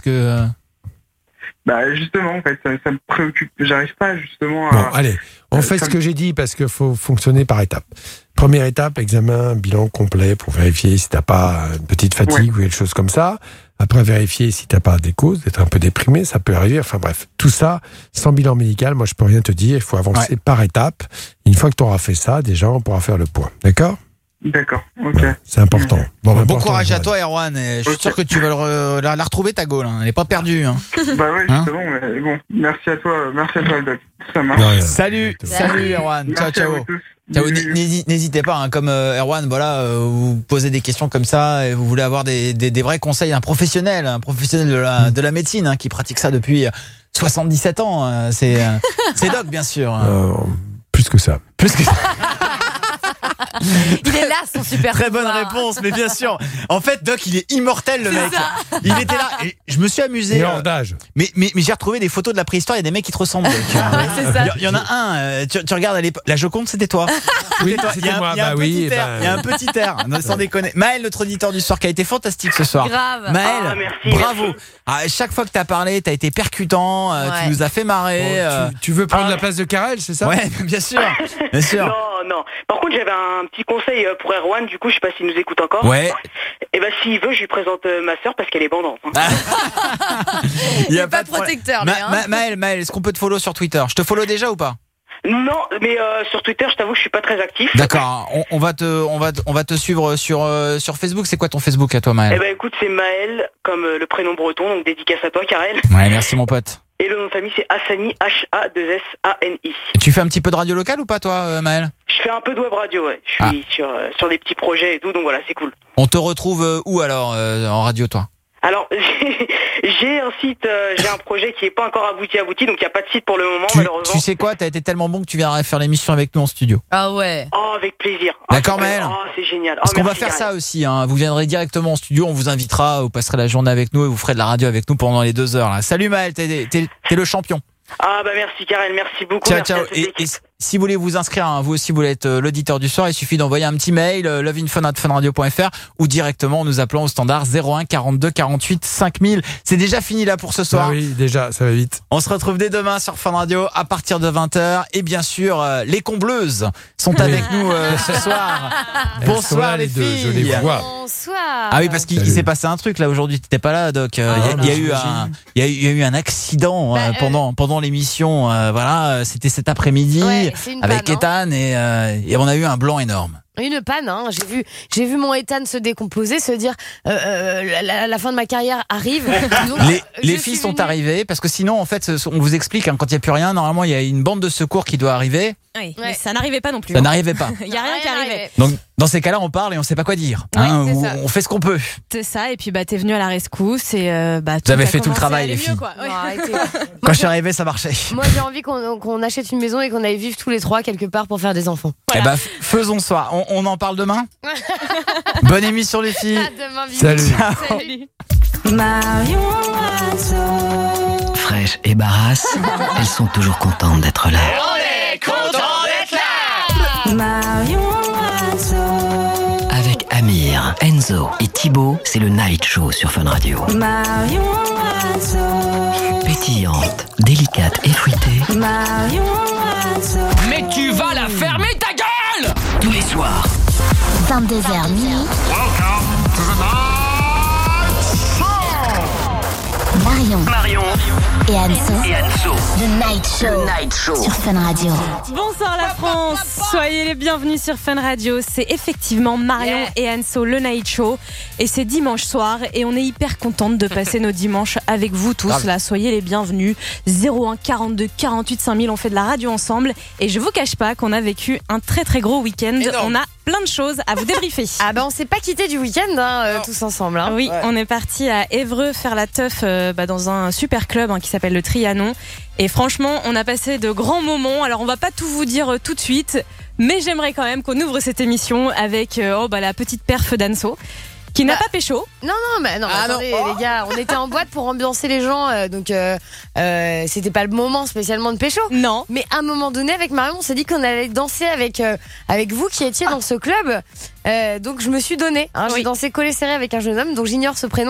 que... Bah justement, en fait, ça me préoccupe. J'arrive pas justement à... Bon, allez, on fait ce que j'ai dit parce qu'il faut fonctionner par étapes. Première étape, examen, bilan complet pour vérifier si t'as pas une petite fatigue ou quelque chose comme ça. Après, vérifier si t'as pas des causes, d'être un peu déprimé, ça peut arriver. Enfin bref, tout ça, sans bilan médical, moi je peux rien te dire. Il faut avancer par étapes. Une fois que tu auras fait ça, déjà, on pourra faire le point. D'accord ? D'accord, ok. Voilà, c'est important. Bon courage à toi, Erwan. Et je suis sûr que tu vas la retrouver, ta goal. Elle n'est pas perdue. Hein. Bah ouais, justement, mais bon, merci à toi, le doc. Ça marche. Salut, Erwan. Ciao. N'hésitez pas, hein, comme Erwan, vous posez des questions comme ça et vous voulez avoir des vrais conseils, un professionnel de la médecine hein, qui pratique ça depuis 77 ans. C'est Doc, bien sûr. Plus que ça. Il est là, son super Très bonne réponse, mais bien sûr. En fait, Doc, il est immortel, le mec. Il était là et je me suis amusé. Il est hors d'âge. Mais j'ai retrouvé des photos de la préhistoire. Il y a des mecs qui te ressemblent. C'est ça. Il y en a un. Tu regardes à l'époque. La Joconde, c'était toi. Oui, c'était moi. Il y a un petit air. Sans déconner. Maël, notre auditeur du soir, qui a été fantastique ce soir. Grave. Maël, merci, bravo. À chaque fois que tu as parlé, tu as été percutant. Tu nous as fait marrer. Bon, tu veux prendre la place de Karel, c'est ça ? Ouais, bien sûr. Bien sûr. Non. Par contre, j'avais un petit conseil pour Erwan, du coup, je sais pas s'il nous écoute encore. Ouais. Et ben, s'il veut, je lui présente ma sœur parce qu'elle est bandante. Il n'est pas protecteur, lui. Maël, est-ce qu'on peut te follow sur Twitter ? Je te follow déjà ou pas ? Non, mais sur Twitter, je t'avoue que je suis pas très actif. D'accord. On va te suivre sur Facebook. C'est quoi ton Facebook à toi, Maël ? Eh ben, écoute, c'est Maël, comme le prénom breton, donc dédicace à toi, Karel. Ouais, merci mon pote. Et le nom de famille, c'est Hassani, H-A-2-S-A-N-I. Et tu fais un petit peu de radio locale ou pas, toi, Maël ? Je fais un peu de web radio, ouais. Je suis sur des petits projets et tout, donc voilà, c'est cool. On te retrouve où alors en radio, toi ? Alors, j'ai un site, j'ai un projet qui n'est pas encore abouti, donc il n'y a pas de site pour le moment, malheureusement. Tu sais quoi, t'as été tellement bon que tu viendras faire l'émission avec nous en studio. Ah ouais. Oh, avec plaisir. D'accord, Maël ? C'est génial. Parce qu'on va faire ça aussi, hein. Vous viendrez directement en studio, on vous invitera, vous passerez la journée avec nous et vous ferez de la radio avec nous pendant les 2 heures. Là. Salut Maël, t'es le champion. Ah bah merci Karel, merci beaucoup. Ciao. Et si vous voulez vous inscrire, hein, vous aussi vous voulez être l'auditeur du soir, il suffit d'envoyer un petit mail loveinfo@funradio.fr ou directement en nous appelant au standard 01 42 48 5000. C'est déjà fini là pour ce soir. Ah oui, déjà, ça va vite. On se retrouve dès demain sur Fun Radio à partir de 20h et bien sûr les combleuses sont avec nous ce soir. Bonsoir les filles. Je les vois. Bonsoir. Ah oui, parce qu'il s'est passé un truc là aujourd'hui, t'étais pas là Doc. Il y a eu un accident pendant l'émission, voilà, c'était cet après-midi avec Ethan et on a eu un blanc énorme. Une panne, hein. J'ai vu mon Ethan se décomposer, se dire la fin de ma carrière arrive. Donc, les filles sont arrivées parce que sinon en fait on vous explique hein, quand il n'y a plus rien, normalement il y a une bande de secours qui doit arriver. Oui, mais ça n'arrivait pas non plus. Ça n'arrivait pas. Il n'y a rien qui arrivait. Donc dans ces cas-là on parle et on ne sait pas quoi dire. On fait ce qu'on peut. C'est ça, et puis t'es venu à la rescousse et vous avez fait tout le travail les filles. Quand je suis arrivé ça marchait. Moi j'ai envie qu'on achète une maison et qu'on aille vivre tous les 3 quelque part pour faire des enfants. Voilà. Faisons ça. On en parle demain. Bonne émission les filles. Demain, Salut. Marion Razo. Fraîche et barasse, elles sont toujours contentes d'être là. On est content d'être là. Marion Razo. Avec Amir, Enzo et Thibaut, c'est le Night Show sur Fun Radio. Marion Razo. Pétillante, délicate et fruitée. Marion Razo. Mais tu vas la fermer ta gueule. Tous les soirs. 22h minuit. Marion et Anso. The Night Show sur Fun Radio. Bonsoir la France, soyez les bienvenus sur Fun Radio. C'est effectivement Marion et Anso, le Night Show. Et c'est dimanche soir et on est hyper contente de passer nos dimanches avec vous tous là. Soyez les bienvenus. 01 42 48 5000, on fait de la radio ensemble. Et je vous cache pas qu'on a vécu un très très gros week-end. On a plein de choses à vous débriefer. Ah ben on s'est pas quitté du week-end tous ensemble. Hein. Oui, on est parti à Évreux faire la teuf dans un super club qui s'appelle le Trianon. Et franchement, on a passé de grands moments. Alors on va pas tout vous dire tout de suite, mais j'aimerais quand même qu'on ouvre cette émission avec la petite perf d'Anso. Qui n'a pas pécho. Non, attendez, les gars, on était en boîte pour ambiancer les gens, donc c'était pas le moment spécialement de pécho. Non. Mais à un moment donné, avec Marion, on s'est dit qu'on allait danser avec vous qui étiez dans ce club. Donc je me suis donnée. J'ai dansé collé serré avec un jeune homme dont j'ignore ce prénom.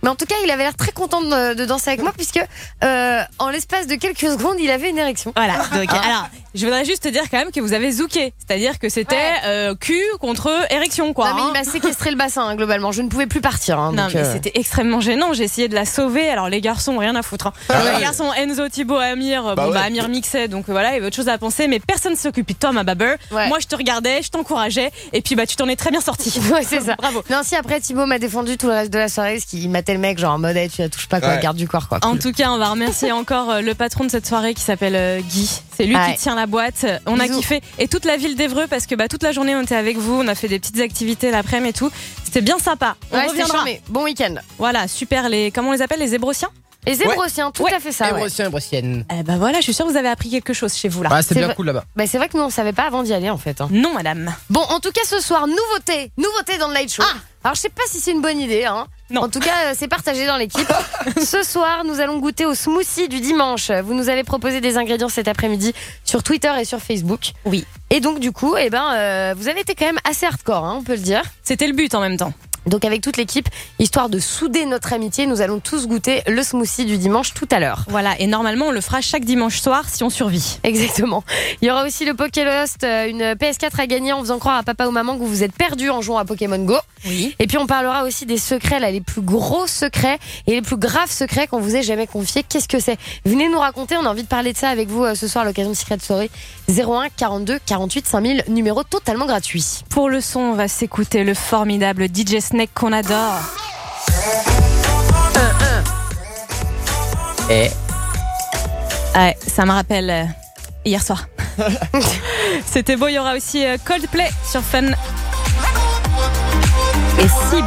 Mais en tout cas, il avait l'air très content de danser avec moi puisque en l'espace de quelques secondes, il avait une érection. Voilà. Donc, alors, je voudrais juste te dire quand même que vous avez zouké. C'est-à-dire que c'était cul contre érection, quoi. Non, mais il m'a séquestré le bassin, hein, globalement. Je ne pouvais plus partir. Hein, non, donc, mais c'était extrêmement gênant. J'ai essayé de la sauver. Alors, les garçons, rien à foutre. Hein. Les garçons, Enzo, Thibaut, Amir. Amir mixait, donc voilà, il y avait autre chose à penser. Mais personne ne s'occupe de toi, ma babeur. Ouais. Moi, je te regardais, je t'encourageais. Et puis, tu t'en es très bien sorti. Ouais, c'est ça. Bravo. Non, si après, Thibaut m'a défendu tout le reste de la soirée, parce qu'il matait le mec, genre en mode, tu la touches pas, quoi, garde du corps, quoi. En tout cas, on va remercier encore le patron de cette soirée qui s'appelle Guy. C'est lui qui tient la boîte. On a kiffé. Et toute la ville d'Évreux, parce que toute la journée, on était avec vous. On a fait des petites activités l'après-midi et tout. C'était bien sympa. On reviendra. Bon week-end. Voilà, super. Comment on les appelle, les Zébrotiens? Les Zébrotiens, tout à fait ça. Zébrotiens, Zébrosiennes. Voilà, je suis sûre que vous avez appris quelque chose chez vous là. C'est bien cool là-bas. C'est vrai que nous on savait pas avant d'y aller en fait. Hein. Non, madame. Bon, en tout cas ce soir, nouveauté dans le Night Show. Alors je sais pas si c'est une bonne idée, hein. Non. En tout cas, c'est partagé dans l'équipe. Ce soir, nous allons goûter au smoothie du dimanche. Vous nous avez proposé des ingrédients cet après-midi sur Twitter et sur Facebook. Oui. Et donc du coup, vous avez été quand même assez hardcore, hein, on peut le dire. C'était le but en même temps. Donc avec toute l'équipe, histoire de souder notre amitié, nous allons tous goûter le smoothie du dimanche tout à l'heure. Voilà, et normalement on le fera chaque dimanche soir si on survit. Exactement. Il y aura aussi le Pokélost, une PS4 à gagner en faisant croire à papa ou maman que vous vous êtes perdu en jouant à Pokémon Go. Oui. Et puis on parlera aussi des secrets, les plus gros secrets et les plus graves secrets qu'on vous ait jamais confiés. Qu'est-ce que c'est? Venez nous raconter, on a envie de parler de ça avec vous ce soir à l'occasion de Secret Story. 01 42 48 5000, numéro totalement gratuit. Pour le son, on va s'écouter le formidable DJ Snake qu'on adore. Et ça me rappelle hier soir. C'était beau, il y aura aussi Coldplay sur Fun. Et Sib.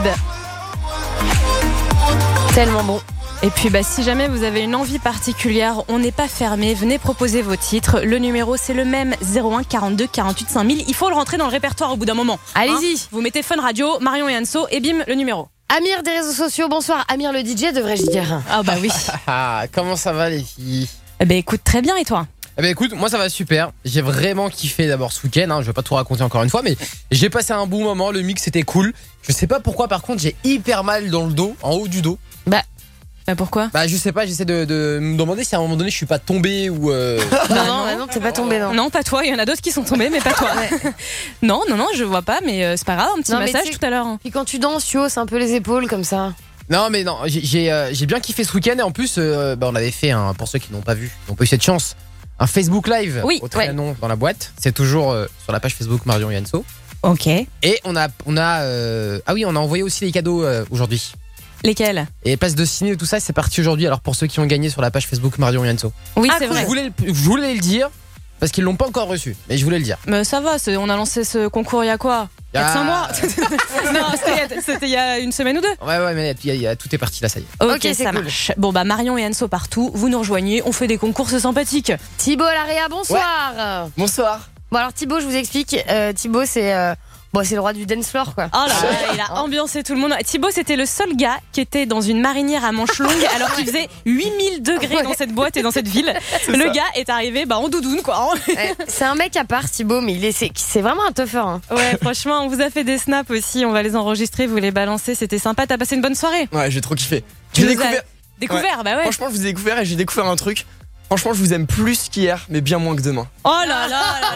Tellement bon. Et puis si jamais vous avez une envie particulière, on n'est pas fermé, venez proposer vos titres. Le numéro c'est le même, 01 42 48 5000. Il faut le rentrer dans le répertoire au bout d'un moment. Allez-y. Vous mettez Fun Radio, Marion et Anso et bim, le numéro. Amir des réseaux sociaux, bonsoir. Amir le DJ, devrais-je dire. Ah bah oui. Comment ça va les filles? Écoute, très bien, et toi? Écoute, moi ça va super. J'ai vraiment kiffé d'abord ce week-end, hein. Je vais pas tout raconter encore une fois, mais j'ai passé un bon moment, le mix était cool. Je sais pas pourquoi, par contre j'ai hyper mal dans le dos, en haut du dos. Pourquoi? Je sais pas, j'essaie de me demander si à un moment donné je suis pas tombé ou Non, t'es pas tombé, non. Non, pas toi, il y en a d'autres qui sont tombés, mais pas toi. Non, je vois pas, mais c'est pas grave, un petit massage tout à l'heure. Puis quand tu danses, tu hausses un peu les épaules comme ça. Non, j'ai bien kiffé ce week-end et en plus, on avait fait, pour ceux qui n'ont pas vu, qui n'ont pas eu cette chance, un Facebook Live au Trianon dans la boîte. C'est toujours sur la page Facebook Marion et Anso. Ok. Et on a envoyé aussi les cadeaux aujourd'hui. Lesquels? Et places de ciné et tout ça, c'est parti aujourd'hui. Alors pour ceux qui ont gagné sur la page Facebook Marion et Anso. Oui, c'est vrai. Je voulais le dire parce qu'ils l'ont pas encore reçu, mais je voulais le dire. Mais ça va, on a lancé ce concours il y a quoi? Il y a 5 mois. Non, c'était il y a une semaine ou deux. Ouais, mais tout est parti là, ça y est. Ok, ça marche. Bon, Marion et Anso partout, vous nous rejoignez, on fait des concours, c'est sympathique. Thibaut Laréa, bonsoir. Ouais. Bonsoir. Bon, alors Thibaut, je vous explique. Thibaut, c'est le roi du dance floor, quoi. Oh là là, il a ambiancé tout le monde. Thibaut, c'était le seul gars qui était dans une marinière à manches longues alors qu'il faisait 8000 degrés dans cette boîte et dans cette ville. Le gars est arrivé en doudoune, quoi. C'est un mec à part, Thibaut, mais c'est vraiment un tougher. Hein. Ouais, franchement, on vous a fait des snaps aussi. On va les enregistrer, vous les balancer. C'était sympa. T'as passé une bonne soirée? Ouais, j'ai trop kiffé. J'ai découvert. Bah ouais. Franchement, je vous ai découvert et j'ai découvert un truc. Franchement, je vous aime plus qu'hier, mais bien moins que demain. Oh là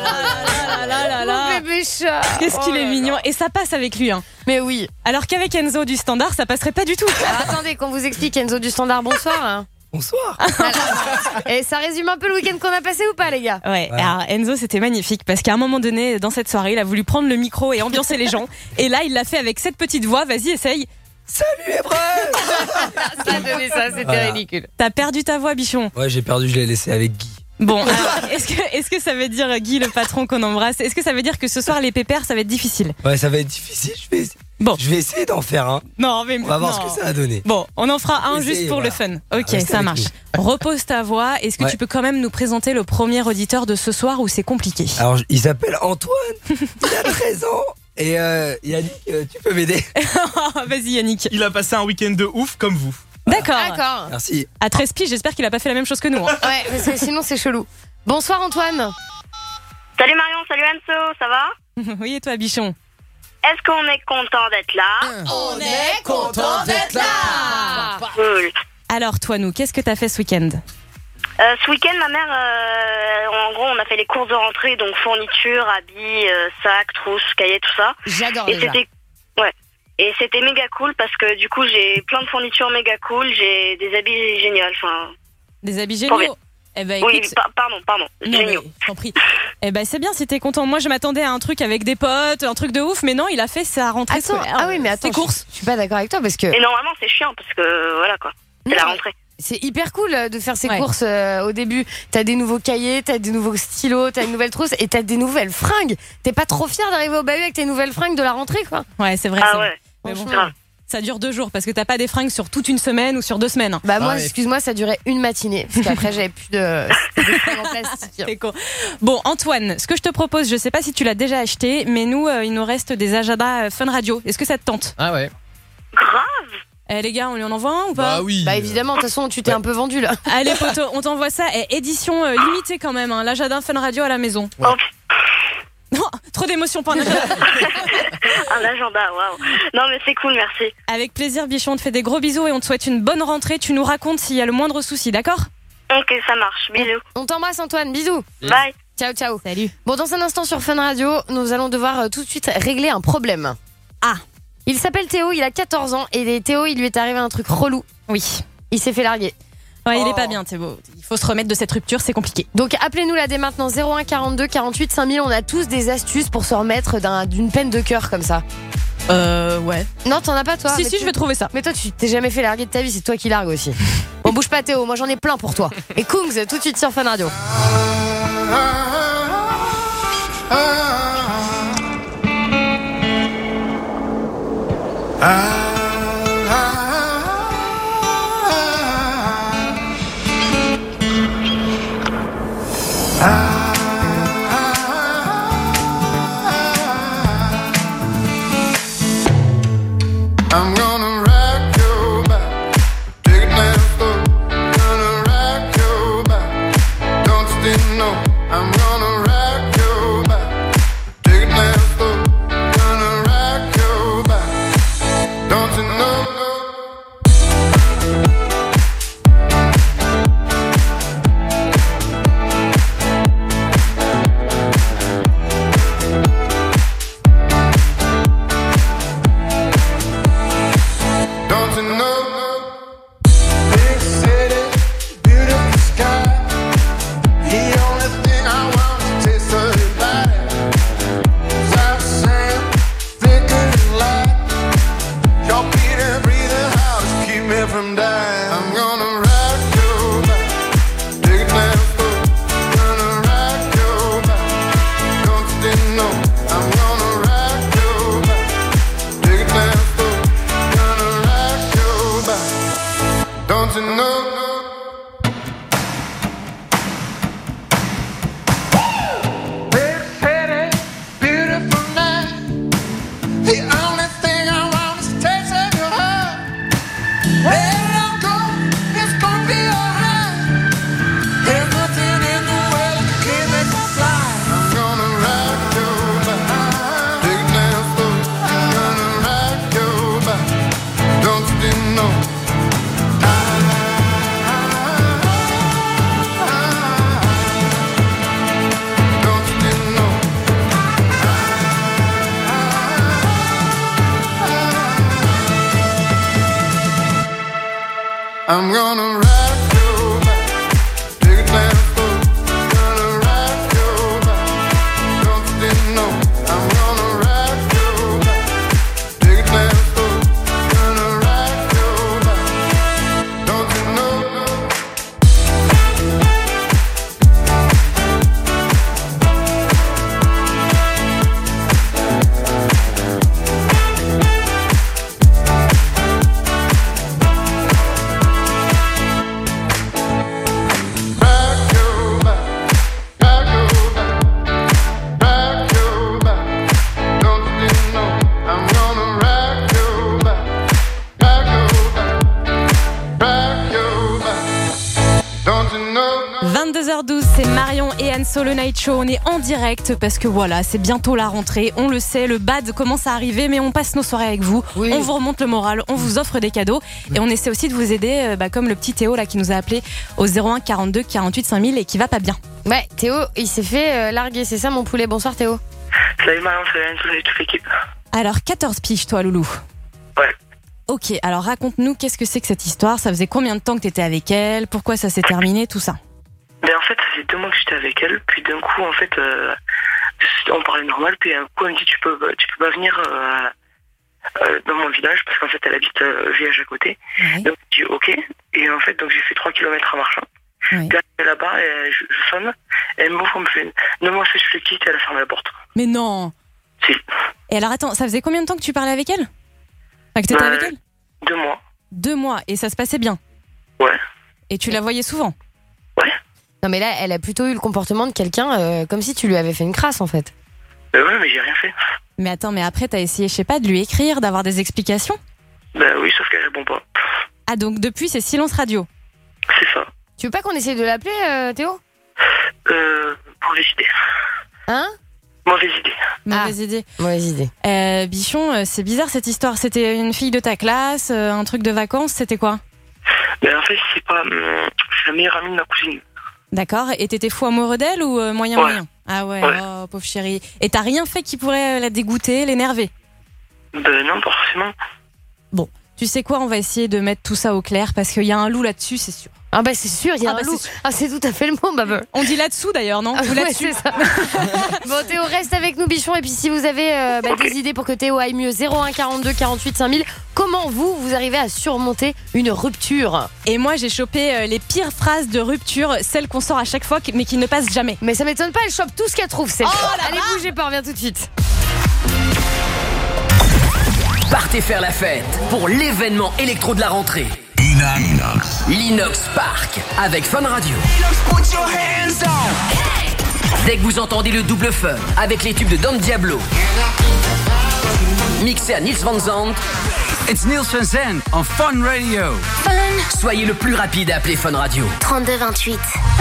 là. Mon bébé chat. Qu'est-ce qu'il est mignon. Et ça passe avec lui, hein. Mais oui. Alors qu'avec Enzo du Standard, ça passerait pas du tout. Attendez, qu'on vous explique, Enzo du Standard, bonsoir. Bonsoir. Et ça résume un peu le week-end qu'on a passé ou pas, les gars? Ouais. Alors Enzo, c'était magnifique parce qu'à un moment donné, dans cette soirée, il a voulu prendre le micro et ambiancer les gens. Et là, il l'a fait avec cette petite voix. Vas-y, essaye. Salut Épreuve. Ça a donné ça, c'était ridicule. T'as perdu ta voix, bichon. Ouais, j'ai perdu, je l'ai laissé avec Guy. Bon, alors, est-ce que ça veut dire, Guy, le patron qu'on embrasse, est-ce que ça veut dire que ce soir, les pépères, ça va être difficile? Ouais, ça va être difficile, je vais essayer d'en faire un. Non, mais on va voir ce que ça va donner. Bon, on en fera un juste pour le fun. Ok, ça marche. Repose ta voix. Est-ce que tu peux quand même nous présenter le premier auditeur de ce soir ou c'est compliqué? Alors, il s'appelle Antoine, il a 13 ans. Et Yannick, tu peux m'aider? Vas-y Yannick. Il a passé un week-end de ouf comme vous. D'accord. Merci. À 13 piges, j'espère qu'il a pas fait la même chose que nous. Hein. Ouais, parce que sinon c'est chelou. Bonsoir Antoine. Salut Marion, salut Anso, ça va? Oui, et toi, bichon? Est-ce qu'on est content d'être là? On est content d'être là. Cool. Alors, toi, qu'est-ce que t'as fait ce week-end? Ce week-end, ma mère, en gros, on a fait les courses de rentrée, donc fourniture, habits, sacs, trousses, cahiers, tout ça. J'adore Et déjà. Et c'était méga cool parce que du coup, j'ai plein de fournitures méga cool, j'ai des habits géniaux. Enfin, des habits géniaux. Eh ben, écoute... Oui, pardon, géniaux. Je t'en prie. Eh ben, c'est bien si t'es content. Moi, je m'attendais à un truc avec des potes, un truc de ouf, mais non, il a fait sa rentrée scolaire. Ah oui, mais attends, courses. Je suis pas d'accord avec toi parce que. Et normalement, c'est chiant parce que voilà quoi, c'est la rentrée. C'est hyper cool de faire ses courses au début. T'as des nouveaux cahiers, t'as des nouveaux stylos, t'as une nouvelle trousse et t'as des nouvelles fringues. T'es pas trop fier d'arriver au bahut avec tes nouvelles fringues de la rentrée, quoi? Ouais, c'est vrai. Ah ouais. Mais bon, ça dure 2 jours parce que t'as pas des fringues sur toute une semaine ou sur 2 semaines. Bah moi, excuse-moi, ça durait une matinée parce qu'après j'avais plus de fringues en plastique. C'est con. Bon, Antoine, ce que je te propose, je sais pas si tu l'as déjà acheté, mais nous, il nous reste des agendas Fun Radio. Est-ce que ça te tente? Ah ouais. Grave. Les gars, on lui en envoie un ou pas? Bah oui. Bah évidemment, de toute façon, tu t'es un peu vendu là. Allez poto, on t'envoie ça. Édition limitée quand même, hein, l'agenda Fun Radio à la maison. Ouais. Non, trop d'émotions pour un agenda. Un agenda, waouh. Non mais c'est cool, merci. Avec plaisir, Bichon, on te fait des gros bisous et on te souhaite une bonne rentrée. Tu nous racontes s'il y a le moindre souci, d'accord? Ok, ça marche, bisous. On t'embrasse Antoine, bisous. Bye. Ciao, ciao. Salut. Bon, dans un instant sur Fun Radio, nous allons devoir tout de suite régler un problème. Ah. Il s'appelle Théo, il a 14 ans et Théo, il lui est arrivé un truc relou. Oui. Il s'est fait larguer. Ouais, il est pas bien, Théo. Il faut se remettre de cette rupture, c'est compliqué. Donc appelez-nous là dès maintenant 01 42 48 5000. On a tous des astuces pour se remettre d'une peine de cœur comme ça. Ouais. Non, t'en as pas toi? Si, je vais trouver ça. Mais toi, tu t'es jamais fait larguer de ta vie, c'est toi qui largues aussi. Bon, bouge pas Théo, moi j'en ai plein pour toi. Et Kungs, tout de suite sur Fun Radio. I'm gonna rock your back, take it down slow. Gonna rock your back, don't you didn't know? I'm gonna rock your back, take it down slow. Gonna rock your back, don't you know? Don't you know? Big city, beautiful sky. The only thing I want is to taste of your body. South sand, flickering light. Your beating, breathing house keep me from dying. I'm gonna rock your back, take it down slow. Gonna rock your back, don't you didn't know? I'm gonna rock your back, take it down slow. Gonna rock your back, don't you know? Big city, beautiful night. The only thing I want is to taste of your heart. Where I go, it's gonna be alright. There's nothing in the world that can keep me from flying. I'm gonna rock your back, take it down slow. Gonna rock your back, don't you know? 22h12, c'est Marion et Anso, le Night Show. On est en direct parce que voilà, c'est bientôt la rentrée. On le sait, le bad commence à arriver, mais on passe nos soirées avec vous. Oui. On vous remonte le moral, on vous offre des cadeaux. Et on essaie aussi de vous aider, comme le petit Théo là qui nous a appelé au 01 42 48 5000 et qui va pas bien. Ouais, Théo, il s'est fait larguer, c'est ça mon poulet. Bonsoir Théo. Salut Marion, salut Anso, salut toute l'équipe. Alors, 14 piges toi, Loulou. Ouais. Ok, alors raconte-nous, qu'est-ce que c'est que cette histoire? Ça faisait combien de temps que t'étais avec elle? Pourquoi ça s'est terminé, tout ça? Ben en fait, ça fait 2 mois que j'étais avec elle, puis d'un coup, en fait, on parlait normal, puis un coup, elle me dit tu peux pas venir dans mon village, parce qu'en fait, elle habite village à côté. Ouais. Donc, je dis ok, et en fait, donc j'ai fait 3 km en marchant. Ouais. Puis elle est là-bas, et je sonne, et elle m'ouvre, elle me fait non, moi, je le quitte, et elle a fermé la porte. Mais non. Si. Et alors, attends, ça faisait combien de temps que tu parlais avec elle? Enfin, que t'étais avec elle? 2 mois. 2 mois, et ça se passait bien? Ouais. Et tu la voyais souvent? Ouais. Non mais là, elle a plutôt eu le comportement de quelqu'un comme si tu lui avais fait une crasse en fait. Ouais, mais j'ai rien fait. Mais attends, mais après t'as essayé, je sais pas, de lui écrire, d'avoir des explications? Ben oui, sauf qu'elle répond pas. Ah donc depuis c'est silence radio? C'est ça. Tu veux pas qu'on essaye de l'appeler Théo? Mauvaise idée. Hein? Mauvaise idée. Mauvaise idée. Bichon, c'est bizarre cette histoire. C'était une fille de ta classe, un truc de vacances, c'était quoi? Ben en fait, c'est la meilleure amie de ma cousine. D'accord, et t'étais fou amoureux d'elle ou moyen? Ah ouais, oh pauvre chérie. Et t'as rien fait qui pourrait la dégoûter, l'énerver? Ben non, pas forcément. Bon, tu sais quoi, on va essayer de mettre tout ça au clair parce qu'il y a un loup là-dessus, c'est sûr. Ah bah c'est sûr, il y a un loup. Ah c'est tout à fait le mot, bah. On dit là-dessous d'ailleurs, non? Ou là-dessus. Ouais, c'est ça. Bon Théo, reste avec nous Bichon, et puis si vous avez des idées pour que Théo aille mieux, 01 42 48 5000, comment vous arrivez à surmonter une rupture? Et moi j'ai chopé les pires phrases de rupture, celles qu'on sort à chaque fois mais qui ne passent jamais. Mais ça m'étonne pas, elle chope tout ce qu'elle trouve, celle-là. Allez, bougez pas, on revient tout de suite. Partez faire la fête pour l'événement électro de la rentrée. L'Inox Park avec Fun Radio. Dès que vous entendez le double fun avec les tubes de Don Diablo, mixé à Niels Van Zandt. It's Niels Van Zandt on Fun Radio. Soyez le plus rapide à appeler Fun Radio. 32 28.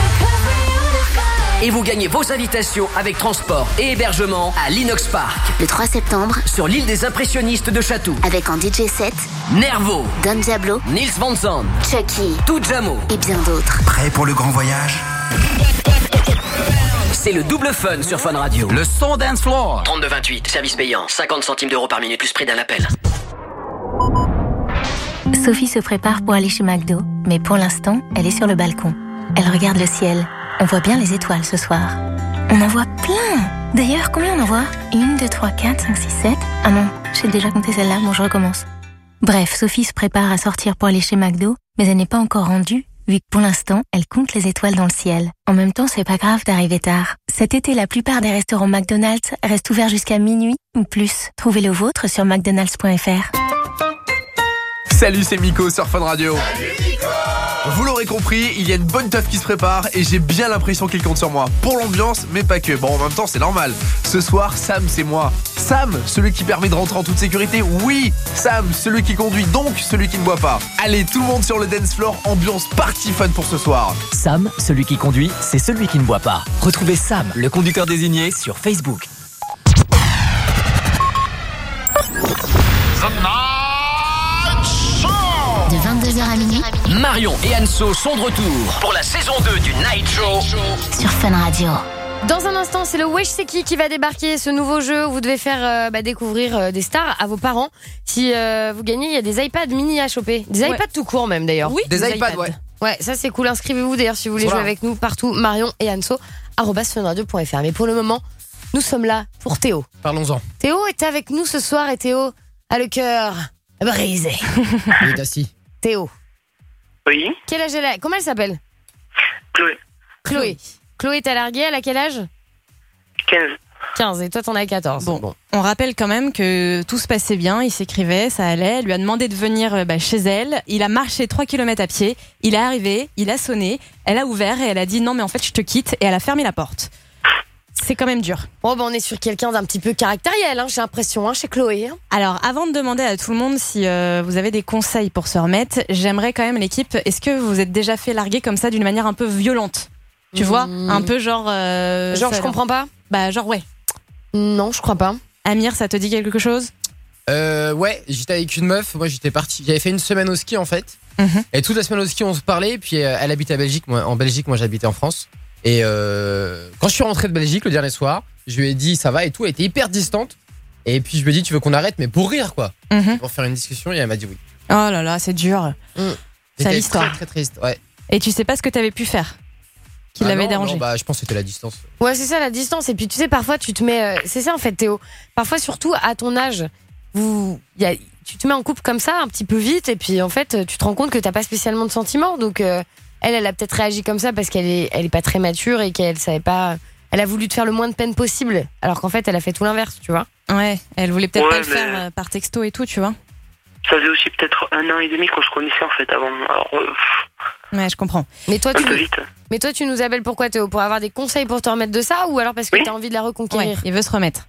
Et vous gagnez vos invitations avec transport et hébergement à l'Inox Park. Le 3 septembre, sur l'île des impressionnistes de Chatou. Avec en DJ set, Nervo, Don Diablo, Niels Van Zandt, Chucky, Tujamo et bien d'autres. Prêt pour le grand voyage? C'est le double fun sur Fun Radio. Le son dance floor. 32-28, service payant, 50 centimes d'euros par minute plus prix d'un appel. Sophie se prépare pour aller chez McDo, mais pour l'instant, elle est sur le balcon. Elle regarde le ciel. On voit bien les étoiles ce soir. On en voit plein. D'ailleurs, combien on en voit? 1, 2, 3, 4, 5, 6, 7. Ah non, j'ai déjà compté celle-là, bon je recommence. Bref, Sophie se prépare à sortir pour aller chez McDo, mais elle n'est pas encore rendue, vu que pour l'instant, elle compte les étoiles dans le ciel. En même temps, c'est pas grave d'arriver tard. Cet été, la plupart des restaurants McDonald's restent ouverts jusqu'à minuit ou plus. Trouvez le vôtre sur mcdonalds.fr. Salut, c'est Miko sur Fun Radio. Salut Miko. Vous l'aurez compris, il y a une bonne teuf qui se prépare et j'ai bien l'impression qu'il compte sur moi. Pour l'ambiance, mais pas que. Bon, en même temps, c'est normal. Ce soir, Sam, c'est moi. Sam, celui qui permet de rentrer en toute sécurité. Oui, Sam, celui qui conduit, donc celui qui ne boit pas. Allez, tout le monde sur le dance floor, ambiance party fun pour ce soir. Sam, celui qui conduit, c'est celui qui ne boit pas. Retrouvez Sam, le conducteur désigné, sur Facebook. De 22h à minuit, Marion et Anso sont de retour pour la saison 2 du Night Show sur Fun Radio. Dans un instant, c'est le Wesh C'est qui va débarquer, ce nouveau jeu où vous devez faire découvrir des stars à vos parents. Si vous gagnez, il y a des iPads mini à choper. Des iPads tout court même d'ailleurs. Oui, des iPads, ouais. Ouais, ça c'est cool. Inscrivez-vous d'ailleurs si vous voulez jouer avec nous partout. Marion et Anso, @funradio.fr. Mais pour le moment, nous sommes là pour Théo. Parlons-en. Théo est avec nous ce soir et Théo a le cœur brisé. Il est assis. Théo. Oui. Quel âge elle a? Comment elle s'appelle? Chloé. Chloé, t'as largué, elle a quel âge? 15, et toi t'en as 14. Bon. On rappelle quand même que tout se passait bien, il s'écrivait, ça allait, elle lui a demandé de venir chez elle, il a marché 3 km à pied, il est arrivé, il a sonné, elle a ouvert et elle a dit non mais en fait je te quitte, et elle a fermé la porte. C'est quand même dur. Oh on est sur quelqu'un d'un petit peu caractériel, j'ai l'impression, chez Chloé. Alors, avant de demander à tout le monde si vous avez des conseils pour se remettre, j'aimerais quand même l'équipe, est-ce que vous êtes déjà fait larguer comme ça d'une manière un peu violente? Tu vois, un peu genre. Genre, je comprends pas. Bah, genre, ouais. Non, je crois pas. Amir, ça te dit quelque chose? Ouais, j'étais avec une meuf. Moi, j'étais parti. J'avais fait une semaine au ski en fait. Et toute la semaine au ski, on se parlait. Puis elle habite à Belgique. En Belgique, moi, j'habitais en France. Et quand je suis rentré de Belgique le dernier soir, je lui ai dit ça va et tout. Elle était hyper distante. Et puis je lui ai dit tu veux qu'on arrête, mais pour rire quoi. Pour faire une discussion. Et elle m'a dit oui. Oh là là, c'est dur. C'est l'histoire. Très très triste. Ouais. Et tu sais pas ce que t'avais pu faire qui l'avait dérangé? Non, bah, je pense que c'était la distance. Ouais, c'est ça la distance. Et puis tu sais, parfois tu te mets. C'est ça en fait, Théo. Parfois, surtout à ton âge, tu te mets en couple comme ça un petit peu vite. Et puis en fait, tu te rends compte que t'as pas spécialement de sentiments. Donc elle a peut-être réagi comme ça parce qu'elle est pas très mature et qu'elle savait pas. Elle a voulu te faire le moins de peine possible. Alors qu'en fait, elle a fait tout l'inverse, tu vois. Ouais, elle voulait peut-être pas le faire par texto et tout, tu vois. Ça faisait aussi peut-être 1 an et demi qu'on se connaissait en fait avant. Alors, ouais, je comprends. Mais toi, tu nous appelles pourquoi, Théo? Pour avoir des conseils pour te remettre de ça ou alors parce que t'as envie de la reconquérir? Ouais, il veut se remettre.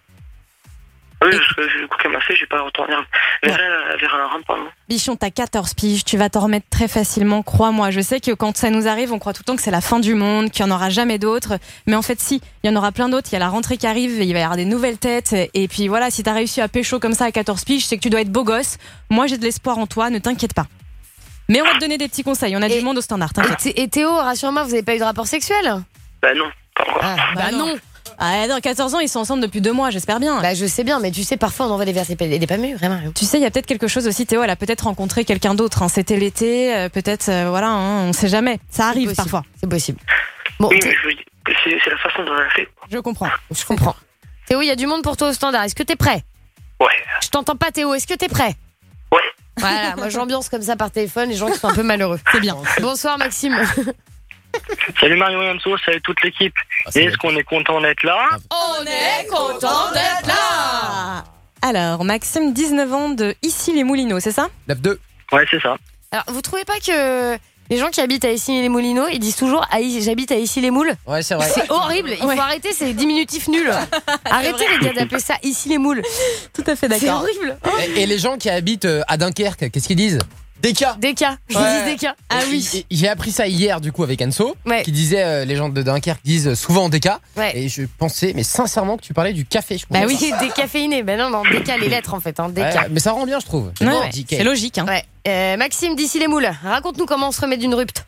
Oui, parce que le coup qu'elle m'a fait, j'ai pas retourné vers un rempart. Bichon, t'as 14 piges, tu vas t'en remettre très facilement, crois-moi. Je sais que quand ça nous arrive, on croit tout le temps que c'est la fin du monde, qu'il n'y en aura jamais d'autres. Mais en fait, si, il y en aura plein d'autres. Il y a la rentrée qui arrive, il va y avoir des nouvelles têtes. Et puis voilà, si t'as réussi à pécho comme ça à 14 piges, c'est que tu dois être beau gosse. Moi, j'ai de l'espoir en toi, ne t'inquiète pas. Mais on va te donner des petits conseils, on a du monde au standard, t'inquiète. Et Théo, rassure-moi, vous avez pas eu de rapport sexuel? Bah non, pas encore. Bah non. Ah, dans 14 ans, ils sont ensemble depuis 2 mois, j'espère bien. Bah, je sais bien, mais tu sais, parfois on envoie des versets et des pas mûrs, vraiment. Tu sais, il y a peut-être quelque chose aussi, Théo, elle a peut-être rencontré quelqu'un d'autre. Hein. C'était l'été, peut-être, voilà, hein, on sait jamais. Ça arrive parfois. C'est possible. Bon, oui, mais je veux dire, c'est la façon dont elle a fait. Je comprends. Théo, il y a du monde pour toi au standard. Est-ce que t'es prêt? Ouais. Je t'entends pas, Théo. Est-ce que t'es prêt? Ouais. Voilà, moi j'ambiance comme ça par téléphone, les gens qui sont un peu malheureux. C'est bien. Bonsoir, Maxime. Salut Marion et Anso, salut toute l'équipe. Et est-ce qu'on est content d'être là? On est content d'être là. Alors, Maxime, 19 ans de Issy-les-Moulineaux, c'est ça? 9-2. Ouais, c'est ça. Alors, vous trouvez pas que les gens qui habitent à Issy-les-Moulineaux, ils disent toujours j'habite à Issy-les-Moules? Ouais, c'est vrai. C'est horrible, il faut arrêter ces diminutifs nuls. Arrêtez les gars d'appeler ça Issy-les-Moules. Tout à fait d'accord. C'est horrible. Et les gens qui habitent à Dunkerque, qu'est-ce qu'ils disent? Ils disent DK. Ah oui. J'ai appris ça hier du coup avec Anso, qui disait les gens de Dunkerque disent souvent DK. Et je pensais, mais sincèrement, que tu parlais du café. Je bah oui, décaféiné. Bah non, DK, les lettres en fait. Hein, DK. Ouais, mais ça rend bien, je trouve. C'est logique. Hein. Ouais. Maxime d'Issy-les-Moules, raconte-nous comment on se remet d'une rupte.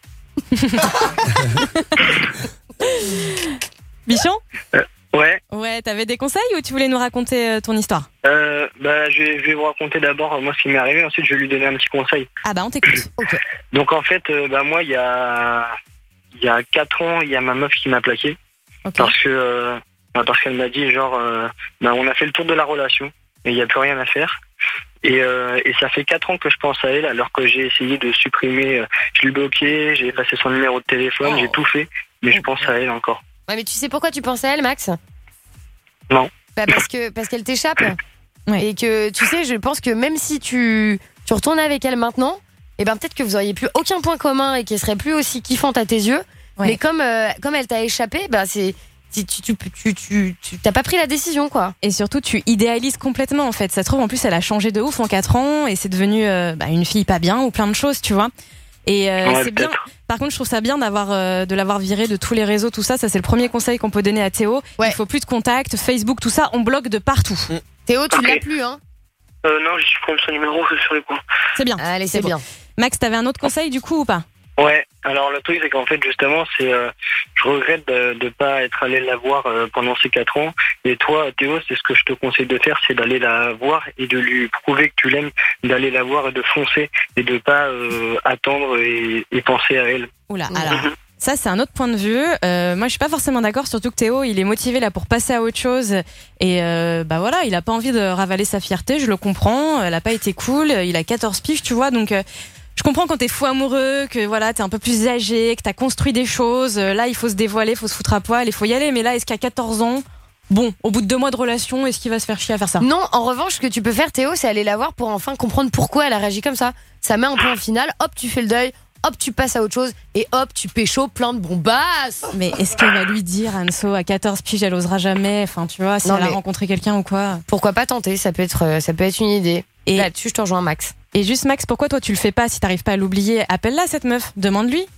Bichon? Ouais. Ouais, t'avais des conseils ou tu voulais nous raconter ton histoire? Bah, je vais vous raconter d'abord moi ce qui m'est arrivé, ensuite je vais lui donner un petit conseil. Ah bah on t'écoute. Ok. Donc en fait, bah moi il y a 4 ans, il y a ma meuf qui m'a plaqué. Okay. Parce qu'elle m'a dit genre, bah on a fait le tour de la relation et il n'y a plus rien à faire. Et ça fait 4 ans que je pense à elle, alors que j'ai essayé de supprimer, je l'ai bloqué, j'ai effacé son numéro de téléphone, j'ai tout fait, mais je pense à elle encore. Ouais, mais tu sais pourquoi tu penses à elle, Max? Non. Bah parce qu'elle t'échappe. Ouais. Et que tu sais, je pense que même si tu retournes avec elle maintenant, et ben peut-être que vous auriez plus aucun point commun et qu'elle serait plus aussi kiffante à tes yeux. Ouais. Mais comme elle t'a échappé, bah c'est tu t'as pas pris la décision quoi. Et surtout tu idéalises complètement en fait. Ça se trouve en plus elle a changé de ouf en 4 ans et c'est devenu une fille pas bien ou plein de choses, tu vois. Et c'est bien. Par contre, je trouve ça bien de l'avoir viré de tous les réseaux, tout ça. Ça, c'est le premier conseil qu'on peut donner à Théo. Ouais. Il faut plus de contact, Facebook, tout ça, on bloque de partout. Théo, tu l'as plus, hein? Non, je supprime son numéro sur les coups. C'est bien. Allez, c'est bien. Max, t'avais un autre conseil du coup ou pas? Ouais. Alors le truc c'est qu'en fait justement je regrette de pas être allé la voir pendant ces 4 ans. Et toi Théo, c'est ce que je te conseille de faire, c'est d'aller la voir et de lui prouver que tu l'aimes, d'aller la voir et de foncer et de pas attendre et penser à elle. Oula, alors ça c'est un autre point de vue. Moi je suis pas forcément d'accord, surtout que Théo il est motivé là pour passer à autre chose et bah voilà, il a pas envie de ravaler sa fierté, je le comprends, elle a pas été cool, il a 14 piges tu vois, donc je comprends quand t'es fou amoureux, que voilà, t'es un peu plus âgé, que t'as construit des choses. Là, il faut se dévoiler, il faut se foutre à poil, il faut y aller. Mais là, est-ce qu'à 14 ans, bon, au bout de 2 mois de relation, est-ce qu'il va se faire chier à faire ça? Non, en revanche, ce que tu peux faire, Théo, c'est aller la voir pour enfin comprendre pourquoi elle a réagi comme ça. Ça met un point final, hop, tu fais le deuil, hop, tu passes à autre chose, et hop, tu pécho plein de bombasses. Mais est-ce qu'elle va lui dire, Anso, à 14 piges, elle osera jamais, enfin, tu vois, si elle a rencontré quelqu'un ou quoi? Pourquoi pas tenter, ça peut être une idée. Et là-dessus, je te rejoins, Max. Et juste Max, pourquoi toi tu le fais pas si t'arrives pas à l'oublier? Appelle-la cette meuf, demande-lui.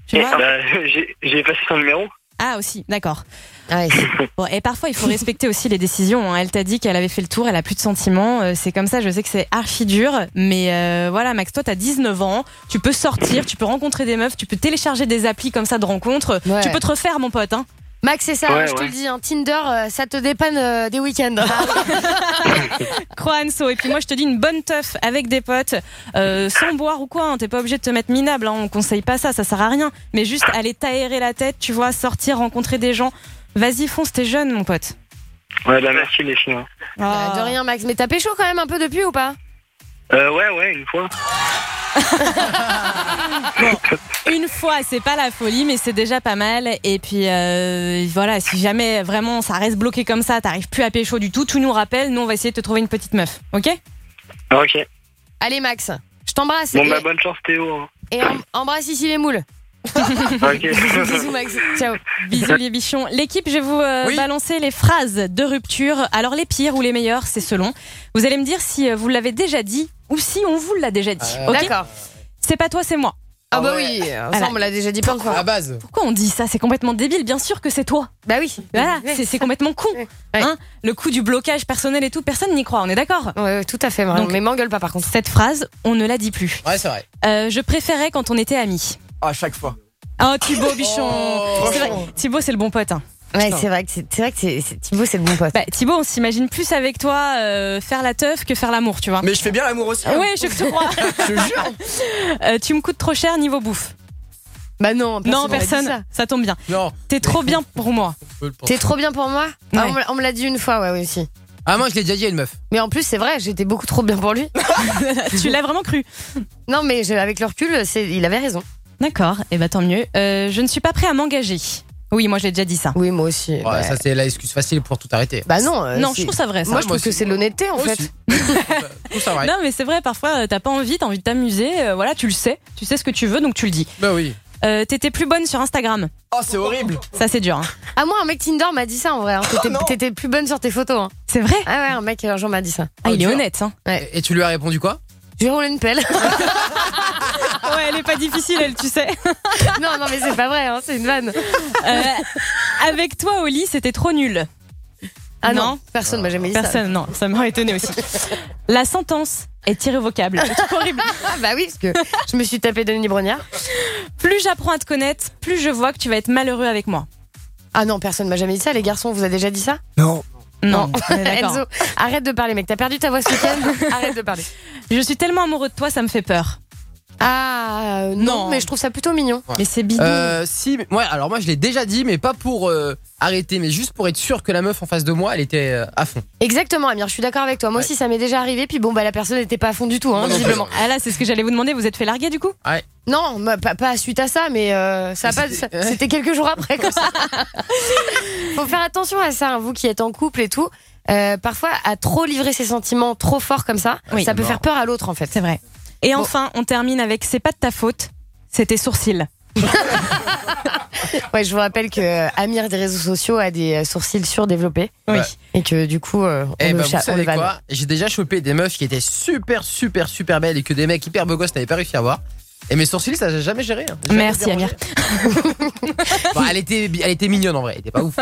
Tu vois J'ai passé son numéro. Ah aussi, d'accord. Ouais. Bon, et parfois, il faut respecter aussi les décisions. Hein. Elle t'a dit qu'elle avait fait le tour, elle a plus de sentiments. C'est comme ça, je sais que c'est archi dur. Mais voilà, Max, toi, t'as 19 ans. Tu peux sortir, tu peux rencontrer des meufs, tu peux télécharger des applis comme ça de rencontres. Ouais. Tu peux te refaire, mon pote. Hein. Max, c'est ça, je te le dis, Tinder, ça te dépanne des week-ends. Crois Anso. Et puis moi, je te dis une bonne teuf avec des potes, sans boire ou quoi. Hein. T'es pas obligé de te mettre minable. Hein. On conseille pas ça sert à rien. Mais juste aller t'aérer la tête, tu vois, sortir, rencontrer des gens. Vas-y, fonce, t'es jeune, mon pote. Ouais, merci les filles. De rien, Max. Mais t'as pécho quand même un peu depuis ou pas? Ouais, une fois. Bon, une fois, c'est pas la folie, mais c'est déjà pas mal. Et puis voilà, si jamais vraiment ça reste bloqué comme ça, t'arrives plus à pécho du tout, tu nous rappelles, nous on va essayer de te trouver une petite meuf, ok? Ok. Allez, Max, je t'embrasse. Bon, bonne chance, Théo. Et embrasse ici les moules. Ok. Bisous, Max. Ciao. Bisous les bichons. L'équipe, je vais vous balancer les phrases de rupture. Alors les pires ou les meilleures, c'est selon. Vous allez me dire si vous l'avez déjà dit ou si on vous l'a déjà dit. Okay. D'accord. C'est pas toi, c'est moi. Ah bah oui, ça on me l'a déjà dit plein de fois. À la base. Pourquoi on dit ça? C'est complètement débile. Bien sûr que c'est toi. Bah oui. Voilà, c'est complètement con. Hein, le coup du blocage personnel et tout, personne n'y croit. On est d'accord? Ouais, tout à fait. Donc, mais m'engueule pas par contre. Cette phrase, on ne la dit plus. Ouais, c'est vrai. Je préférais quand on était amis. À chaque fois. Oh Thibaut Bichon. C'est vrai, Thibaut c'est le bon pote. Hein. Ouais, c'est vrai que Thibaut c'est le bon pote. Bah, Thibaut, on s'imagine plus avec toi faire la teuf que faire l'amour, tu vois. Mais je fais bien l'amour aussi. Hein. Ouais, je te crois. Je te jure. Tu me coûtes trop cher niveau bouffe. Bah non, personne. Ça tombe bien. Non. T'es trop bien pour moi. T'es trop bien pour moi. Ouais. On me l'a dit une fois, ouais aussi. Ah, moi je l'ai déjà dit à une meuf. Mais en plus c'est vrai, j'étais beaucoup trop bien pour lui. Tu l'as vraiment cru? Non, mais avec le recul, il avait raison. D'accord, et bah tant mieux. Je ne suis pas prêt à m'engager. Oui, moi je l'ai déjà dit ça. Oui, moi aussi. Ouais. Ça c'est l'excuse facile pour tout arrêter. Bah non. Non, je trouve ça vrai. Ça. Moi je trouve que c'est l'honnêteté en fait. Ça vrai. Non, mais c'est vrai. Parfois t'as pas envie, t'as envie de t'amuser. Voilà, tu le sais. Tu sais ce que tu veux, donc tu le dis. Bah oui. T'étais plus bonne sur Instagram. Oh, c'est horrible. Ça c'est dur. Hein. Ah moi un mec Tinder m'a dit ça en vrai. Hein. T'étais plus bonne sur tes photos. Hein. C'est vrai? Ah ouais, un mec un jour m'a dit ça. Ah, il est honnête. Hein. Ouais. Et tu lui as répondu quoi? J'ai roulé une pelle. Ouais, elle est pas difficile, elle, tu sais. Non, mais c'est pas vrai, hein, c'est une vanne. Avec toi au lit, c'était trop nul. Ah non, personne m'a jamais dit ça. Personne, non, ça m'a étonné aussi. La sentence est irrévocable. C'est horrible. Bah oui, parce que je me suis tapé Denis Brognard. Plus j'apprends à te connaître, plus je vois que tu vas être malheureux avec moi. Ah non, personne m'a jamais dit ça. Les garçons, vous avez déjà dit ça? Non. Non. Enzo, arrête de parler, mec. T'as perdu ta voix ce week-end. Arrête de parler. Je suis tellement amoureux de toi, ça me fait peur. Ah non, mais je trouve ça plutôt mignon. Ouais. Mais c'est bidon. Si, alors moi je l'ai déjà dit, mais pas pour arrêter, mais juste pour être sûr que la meuf en face de moi, elle était à fond. Exactement, Amir, je suis d'accord avec toi. Moi aussi, ça m'est déjà arrivé, puis bon, bah la personne n'était pas à fond du tout, hein, visiblement. Ah là, c'est ce que j'allais vous demander. Vous êtes fait larguer du coup? Ouais. Non, pas suite à ça, mais c'était quelques jours après comme ça. Faut faire attention à ça, hein, vous qui êtes en couple et tout. Parfois, à trop livrer ses sentiments trop forts comme ça, ça peut faire peur à l'autre en fait. C'est vrai. Et enfin, on termine avec c'est pas de ta faute, c'est tes sourcils. Ouais, je vous rappelle que Amir des réseaux sociaux a des sourcils surdéveloppés. Oui. Et que du coup, on vous savez vanne. quoi? J'ai déjà chopé des meufs qui étaient super belles et que des mecs hyper beaux gosses n'avaient pas réussi à voir. Et mes sourcils, ça n'a jamais géré. Hein. Merci Amir. Bon, elle était mignonne en vrai, elle était pas ouf.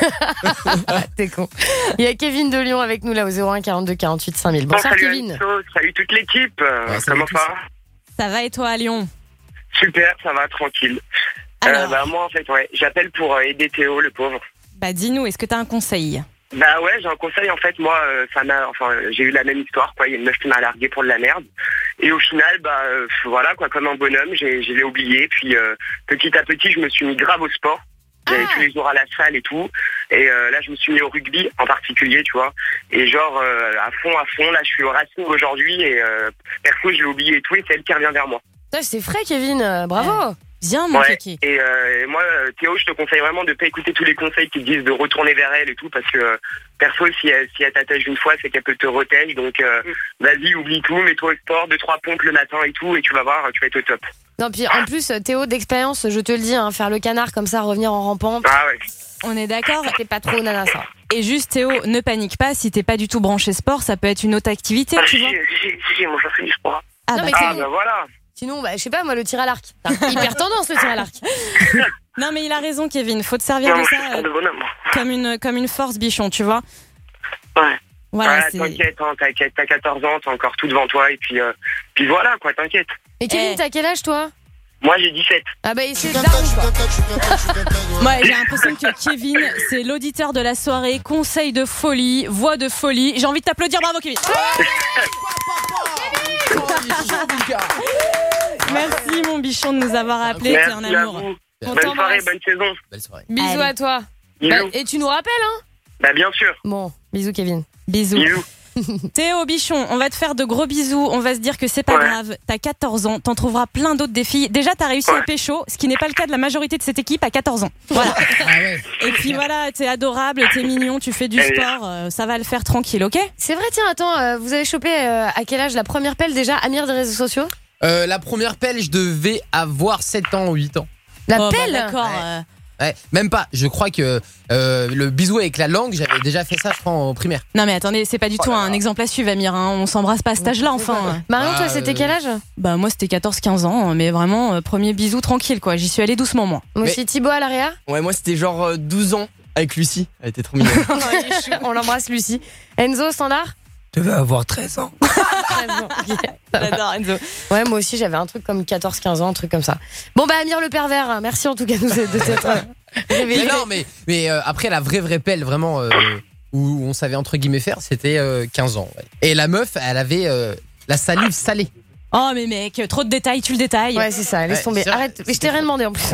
T'es con. Il y a Kevin de Lyon avec nous là au 01 42 48 5000. Bonsoir salut Kevin. Anso, salut toute l'équipe. Comment ça va? Ça va et toi à Lyon? Super, ça va, tranquille. Moi en fait, j'appelle pour aider Théo, le pauvre. Bah dis-nous, est-ce que t'as un conseil? Bah ouais, j'ai un conseil en fait. Moi, j'ai eu la même histoire quoi. Il y a une meuf qui m'a largué pour de la merde. Et au final, voilà quoi, comme un bonhomme, je l'ai oublié. Puis petit à petit, je me suis mis grave au sport. J'allais tous les jours à la salle et tout. Et là, je me suis mis au rugby en particulier, tu vois. Et genre à fond. Là, je suis au Racing aujourd'hui et perso, je l'ai oublié et tout. Et c'est elle qui revient vers moi. C'est frais Kevin, bravo. Bien mon kiki. Et moi, Théo, je te conseille vraiment de pas écouter tous les conseils qui te disent de retourner vers elle et tout, parce que perso, si elle t'attache une fois, c'est qu'elle peut te retenir. Donc vas-y, oublie tout, mets-toi au sport, 2-3 pompes le matin et tout, et tu vas voir, tu vas être au top. Non, puis en plus, Théo, d'expérience, je te le dis, hein, faire le canard comme ça, revenir en rampant. Ah ouais. On est d'accord. T'es pas trop nana ça. Et juste Théo, ne panique pas, si t'es pas du tout branché sport, ça peut être une autre activité, tu vois. Si, moi je fais du sport. Ah, non, mais voilà. Sinon, bah, je sais pas, moi, le tir à l'arc. Hyper tendance, le tir à l'arc. Non, mais il a raison, Kevin. Faut te servir Non, de moi, je ça suis fan de bonhomme, moi. comme une force, bichon, tu vois. Ouais. Voilà, Ouais, t'inquiète, hein, t'as 14 ans, t'as encore tout devant toi, et puis voilà, quoi, t'inquiète. Et Kevin, t'as quel âge, toi? Moi, j'ai 17. Ah bah, c'est daron, quoi. Moi, j'ai l'impression que Kevin, c'est l'auditeur de la soirée, conseil de folie, voix de folie. J'ai envie de t'applaudir, bravo Kevin. Merci mon bichon de nous avoir appelés, t'es un Merci à amour. vous. On Bonne t'embrasse. soirée, bonne saison. Belle soirée. Bisous Allez. à toi. Bisous. Bah, et tu nous rappelles, hein? Bah, bien sûr. Bon, bisous Kevin. Bisous. Bisous. Théo Bichon, on va te faire de gros bisous, on va se dire que c'est pas grave, t'as 14 ans, t'en trouveras plein d'autres défis. Déjà t'as réussi à pécho, ce qui n'est pas le cas de la majorité de cette équipe à 14 ans. Voilà. Et puis voilà, t'es adorable, t'es mignon, tu fais du sport, ça va le faire tranquille, ok? C'est vrai, tiens, attends, vous avez chopé à quel âge la première pelle déjà, Amir, des réseaux sociaux? La première pelle, je devais avoir 7 ans ou 8 ans. La Oh, bah, pelle? d'accord. Ouais, même pas. Je crois que le bisou avec la langue, j'avais déjà fait ça, je crois, en primaire. Non mais attendez, c'est pas du tout un exemple à suivre, Amir, hein. On s'embrasse pas à cet âge-là, enfin. Marion, toi, c'était quel âge? Bah moi c'était 14-15 ans, mais vraiment premier bisou tranquille quoi, j'y suis allée doucement moi. Moi aussi, Thibaut à l'AREA? Ouais, moi c'était genre 12 ans avec Lucie. Elle était trop mignonne. On l'embrasse, Lucie. Enzo, standard? Je devais avoir 13 ans. 13 ans. J'adore Enzo. Ouais, moi aussi j'avais un truc comme 14-15 ans, un truc comme ça. Bon bah Amir le pervers, merci en tout cas de t'être réveillé. Mais non, mais après la vraie pelle, vraiment, où on savait entre guillemets faire, c'était 15 ans. Ouais. Et la meuf, elle avait la salive salée. Oh mais mec, trop de détails, tu le détailles. Ouais, c'est ça, laisse tomber. Arrête, mais je t'ai rien demandé en plus.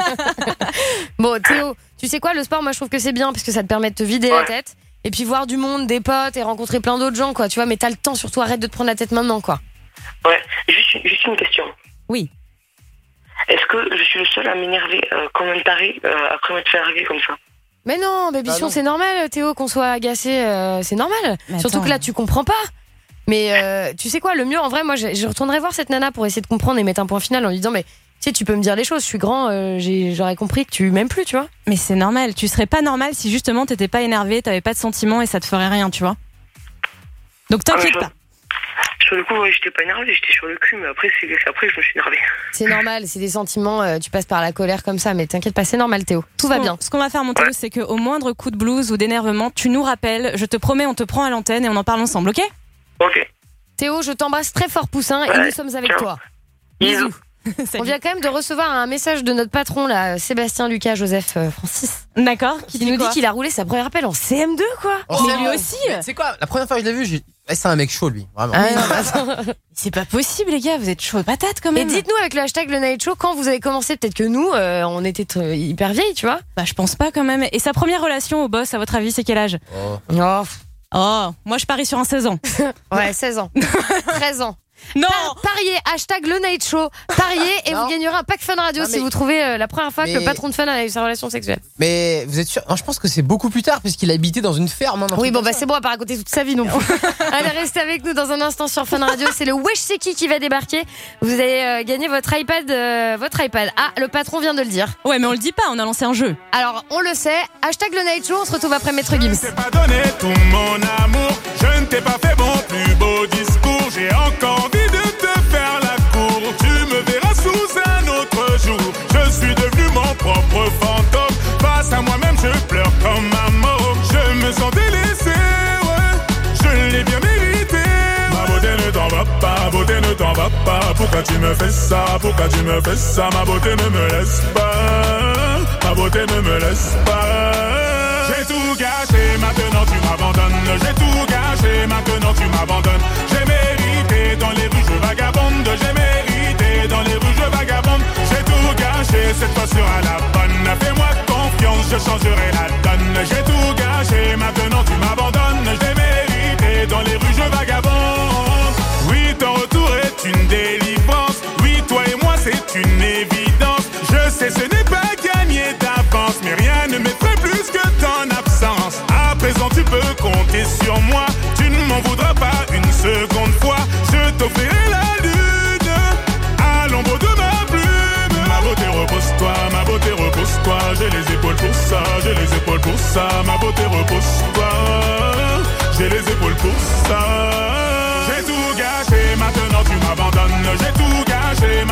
Bon, Théo, tu sais quoi, le sport, moi je trouve que c'est bien parce que ça te permet de te vider la tête et puis voir du monde, des potes et rencontrer plein d'autres gens, quoi. Tu vois, mais t'as le temps, surtout arrête de te prendre la tête maintenant, quoi. Ouais, juste une question. Oui. Est-ce que je suis le seul à m'énerver comme un taré après m'être fait larguer comme ça? Mais non, mais bichon, c'est normal, Théo, qu'on soit agacé, c'est normal. Mais surtout attends. que là, tu comprends pas. Mais tu sais quoi, le mieux, en vrai, moi, je retournerai voir cette nana pour essayer de comprendre et mettre un point final en lui disant, mais tu sais, tu peux me dire les choses, je suis grand, j'aurais compris que tu m'aimes plus, tu vois. Mais c'est normal, tu serais pas normal si justement t'étais pas énervé, t'avais pas de sentiments et ça te ferait rien, tu vois. Donc t'inquiète pas. Sur le coup, ouais, j'étais pas énervé, j'étais sur le cul, mais après, je me suis énervé. C'est normal, c'est des sentiments, tu passes par la colère comme ça, mais t'inquiète pas, c'est normal, Théo. Tout va bien. Ce qu'on va faire, mon Théo, c'est qu'au moindre coup de blues ou d'énervement, tu nous rappelles, je te promets, on te prend à l'antenne et on en parle ensemble, ok? Ok. Théo, je t'embrasse très fort, poussin, et nous sommes avec toi. Bisous. On vient quand même de recevoir un message de notre patron, là, Sébastien, Lucas, Joseph, Francis. D'accord. Qui nous dit qu'il a roulé sa première appel en CM2, quoi. Mais lui aussi. C'est quoi? La première fois que je l'ai vu, c'est un mec chaud, lui. Vraiment. Ah, non, bah, attends. C'est pas possible, les gars, vous êtes chaud patate quand Et même. dites-nous avec le hashtag le Night Show, quand vous avez commencé, peut-être que nous, on était hyper vieilles, tu vois. Bah, je pense pas quand même. Et sa première relation au boss, à votre avis, c'est quel âge? Oh, moi je parie sur un 16 ans. Ouais, 16 ans. 13 ans. Non. Pariez, hashtag le Night Show. Pariez et vous gagnerez un pack Fun Radio si vous trouvez la première fois que le patron de Fun a eu sa relation sexuelle. Mais vous êtes sûr? Non, je pense que c'est beaucoup plus tard puisqu'il habitait dans une ferme. Hein, oui, bon bah c'est bon, à pas raconter toute sa vie non plus. Allez, restez avec nous dans un instant sur Fun Radio. C'est le Wesh C'est qui va débarquer. Vous allez gagner votre iPad. Ah, le patron vient de le dire. Ouais, mais on le dit pas, on a lancé un jeu. Alors, on le sait. Hashtag le Night Show. On se retrouve après Maître Gims. Je ne t'ai pas donné tout mon amour, je ne t'ai pas fait mon plus beau discours. J'ai encore envie de te faire la cour. Tu me verras sous un autre jour. Je suis devenu mon propre fantôme. Face à moi-même, je pleure comme un môme. Je me sens délaissé, ouais, je l'ai bien mérité. Ma beauté ne t'en va pas, beauté ne t'en va pas. Pourquoi tu me fais ça, pourquoi tu me fais ça? Ma beauté ne me laisse pas, ma beauté ne me laisse pas. J'ai tout gâché, maintenant tu m'abandonnes. J'ai tout gâché, maintenant tu m'abandonnes. J'ai mérité dans les rues, je vagabonde. J'ai mérité dans les rues, je vagabonde. J'ai tout gâché, cette fois sera la bonne. Fais-moi confiance, je changerai la donne. J'ai tout gâché, maintenant tu m'abandonnes. J'ai mérité dans les rues, je vagabonde. Oui, ton retour est une délivrance. Oui, toi et moi, c'est une évidence. Je sais, ce n'est pas gagné d'avance, mais rien ne m'effraie plus que ton absence. À présent, tu peux compter sur moi. Tu ne m'en voudras pas une seconde fois. Je t'offrirai la lune à l'ombre de ma plume. Ma beauté, repose-toi, ma beauté, repose-toi. J'ai les épaules pour ça, j'ai les épaules pour ça. Ma beauté, repose-toi, j'ai les épaules pour ça. J'ai tout gâché, maintenant tu m'abandonnes. J'ai tout gâché,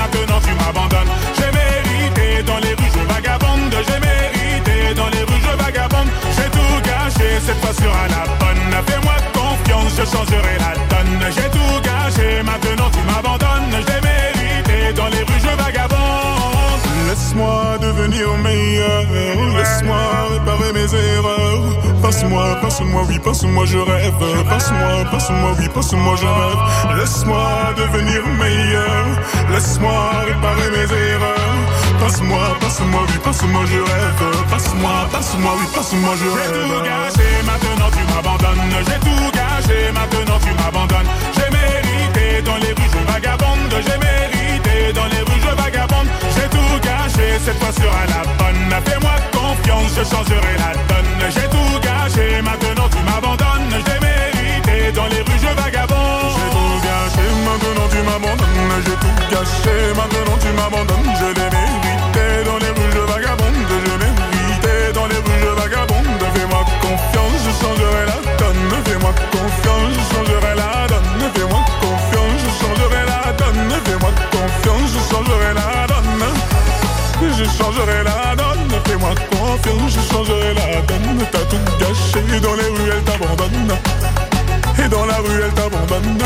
m'abandonnes. J'ai mérité dans les rues, je vagabonde. J'ai mérité dans les rues, je vagabonde. J'ai tout gâché, cette fois sera la bonne. Fais-moi confiance, je changerai la donne. J'ai tout gâché, maintenant tu m'abandonnes. J'ai mérité dans les rues, je vagabonde. Laisse-moi devenir meilleur, laisse-moi réparer mes erreurs. Passe-moi, oui, passe-moi, je rêve. Passe-moi, oui, passe-moi, je rêve. Laisse-moi devenir meilleur, laisse-moi réparer mes erreurs. Passe-moi, oui, passe-moi, je rêve. Passe-moi, oui, passe-moi, je rêve. J'ai tout gâché, maintenant tu m'abandonnes. J'ai tout gâché, maintenant tu m'abandonnes. J'ai mérité dans les rues, je vagabonde. J'ai mérité dans les rues, je vagabonde. J'ai tout gâché, cette fois sera la bonne. Fais-moi confiance, je changerai la donne. J'ai tout gâché, maintenant tu m'abandonnes. J'ai mérité dans les rues, je vagabonde. J'ai tout gâché, maintenant tu m'abandonnes. J'ai tout gâché, maintenant tu m'abandonnes. Je l'ai mérité dans les rues, je vagabonde. Je l'ai mérité dans les rues, je vagabonde. Fais-moi confiance, je changerai la donne. Fais-moi confiance, je changerai la donne. Fais-moi confiance, je changerai la donne. Fais-moi confiance, je changerai la donne. Je changerai la donne, fais-moi confiance, je changerai la donne. T'as tout gâché, dans les rues elle t'abandonne. Et dans la rue elle t'abandonne.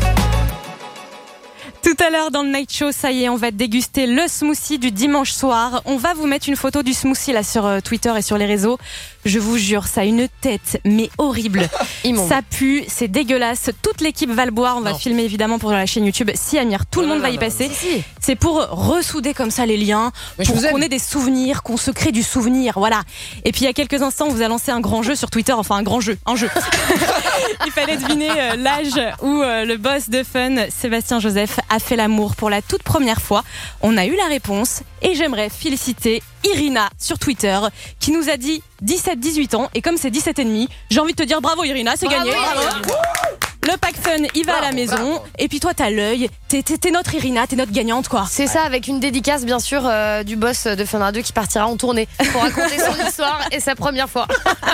Tout à l'heure dans le Night Show, ça y est, on va déguster le smoothie du dimanche soir. On va vous mettre une photo du smoothie là sur Twitter et sur les réseaux. Je vous jure, ça a une tête, mais horrible. Ça pue, c'est dégueulasse. Toute l'équipe va le boire. On va filmer évidemment pour la chaîne YouTube. Si Amir, tout le monde va y passer. C'est pour ressouder comme ça les liens, pour qu'on ait des souvenirs, qu'on se crée du souvenir. Voilà. Et puis il y a quelques instants, on vous a lancé un grand jeu sur Twitter. Enfin, un jeu. Il fallait deviner l'âge où le boss de Fun, Sébastien Joseph, a fait l'amour pour la toute première fois. On a eu la réponse et j'aimerais féliciter Irina sur Twitter qui nous a dit 17-18 ans et comme c'est 17,5, j'ai envie de te dire bravo Irina, c'est gagné. Bravo. Le pack Fun, il va à la maison et puis toi t'as l'œil, t'es notre Irina, t'es notre gagnante quoi. C'est ça, avec une dédicace bien sûr du boss de Fun Radio qui partira en tournée pour raconter son histoire et sa première fois.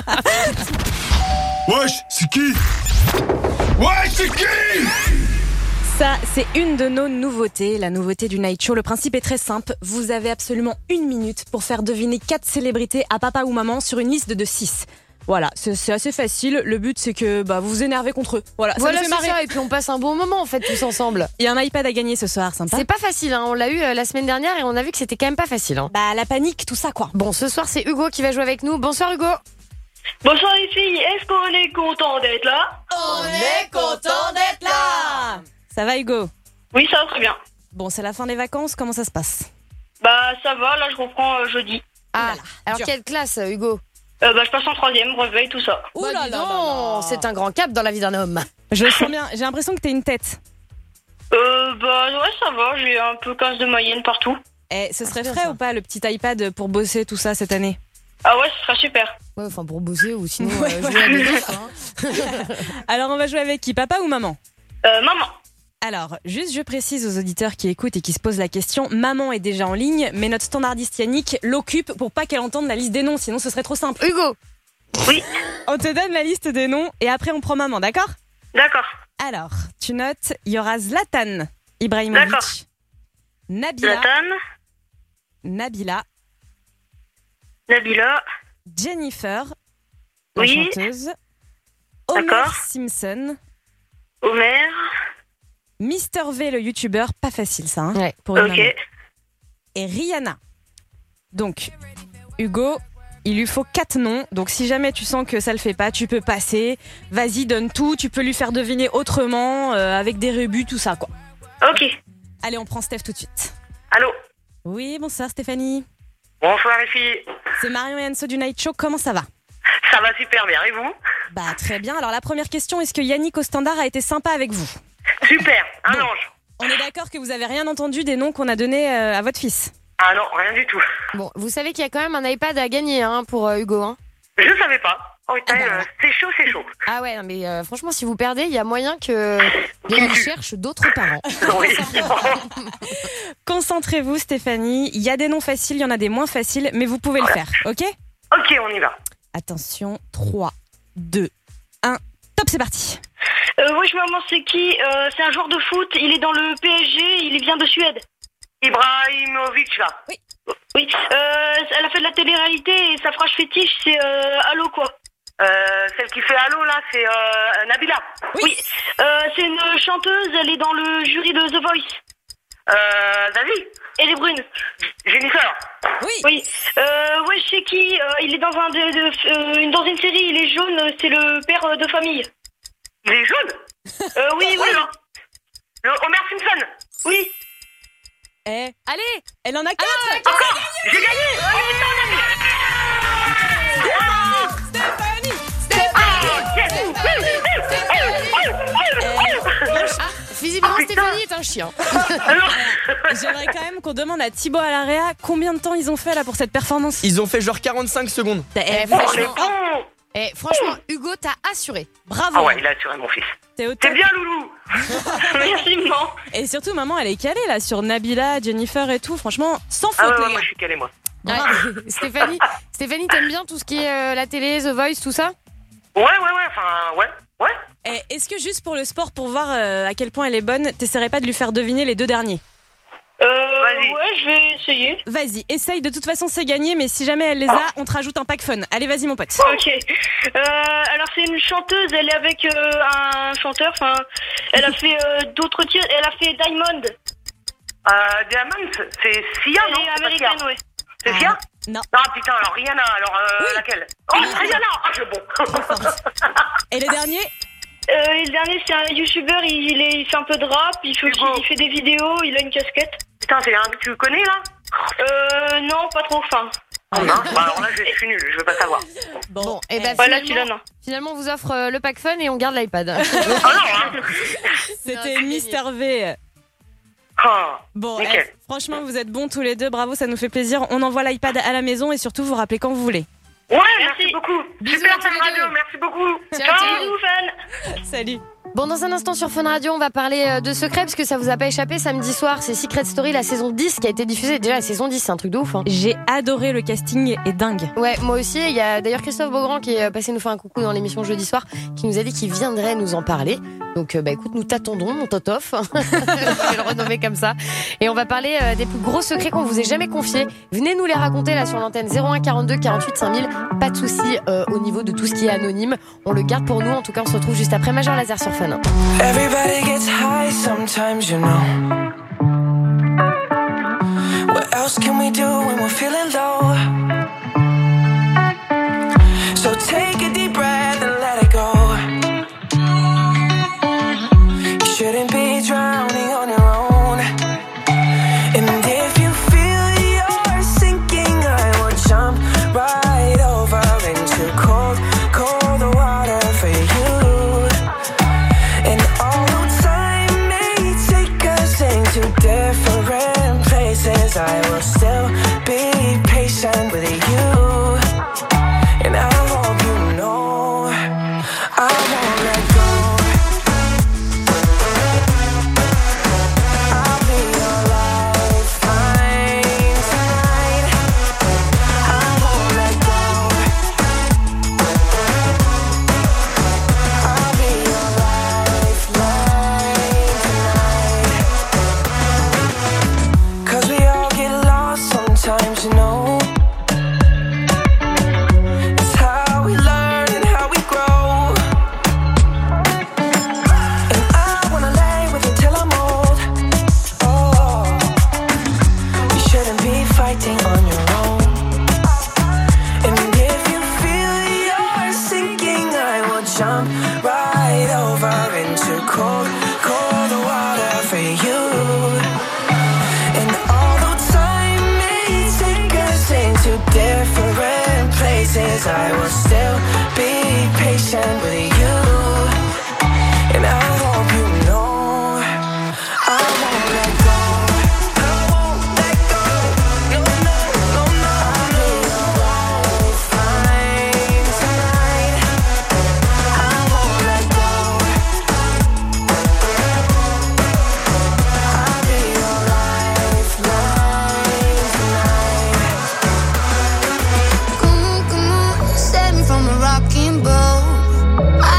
Wesh, c'est qui? Wesh, c'est qui? Ça, c'est une de nos nouveautés, la nouveauté du Night Show. Le principe est très simple. Vous avez absolument 1 minute pour faire deviner 4 célébrités à papa ou maman sur une liste de 6. Voilà, c'est assez facile. Le but, c'est que vous vous énervez contre eux. Voilà, ça c'est ça. Et puis on passe un bon moment en fait tous ensemble. Il y a un iPad à gagner ce soir, sympa. C'est pas facile, hein. On l'a eu la semaine dernière et on a vu que c'était quand même pas facile. Hein. La panique, tout ça quoi. Bon, ce soir, c'est Hugo qui va jouer avec nous. Bonsoir Hugo. Bonsoir les filles, est-ce qu'on est content d'être là? On est content d'être là. Ça va Hugo? Oui, ça va très bien. Bon, c'est la fin des vacances, comment ça se passe? Ça va, là je reprends jeudi. Alors quelle classe Hugo? Je passe en 3e, brevet, tout ça. Ouh là là, c'est un grand cap dans la vie d'un homme. Je le sens bien, j'ai l'impression que t'es une tête. Ouais, ça va, j'ai un peu 15 de moyenne partout. Ce serait frais ou pas le petit iPad pour bosser tout ça cette année? Ah ouais, ce serait super. Ouais, enfin pour bosser ou sinon jouer à des autres, hein. Alors on va jouer avec qui, papa ou maman? Maman. Alors, juste je précise aux auditeurs qui écoutent et qui se posent la question, maman est déjà en ligne, mais notre standardiste Yannick l'occupe pour pas qu'elle entende la liste des noms, sinon ce serait trop simple. Hugo. Oui. On te donne la liste des noms et après on prend maman, d'accord? D'accord. Alors, tu notes, il y aura Zlatan Ibrahimovic. D'accord. Nabila. Zlatan. Nabila. Jennifer. La chanteuse. Homer Simpson. Homer. Mister V, le youtubeur, pas facile ça, hein, pour une maman. Et Rihanna. Donc, Hugo, il lui faut 4 noms. Donc, si jamais tu sens que ça le fait pas, tu peux passer. Vas-y, donne tout. Tu peux lui faire deviner autrement, avec des rebuts, tout ça, quoi. Ok. Allez, on prend Steph tout de suite. Allô? Oui, bonsoir Stéphanie. Bonsoir les filles. C'est Marion et Anso du Night Show, comment ça va? Ça va super bien, et vous? Très bien. Alors, la première question, est-ce que Yannick au standard a été sympa avec vous? Super, un ange. On est d'accord que vous avez rien entendu des noms qu'on a donnés à votre fils? Ah non, rien du tout. Bon, vous savez qu'il y a quand même un iPad à gagner pour Hugo. Hein. Je savais pas. Oh, c'est chaud, c'est chaud. Ah ouais, mais franchement, si vous perdez, il y a moyen que il cherche d'autres parents. Oui. Concentrez-vous, Stéphanie. Il y a des noms faciles, il y en a des moins faciles, mais vous pouvez le faire, ok? Ok, on y va. Attention, 3, 2, 1, top, c'est parti. Oui, je me demande c'est qui. C'est un joueur de foot, il est dans le PSG, il vient de Suède. Ibrahimovic, là. Oui. Oui. Elle a fait de la télé-réalité et sa phrase fétiche, c'est Allô, quoi. Celle qui fait Allô, là, c'est Nabila. Oui. C'est une chanteuse, elle est dans le jury de The Voice. Zazie. Elle est brune. Jennifer. Oui. Ouais, je sais qui. Il est dans dans une série, il est jaune, c'est le père de famille. Il est jaune. Oui. Le Homer Simpson. Oui. Allez, elle en a 4. Encore. J'ai gagné. Visiblement, Stéphanie est un chien. J'aimerais quand même qu'on demande à Thibaut à l'AREA combien de temps ils ont fait là pour cette performance. Ils ont fait genre 45 secondes. Franchement, Hugo, t'as assuré. Bravo. Ah ouais, il a assuré, mon fils. T'es bien, loulou. Merci, maman. Et surtout, maman, elle est calée là sur Nabila, Jennifer et tout. Franchement, sans faute, les gars. Moi, je suis calée, moi. Stéphanie, t'aimes bien tout ce qui est la télé, The Voice, tout ça? Ouais. Et est-ce que juste pour le sport, pour voir à quel point elle est bonne, t'essaierais pas de lui faire deviner les 2 derniers? Vas-y. Ouais, je vais essayer. Vas-y, essaye, de toute façon c'est gagné, mais si jamais elle les a, on te rajoute un pack fun. Allez, vas-y mon pote. Ok. Alors c'est une chanteuse, elle est avec un chanteur, enfin, elle a fait d'autres titres, elle a fait Diamond. Diamond, c'est Sia, non? Elle est américaine, ouais. C'est Sia? Non. Ah putain, alors Rihanna, alors laquelle? Oh, Rihanna. Ah, c'est bon. Et le dernier? Le dernier, c'est un youtubeur, il fait un peu de rap, il fait des vidéos, il a une casquette. Putain, c'est un que tu connais, là? Non, pas trop, enfin. Non, alors là, je suis nul, je veux pas savoir. Bon, et ben finalement, on vous offre le pack fun et on garde l'iPad. C'était Mister V. Bon, franchement, vous êtes bons tous les deux, bravo, ça nous fait plaisir. On envoie l'iPad à la maison et surtout, vous rappelez quand vous voulez. Ouais, merci beaucoup. Super Fun Radio, merci beaucoup. Ciao. Fan. Salut. Bon, dans un instant sur Fun Radio, on va parler de secrets parce que ça vous a pas échappé samedi soir. C'est Secret Story, la saison 10 qui a été diffusée. Déjà, la saison 10, c'est un truc de ouf. Hein. J'ai adoré, le casting est dingue. Ouais, moi aussi. Il y a d'ailleurs Christophe Beaugrand qui est passé nous faire un coucou dans l'émission jeudi soir, qui nous a dit qu'il viendrait nous en parler. Donc, écoute, nous t'attendons, mon Totof. Je vais le renommer comme ça. Et on va parler des plus gros secrets qu'on vous ait jamais confiés. Venez nous les raconter là sur l'antenne 01 42 48 5000. Pas de soucis au niveau de tout ce qui est anonyme. On le garde pour nous. En tout cas, on se retrouve juste après Major Lazer sur Fun. Everybody gets high sometimes, you know. What else can we do when we're feeling low? So take a deep breath and let it go. You shouldn't be drowning on your own. And if you feel you're sinking, I will jump right over into cold, cold water for you. Different places, I will still be patient with you. And I hope you know I won't let go. I'll be your lifeline tonight. I won't let go. I'll be your lifeline tonight. Cause we all get lost sometimes, you know. It's how we learn and how we grow. And I wanna lay with you till I'm old. Oh, you shouldn't be fighting on your own. And if you feel you're sinking, I will jump right over into cold, cold water for you. Different places, I will still be patient with you. And I hope you know I won't let go. I won't let go. No, no, no, no. I'll be your lifeline tonight. I won't let go. I'll be your lifeline tonight. From a rocking boat, I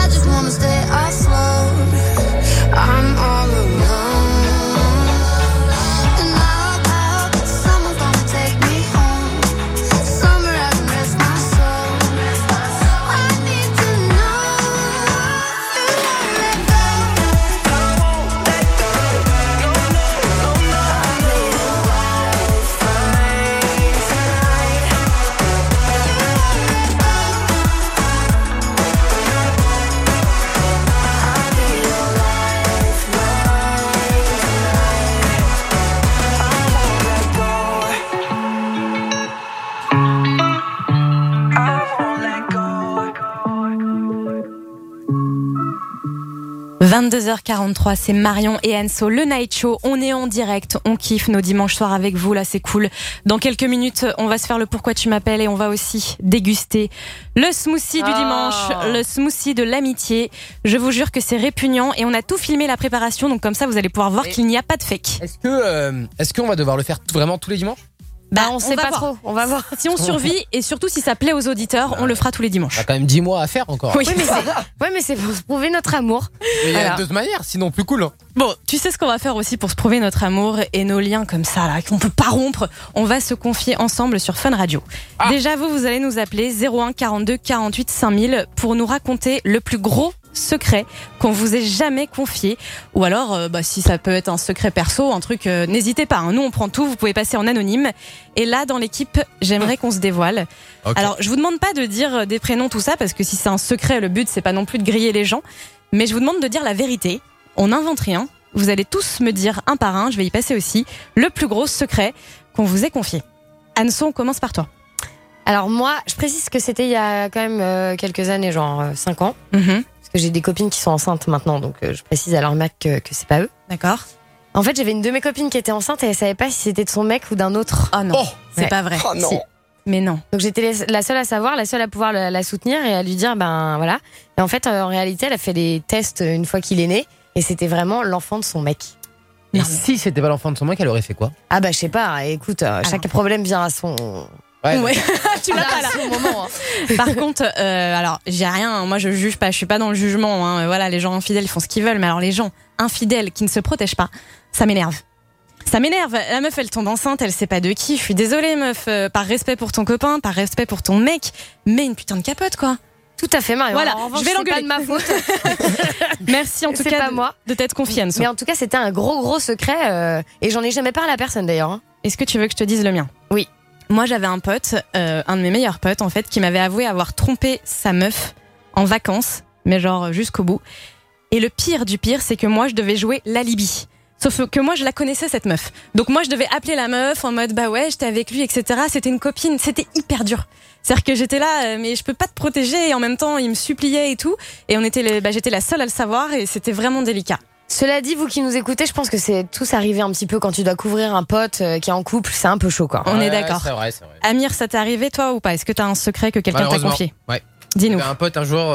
22h43, c'est Marion et Enzo, le Night Show. On est en direct, on kiffe nos dimanches soirs avec vous, là c'est cool. Dans quelques minutes, on va se faire le pourquoi tu m'appelles et on va aussi déguster le smoothie du dimanche, le smoothie de l'amitié. Je vous jure que c'est répugnant et on a tout filmé la préparation, donc comme ça vous allez pouvoir voir qu'il n'y a pas de fake. Est-ce qu'on va devoir le faire vraiment tous les dimanches? On sait pas trop, on va voir. Si on survit et surtout si ça plaît aux auditeurs, on le fera tous les dimanches. On a quand même 10 mois à faire encore. Oui, mais c'est pour se prouver notre amour. Mais Voilà. de toute manière, sinon plus cool. Bon, tu sais ce qu'on va faire aussi pour se prouver notre amour et nos liens comme ça, là, qu'on peut pas rompre. On va se confier ensemble sur Fun Radio. Déjà, vous allez nous appeler 01 42 48 5000 pour nous raconter le plus gros secret qu'on vous ait jamais confié. Ou alors, si ça peut être un secret perso, un truc, n'hésitez pas. Nous, on prend tout. Vous pouvez passer en anonyme. Et là, dans l'équipe, j'aimerais qu'on se dévoile. Okay. Alors, je vous demande pas de dire des prénoms, tout ça, parce que si c'est un secret, le but, c'est pas non plus de griller les gens. Mais je vous demande de dire la vérité. On n'invente rien. Vous allez tous me dire un par un, je vais y passer aussi, le plus gros secret qu'on vous ait confié. Anne-Son, on commence par toi. Alors moi, je précise que c'était il y a quand même quelques années, genre 5 ans. Parce que j'ai des copines qui sont enceintes maintenant, donc je précise à leur mec que c'est pas eux. D'accord. En fait, j'avais une de mes copines qui était enceinte et elle savait pas si c'était de son mec ou d'un autre. Oh non, c'est pas vrai. Oh non. Si. Mais non. Donc j'étais la seule à savoir, la seule à pouvoir la soutenir et à lui dire, voilà. Et en fait, en réalité, elle a fait des tests une fois qu'il est né et c'était vraiment l'enfant de son mec. Et si c'était pas l'enfant de son mec, elle aurait fait quoi? Ah je sais pas, écoute, chaque problème vient à son... Ouais. Tu l'as pas là. Au moment, hein. Par contre, alors j'ai rien, moi je juge pas, je suis pas dans le jugement. Voilà, les gens infidèles ils font ce qu'ils veulent, mais alors les gens infidèles qui ne se protègent pas, ça m'énerve. Ça m'énerve. La meuf elle tombe enceinte, elle sait pas de qui. Je suis désolée meuf, par respect pour ton copain, par respect pour ton mec, mets une putain de capote quoi. Tout à fait, Marion. Voilà, Alors, en revanche, je vais c'est l'engueuler. pas de ma faute. Merci en tout C'est cas pas moi. de t'être confiée, Anne-Son. Mais en tout cas, c'était un gros secret et j'en ai jamais parlé à personne d'ailleurs. Hein. Est-ce que tu veux que je te dise le mien? Oui. Moi, j'avais un pote, un de mes meilleurs potes en fait, qui m'avait avoué avoir trompé sa meuf en vacances, mais genre jusqu'au bout. Et le pire du pire, c'est que moi, je devais jouer l'alibi. Sauf que moi, je la connaissais cette meuf. Donc moi, je devais appeler la meuf en mode bah ouais, j'étais avec lui, etc. C'était une copine, c'était hyper dur. C'est-à-dire que j'étais là, mais je peux pas te protéger. Et en même temps, il me suppliait et tout. Et j'étais la seule à le savoir et c'était vraiment délicat. Cela dit, vous qui nous écoutez, je pense que c'est tous arrivé un petit peu quand tu dois couvrir un pote qui est en couple, c'est un peu chaud quoi. On est d'accord. C'est vrai. Amir, ça t'est arrivé toi ou pas? Est-ce que t'as un secret que quelqu'un t'a confié? Ouais. Dis-nous. J'avais un pote un jour,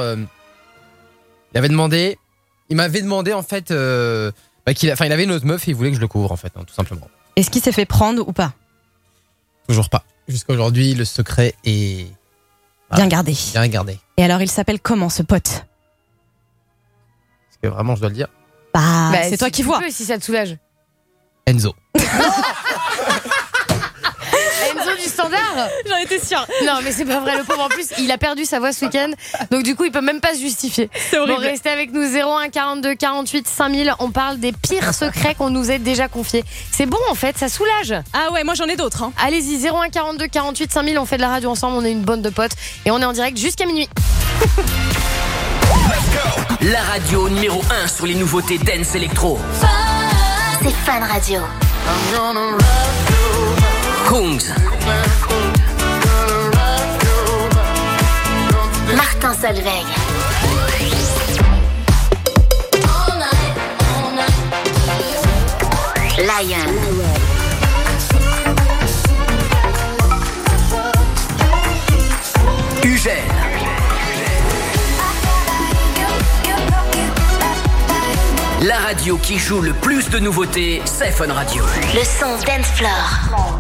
il m'avait demandé en fait, il avait une autre meuf et il voulait que je le couvre en fait, tout simplement. Est-ce qu'il s'est fait prendre ou pas? Toujours pas. Jusqu'à aujourd'hui, le secret est bien gardé. Bien gardé. Et alors, il s'appelle comment ce pote? Est-ce que vraiment je dois le dire? Bah, c'est si toi qui tu vois. peux, si ça te soulage. Enzo. Enzo du Standard. J'en étais sûre. Non, mais c'est pas vrai. Le pauvre, en plus, il a perdu sa voix ce week-end. Donc, du coup, il peut même pas se justifier. C'est horrible. Bon, restez avec nous. 01 42 48 5000. On parle des pires secrets qu'on nous ait déjà confiés. C'est bon, en fait, ça soulage. Ah ouais, moi j'en ai d'autres. Hein. Allez-y, 01 42 48 5000. On fait de la radio ensemble. On est une bande de potes. Et on est en direct jusqu'à minuit. La radio numéro 1 sur les nouveautés dance électro. C'est Fun Radio. Kungs, Martin Solveig. Lion. Ugel, la radio qui joue le plus de nouveautés, c'est Fun Radio. Le son Dance Floor.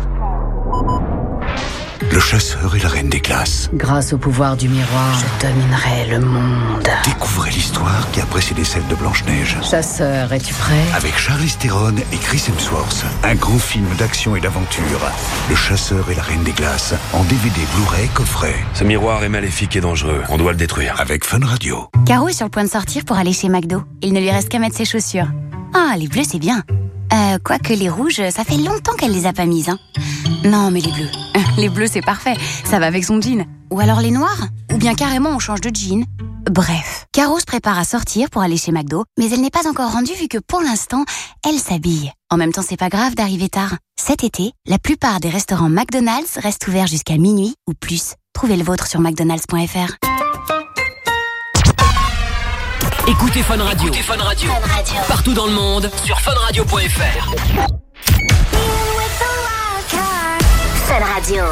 Le chasseur et la reine des glaces. Grâce au pouvoir du miroir, je dominerai le monde. Découvrez l'histoire qui a précédé celle de Blanche-Neige. Chasseur, es-tu prêt? Avec Charlize Theron et Chris Hemsworth. Un grand film d'action et d'aventure. Le chasseur et la reine des glaces. En DVD, Blu-ray, coffret. Ce miroir est maléfique et dangereux. On doit le détruire. Avec Fun Radio. Caro est sur le point de sortir pour aller chez McDo. Il ne lui reste qu'à mettre ses chaussures. Ah, les bleus, c'est bien. Quoique les rouges, ça fait longtemps qu'elle les a pas mises, hein. Non, mais les bleus. Les bleus, c'est parfait. Ça va avec son jean. Ou alors les noirs. Ou bien carrément, on change de jean. Bref. Caro se prépare à sortir pour aller chez McDo, mais elle n'est pas encore rendue vu que pour l'instant, elle s'habille. En même temps, c'est pas grave d'arriver tard. Cet été, la plupart des restaurants McDonald's restent ouverts jusqu'à minuit ou plus. Trouvez le vôtre sur mcdonalds.fr. Écoutez Fun Radio. Partout dans le monde sur funradio.fr. Fun Radio.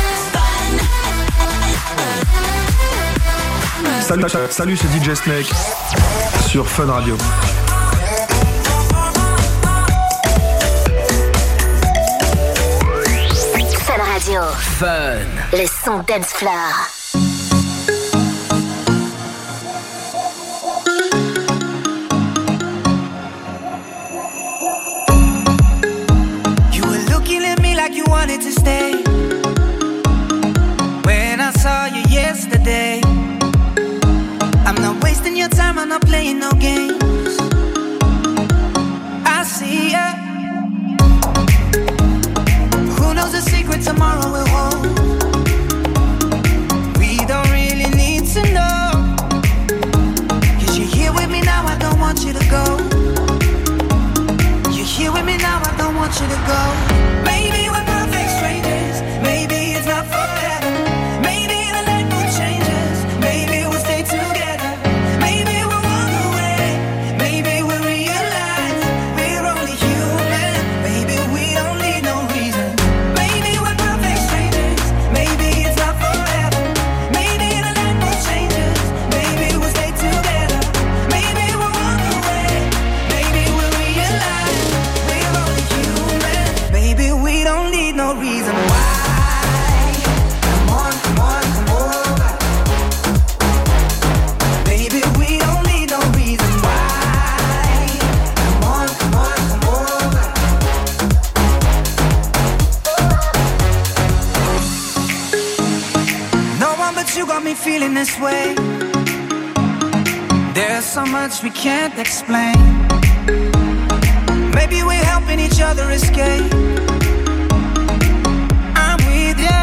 Salut, c'est DJ Snake sur Fun Radio. Fun Radio. Fun. Le son dance floor. You were looking at me like you wanted to stay. When I saw you yesterday, I'm not wasting your time, I'm not playing no games. I see ya. Who knows the secret tomorrow will hold? We don't really need to know. 'Cause you're here with me now, I don't want you to go. You're here with me now, I don't want you to go. Maybe we're perfect strangers, maybe it's not forever. Maybe the light will change us, maybe we'll stay together. Maybe we'll walk away, maybe we'll realize we're only human. Maybe we don't need no reason. Maybe we're perfect strangers, maybe it's not forever. Maybe the light will change us, maybe we'll stay together. Maybe we'll walk away, maybe we'll realize we're only human. Maybe we don't need no reason why. Come on, come on, come over. Baby, we don't need no reason why. Come on, come on, come over. No one but you got me feeling this way. There's so much we can't explain. Maybe we're helping each other escape. I'm with ya.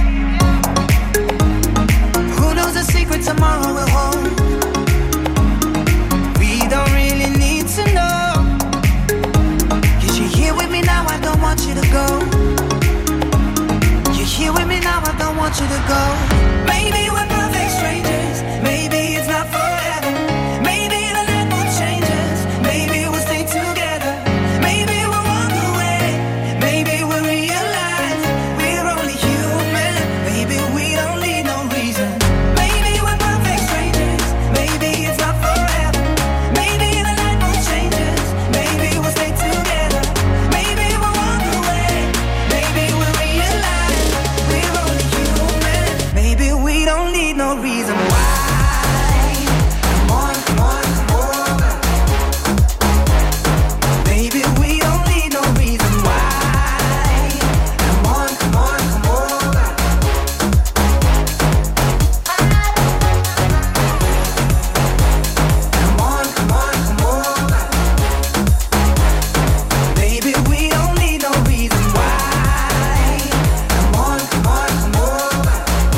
Who knows the secret tomorrow will hold? We don't really need to know. 'Cause you're here with me now, I don't want you to go. You're here with me now, I don't want you to go. Maybe we're perfect strangers, maybe it's not forever. Maybe the light will change us, maybe we'll stay together. Maybe we'll walk away, maybe we'll realize we're only human. Maybe we don't need no reason. Maybe we're perfect strangers, maybe it's not forever. Maybe the light will change us, maybe we'll stay together. Maybe we'll walk away, maybe we'll realize we're only human. Maybe we don't need no reason why. Come on, come on, come over. Maybe we don't need no reason why. Come on, come on, come over. Come on, come on, come over. Maybe we don't need no reason why. Come on, come on, come over.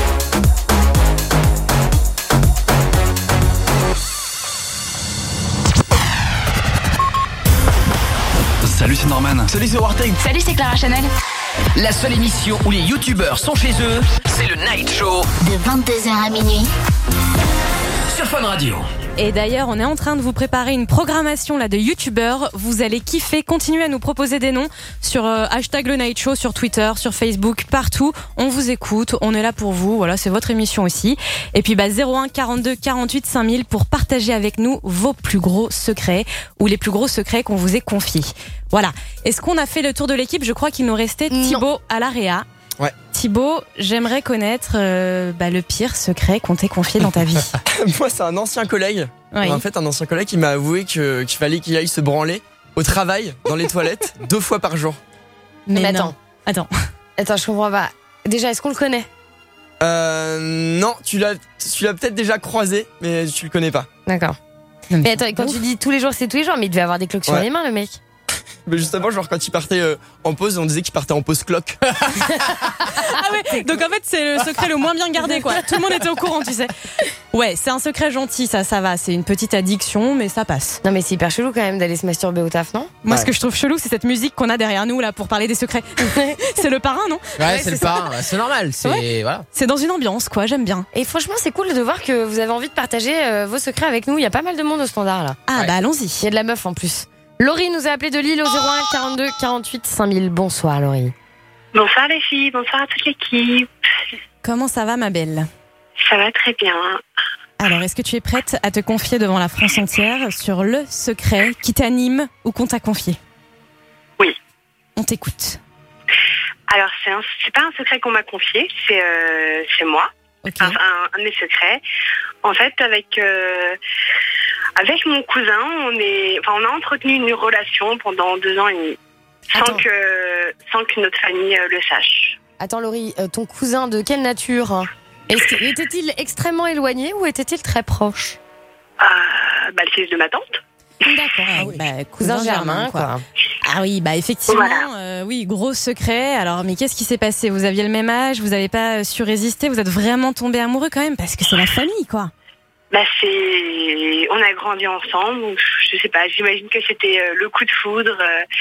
Salut, c'est Norman. Salut, c'est Wartheg. Salut, c'est Clara Chanel. La seule émission où les youtubeurs sont chez eux, c'est le Night Show De 22h à minuit. sur Fun Radio. Et d'ailleurs, on est en train de vous préparer une programmation là de youtubeurs. Vous allez kiffer. Continuez à nous proposer des noms sur hashtag le Night Show, sur Twitter, sur Facebook, partout. On vous écoute. On est là pour vous. Voilà, c'est votre émission aussi. Et puis 01 42 48 5000 pour partager avec nous vos plus gros secrets ou les plus gros secrets qu'on vous ait confiés. Voilà. Est-ce qu'on a fait le tour de l'équipe? Je crois qu'il nous restait Thibaut à l'AREA. Ouais. Thibaut, j'aimerais connaître le pire secret qu'on t'ait confié dans ta vie. Moi, c'est un ancien collègue. Oui. En fait, un ancien collègue qui m'a avoué qu'il fallait qu'il aille se branler au travail, dans les toilettes, 2 fois par jour. Mais non. Attends, je comprends pas. Déjà, est-ce qu'on le connaît? Non, tu l'as peut-être déjà croisé, mais tu le connais pas. D'accord. Mais attends, quand tu dis tous les jours, c'est tous les jours, mais il devait avoir des cloques sur Ouais. les mains, le mec. Mais justement, genre quand il partait en pause, on disait qu'il partait en pause cloque. Ah ouais, donc en fait c'est le secret le moins bien gardé quoi. Tout le monde était au courant, tu sais. Ouais, c'est un secret gentil, ça va. C'est une petite addiction, mais ça passe. Non mais c'est hyper chelou quand même d'aller se masturber au taf, non? Moi ce que je trouve chelou, c'est cette musique qu'on a derrière nous là pour parler des secrets. C'est le parrain, non? Ouais, c'est le parrain, c'est normal. C'est voilà. C'est dans une ambiance quoi, j'aime bien. Et franchement c'est cool de voir que vous avez envie de partager vos secrets avec nous. Il y a pas mal de monde au standard là. Ah bah allons-y. Il y a de la meuf en plus. Laurie nous a appelé de Lille au 01 42 48 5000. Bonsoir Laurie. Bonsoir les filles, bonsoir à toute l'équipe. Comment ça va ma belle? Ça va très bien. Alors, est-ce que tu es prête à te confier devant la France entière sur le secret qui t'anime ou qu'on t'a confié? Oui. On t'écoute. Alors, c'est pas un secret qu'on m'a confié, c'est moi. Okay. Un de mes secrets. En fait, avec mon cousin, on a entretenu une relation pendant 2 ans et demi. Sans que notre famille le sache. Attends Laurie, ton cousin de quelle nature? Était-il extrêmement éloigné ou était-il très proche? Le fils de ma tante. D'accord, cousin germain quoi. Ah oui, bah effectivement, oui, gros secret. Alors, mais qu'est-ce qui s'est passé? Vous aviez le même âge, vous n'avez pas su résister, vous êtes vraiment tombés amoureux quand même, parce que c'est la famille quoi. On a grandi ensemble, donc je sais pas, j'imagine que c'était le coup de foudre.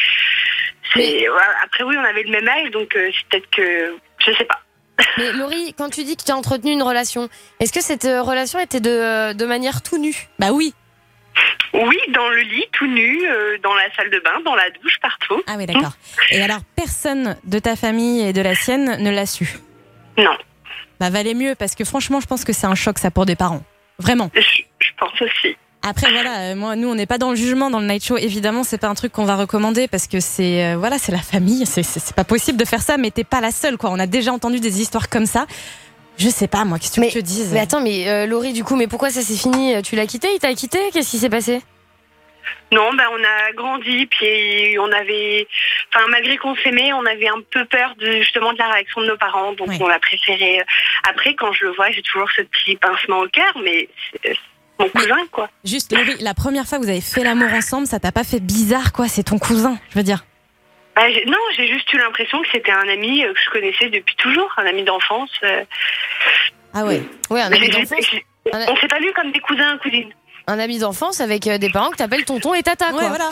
Après oui, on avait le même âge, donc c'est peut-être que je sais pas. Mais Laurie, quand tu dis que tu as entretenu une relation, est-ce que cette relation était de manière tout nue? Bah oui. Oui, dans le lit, tout nu, dans la salle de bain, dans la douche, partout. Ah oui, d'accord. Et alors, personne de ta famille et de la sienne ne l'a su? Non. Bah valait mieux, parce que franchement, je pense que c'est un choc ça pour des parents. Vraiment. Je pense aussi. Après voilà, nous on n'est pas dans le jugement dans le Night Show. Évidemment, c'est pas un truc qu'on va recommander parce que c'est c'est la famille, c'est pas possible de faire ça. Mais t'es pas la seule quoi. On a déjà entendu des histoires comme ça. Je sais pas moi, qu'est-ce que tu te dises? Mais attends, Laurie, du coup, mais pourquoi ça s'est fini? Tu l'as quitté? Il t'a quitté? Qu'est-ce qui s'est passé? Non, on a grandi, puis malgré qu'on s'aimait, on avait un peu peur justement de la réaction de nos parents, donc on a préféré. Après, quand je le vois, j'ai toujours ce petit pincement au cœur, mais c'est mon cousin, quoi. Juste, Laurie, la première fois que vous avez fait l'amour ensemble, ça t'a pas fait bizarre, quoi? C'est ton cousin, je veux dire. Non, j'ai juste eu l'impression que c'était un ami que je connaissais depuis toujours, un ami d'enfance. Ah ouais, un ami d'enfance. On s'est pas vus comme des cousins et cousines. Un ami d'enfance avec des parents que t'appelles tonton et tata, quoi. Ouais, voilà.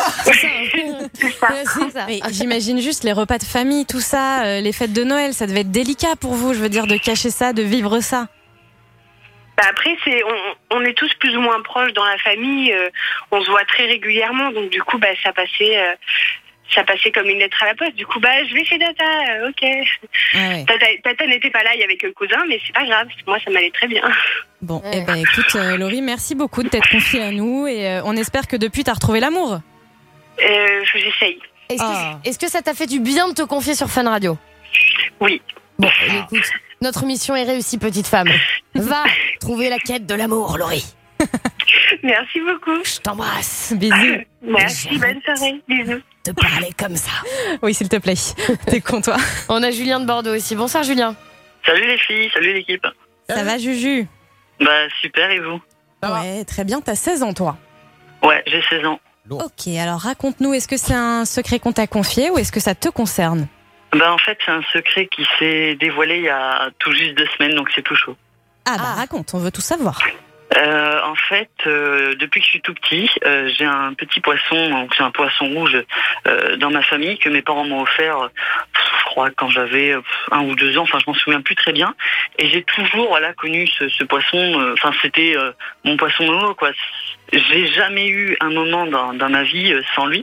C'est ça. Mais j'imagine juste les repas de famille, tout ça, les fêtes de Noël, ça devait être délicat pour vous, je veux dire, de cacher ça, de vivre ça. Après, on est tous plus ou moins proches dans la famille, on se voit très régulièrement, donc du coup, ça passait comme une lettre à la poste. Du coup, je vais chez Tata, ok. Ah ouais. Tata n'était pas là, il y avait que le cousin, mais c'est pas grave, moi ça m'allait très bien. Bon, écoute, Laurie, merci beaucoup de t'être confiée à nous et on espère que depuis t'as retrouvé l'amour. J'essaye. Est-ce que ça t'a fait du bien de te confier sur Fun Radio? Oui. Bon, écoute, notre mission est réussie, petite femme. Va trouver la quête de l'amour, Laurie. Merci beaucoup. Je t'embrasse. Bisous. Merci, bonne soirée. Bisous. De parler comme ça. Oui, s'il te plaît. T'es con, toi. On a Julien de Bordeaux aussi. Bonsoir, Julien. Salut les filles, salut l'équipe. Ça va, Juju? Super, et vous? Ouais, très bien. T'as 16 ans, toi? Ouais, j'ai 16 ans. Ok, alors raconte-nous, est-ce que c'est un secret qu'on t'a confié ou est-ce que ça te concerne? En fait, c'est un secret qui s'est dévoilé il y a tout juste 2 semaines, donc c'est tout chaud. Raconte, on veut tout savoir. En fait, depuis que je suis tout petit, j'ai un petit poisson, donc c'est un poisson rouge dans ma famille que mes parents m'ont offert, je crois quand j'avais 1 ou 2 ans, je m'en souviens plus très bien. Et j'ai toujours connu ce poisson, c'était mon poisson Momo, quoi. J'ai jamais eu un moment dans ma vie sans lui.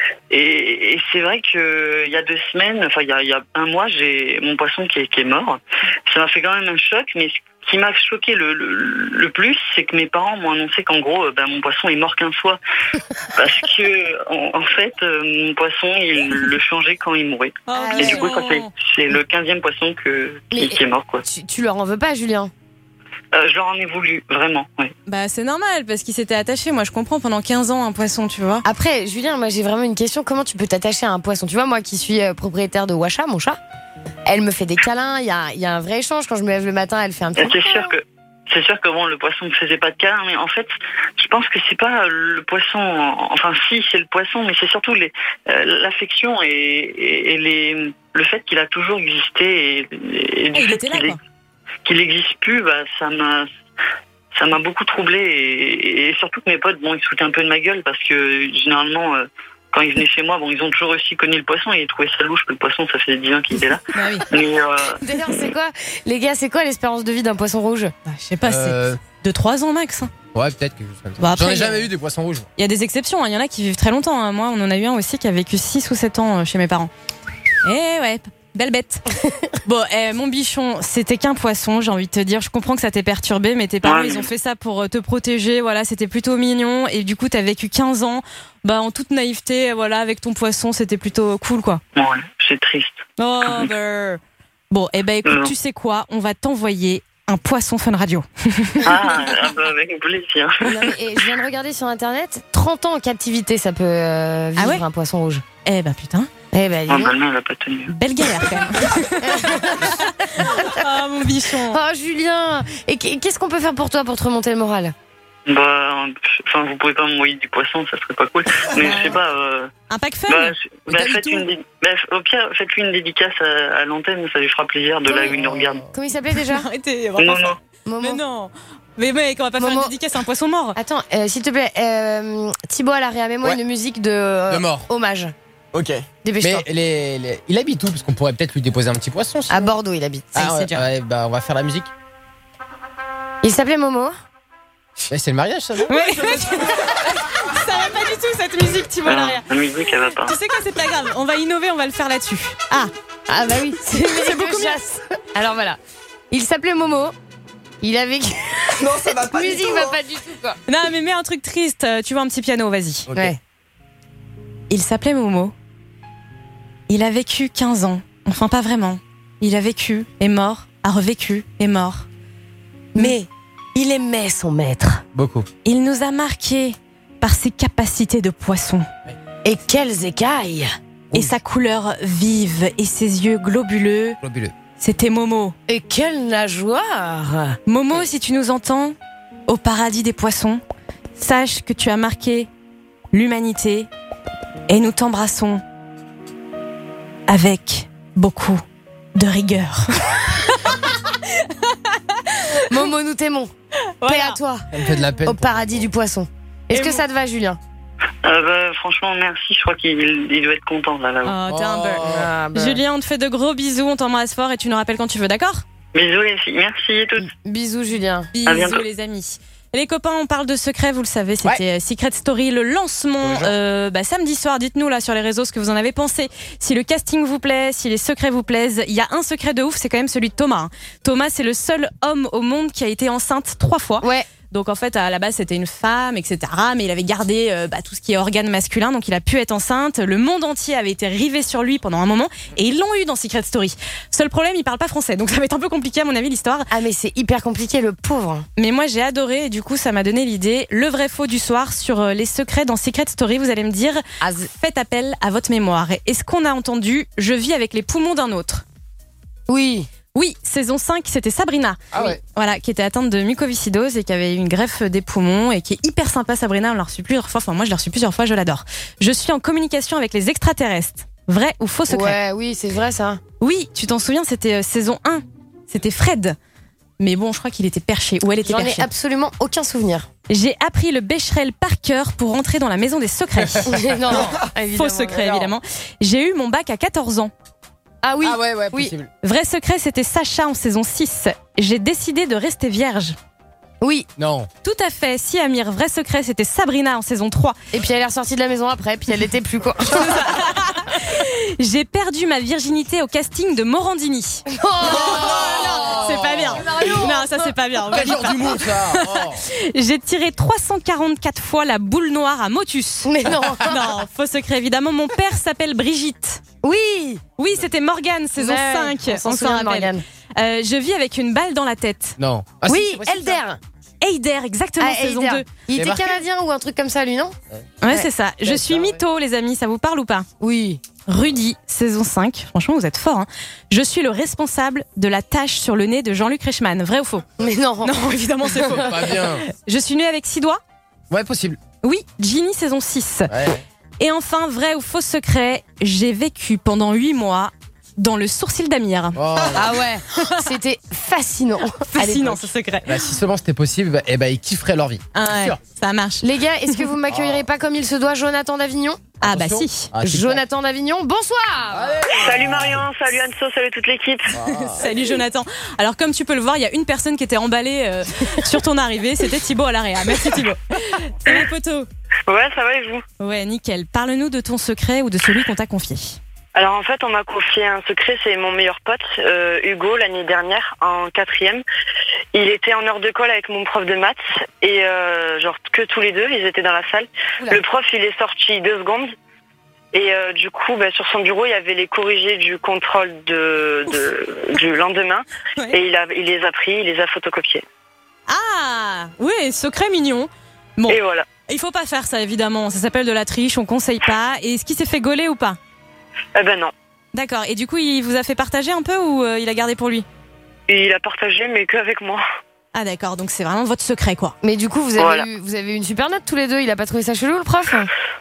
Et c'est vrai que il y a 2 semaines, il y a 1 mois, j'ai mon poisson qui est mort. Ça m'a fait quand même un choc, mais ce qui m'a choqué le plus, c'est que mes parents m'ont annoncé qu'en gros, mon poisson est mort 15 fois. Parce que, en fait, mon poisson, il le changeait quand il mourait. Et du coup, c'est le 15e poisson qui est mort, quoi. Tu leur en veux pas, Julien? Je leur en ai voulu, vraiment, oui. C'est normal, parce qu'il s'était attaché. Moi, je comprends, pendant 15 ans, un poisson, tu vois. Après, Julien, moi, j'ai vraiment une question. Comment tu peux t'attacher à un poisson? Tu vois, moi qui suis propriétaire de Washa, mon chat, elle me fait des câlins. Il y a un vrai échange. Quand je me lève le matin, elle fait un petit... c'est sûr que bon, le poisson ne faisait pas de câlin, mais en fait, je pense que c'est pas le poisson. Enfin, si, c'est le poisson, mais c'est surtout l'affection et le fait qu'il a toujours existé et du fait qu'il n'existe plus, bah, ça m'a beaucoup troublé et surtout que mes potes, bon, ils se foutaient un peu de ma gueule parce que généralement. Quand ils venaient chez moi, bon, ils ont toujours aussi connu le poisson et ils trouvaient ça louche que le poisson, ça faisait 10 ans qu'il était là. Bah oui. Mais D'ailleurs, c'est quoi, les gars, c'est quoi l'espérance de vie d'un poisson rouge? Je sais pas, c'est de 3 ans max. Hein. Ouais, peut-être quelque chose comme ça. Bon, après, j'en ai jamais eu des poissons rouges. Il y a des exceptions, il y en a qui vivent très longtemps. Hein. Moi, on en a eu un aussi qui a vécu 6 ou 7 ans chez mes parents. Et ouais, belle bête. Bon, mon bichon, c'était qu'un poisson, j'ai envie de te dire. Je comprends que ça t'ait perturbé, mais tes parents, ils ont fait ça pour te protéger. Voilà, c'était plutôt mignon. Et du coup, t'as vécu 15 ans, bah, en toute naïveté, voilà, avec ton poisson, c'était plutôt cool, quoi. Ouais, c'est triste. Oh, bon, écoute, tu sais quoi? On va t'envoyer un poisson Fun Radio. Bah, avec plaisir. Non, mais, je viens de regarder sur internet, 30 ans en captivité, ça peut vivre un poisson rouge. Eh ben putain. Eh ben, le mien, il a pas tenu. Belle galère quand même. Oh mon bichon. Oh Julien. Et qu'est-ce qu'on peut faire pour toi pour te remonter le moral? Bah, enfin, vous pouvez pas m'envoyer du poisson, ça serait pas cool. Mais je sais pas. Un pack fun. Au pire, faites-lui une dédicace à l'antenne, ça lui fera plaisir de là où il nous regarde. Comment il s'appelait déjà? Arrêtez. Non. Mais non. Mais mec, on va pas faire une dédicace à un poisson mort. Attends, s'il te plaît, Thibaut à la mets-moi une musique de mort. Hommage. Ok. Dépêche-toi. Mais il habite où? Parce qu'on pourrait peut-être lui déposer un petit poisson. À Bordeaux, il habite. C'est dur. Ouais, bah, on va faire la musique. Il s'appelait Momo. Mais c'est le mariage, ça, non? Ouais. Ça va pas du tout cette musique, Thibaut Laria. La musique, elle va pas. Tu sais quoi, c'est pas grave. On va innover, on va le faire là-dessus. Ah bah oui, c'est beaucoup mieux. Alors voilà. Il s'appelait Momo. Il avait. Non, ça va pas. Musique va pas du tout, quoi. Non, mais mets un truc triste. Tu vois un petit piano, vas-y. Okay. Ouais. Il s'appelait Momo. Il a vécu 15 ans. Enfin, pas vraiment. Il a vécu, est mort, a revécu, est mort. Mais il aimait son maître. Beaucoup. Il nous a marqués par ses capacités de poisson. Et quelles écailles! Et sa couleur vive et ses yeux globuleux. C'était Momo. Et quel nageoire! Momo, si tu nous entends, au paradis des poissons, sache que tu as marqué l'humanité et nous t'embrassons avec beaucoup de rigueur. Momo, nous t'aimons. Voilà. Paix à toi. Ça me fait de la peine. Au paradis du poisson. Est-ce que ça te va, Julien? Bah, franchement, merci. Je crois qu'il doit être content là-haut. Oh, t'es un beurre. Julien, on te fait de gros bisous. On t'embrasse fort et tu nous rappelles quand tu veux, d'accord? Bisous les filles. Merci toutes. Bisous, Julien. Bisous, les amis. Les copains, on parle de secrets, vous le savez, c'était Secret Story, le lancement samedi soir. Dites-nous là sur les réseaux ce que vous en avez pensé. Si le casting vous plaît, si les secrets vous plaisent. Il y a un secret de ouf, c'est quand même celui de Thomas. Thomas, c'est le seul homme au monde qui a été enceinte 3 fois. Ouais. Donc en fait, à la base, c'était une femme, etc. Mais il avait gardé tout ce qui est organe masculin, donc il a pu être enceinte. Le monde entier avait été rivé sur lui pendant un moment, et ils l'ont eu dans Secret Story. Seul problème, il parle pas français, donc ça va être un peu compliqué à mon avis l'histoire. Ah mais c'est hyper compliqué, le pauvre. Mais moi j'ai adoré, et du coup ça m'a donné l'idée. Le vrai faux du soir sur les secrets dans Secret Story. Vous allez me dire, faites appel à votre mémoire. Est-ce qu'on a entendu « Je vis avec les poumons d'un autre » ? Oui, saison 5, c'était Sabrina. Ah ouais. Voilà, qui était atteinte de mucoviscidose et qui avait eu une greffe des poumons et qui est hyper sympa, Sabrina. On l'a reçue plusieurs fois. Enfin, moi, je l'ai reçue plusieurs fois, je l'adore. Je suis en communication avec les extraterrestres. Vrai ou faux secret? Ouais, oui, c'est vrai ça. Oui, tu t'en souviens, c'était saison 1. C'était Fred. Mais bon, je crois qu'il était perché. Ou elle était perchée. J'en ai absolument aucun souvenir. J'ai appris le Becherel par cœur pour rentrer dans la maison des secrets. Non, faux secret, évidemment. J'ai eu mon bac à 14 ans. Ah oui, possible. Vrai secret, c'était Sacha en saison 6. J'ai décidé de rester vierge. Oui. Non. Tout à fait. Si Amir, vrai secret, c'était Sabrina en saison 3. Et puis elle est ressortie de la maison après, puis elle n'était plus quoi. J'ai perdu ma virginité au casting de Morandini. Oh c'est pas bien. Non, ça c'est pas bien. Quel genre d'humour ça? J'ai tiré 344 fois la boule noire à Motus. Mais non. Non, faux secret évidemment. Mon père s'appelle Brigitte. Oui, c'était Morgane, saison 5. On s'en rappelle. Morgane. Je vis avec une balle dans la tête. Non. Oui, si, Elder. Eider, exactement, saison 2. Il était canadien ou un truc comme ça, lui, non? Ouais, c'est ça. Je suis mytho, les amis, ça vous parle ou pas? Oui. Rudy, saison 5. Franchement, vous êtes fort. Hein. Je suis le responsable de la tache sur le nez de Jean-Luc Reichmann. Vrai ou faux? Mais non. Non, évidemment, c'est faux. Pas bien. Je suis né avec 6 doigts? Ouais, possible. Oui, Ginny, saison 6. Ouais. Et enfin, vrai ou faux secret, j'ai vécu pendant 8 mois dans le sourcil d'Amir. Oh. Ah ouais, c'était fascinant. Fascinant ce secret. Bah, si seulement c'était possible, ils kifferaient leur vie. Ah ouais, Sûr. ça marche. Les gars, est-ce que vous m'accueillerez pas comme il se doit, Jonathan d'Avignon? Ah bah Attention. si. Ah, Jonathan d'Avignon, bonsoir. Salut Marion, salut Anso, salut toute l'équipe. Salut Jonathan. Alors comme tu peux le voir, il y a une personne qui était emballée sur ton arrivée, c'était Thibaut à l'AREA. Merci Thibaut. C'est ma poteau. Ouais, ça va et vous? Ouais, nickel. Parle-nous de ton secret ou de celui qu'on t'a confié. Alors en fait, on m'a confié un secret, c'est mon meilleur pote, Hugo, l'année dernière, en 4e. Il était en heure de colle avec mon prof de maths et genre que tous les deux, ils étaient dans la salle. Oula. Le prof, il est sorti 2 secondes et du coup, sur son bureau, il y avait les corrigés du contrôle du lendemain. Ouais. Et il les a pris, il les a photocopiés. Ah oui, secret mignon. Bon, Et voilà. il faut pas faire ça évidemment, ça s'appelle de la triche, on conseille pas. Et est-ce qu'il s'est fait gauler ou pas? Eh ben non. D'accord, et du coup il vous a fait partager un peu ou il a gardé pour lui? Et il a partagé, mais qu'avec moi. Ah d'accord, donc c'est vraiment votre secret quoi. Mais du coup, vous avez eu une super note tous les deux. Il a pas trouvé ça chelou, le prof?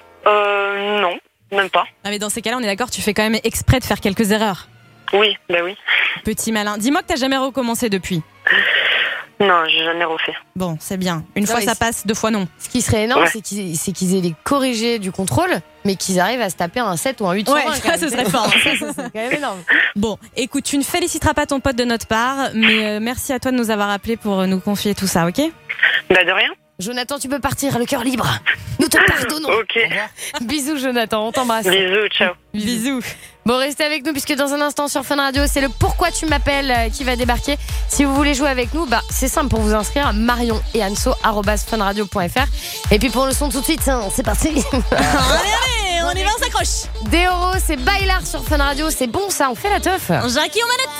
Non, même pas. Ah mais dans ces cas-là, on est d'accord, tu fais quand même exprès de faire quelques erreurs. Oui, bah oui. Petit malin. Dis-moi que t'as jamais recommencé depuis. Non, j'ai jamais refait. Bon, c'est bien. Une Non, fois mais ça passe, 2 fois non. Ce qui serait énorme, Ouais. c'est qu'ils aient les corrigés du contrôle, mais qu'ils arrivent à se taper un 7 ou un 8 sur Ouais, 20, ça, quand même. ce serait fort. Ça, c'est quand même énorme. Bon, écoute, tu ne féliciteras pas ton pote de notre part, mais merci à toi de nous avoir appelés pour nous confier tout ça, ok? Bah de rien. Jonathan, tu peux partir, le cœur libre. Nous te pardonnons. Ok. Bisous, Jonathan, on t'embrasse. Bisous, ciao. Bisous. Bon, restez avec nous puisque dans un instant sur Fun Radio, c'est le Pourquoi tu m'appelles qui va débarquer. Si vous voulez jouer avec nous, c'est simple pour vous inscrire, Marion et Anso @funradio.fr. Et puis pour le son tout de suite, c'est parti. Allez, on y va, on s'accroche. Deoro, c'est Bailar sur Fun Radio, c'est bon ça, on fait la teuf. Jackie aux manettes.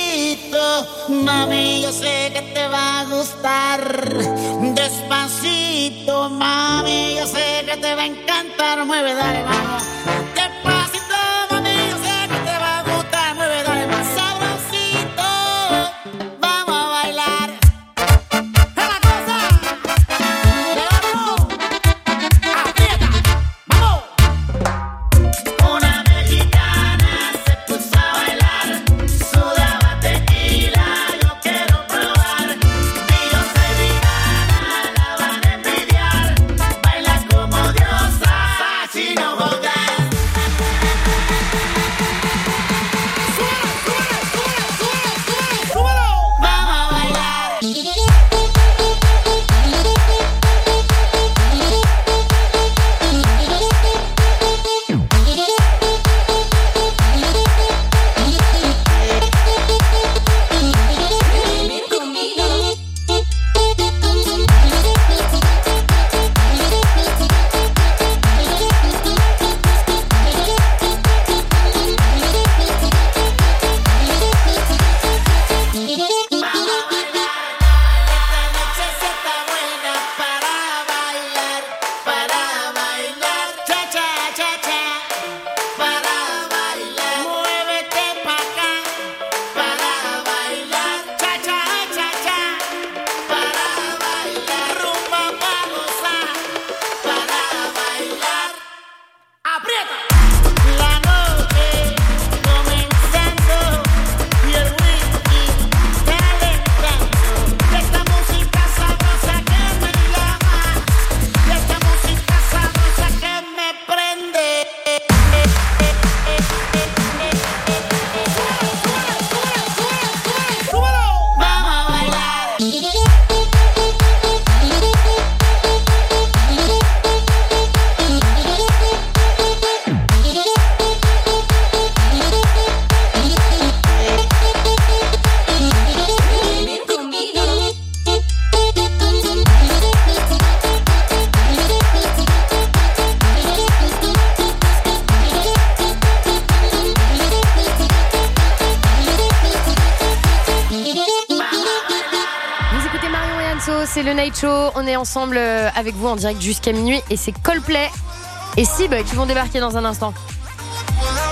Mami, yo sé que te va a gustar. Despacito, mami, yo sé que te va a encantar. Mueve, dale, vamos. Despacito, mami, yo sé que te va a gustar. Mueve, dale, más sabrosito. Vamos a bailar. ¡Es la cosa! ¡Leandro! ¡Aprieta! ¡Vamos! Una mexicana se puso a bailar. Sudaba tequila, yo quiero probar. Y yo soy vegana, la van a envidiar. Baila como diosa, sin no joder. ¡Súbelo! Vamos a bailar. La noche comenzando y el whisky calentando. Esta música sabrosa que me llama, y esta música sabrosa que me prende. ¡Súbelo! Vamos a bailar. Vous écoutez Marion et Anso, c'est le Night Show. On est ensemble avec vous en direct jusqu'à minuit et c'est Coldplay et Sib qui vont débarquer dans un instant.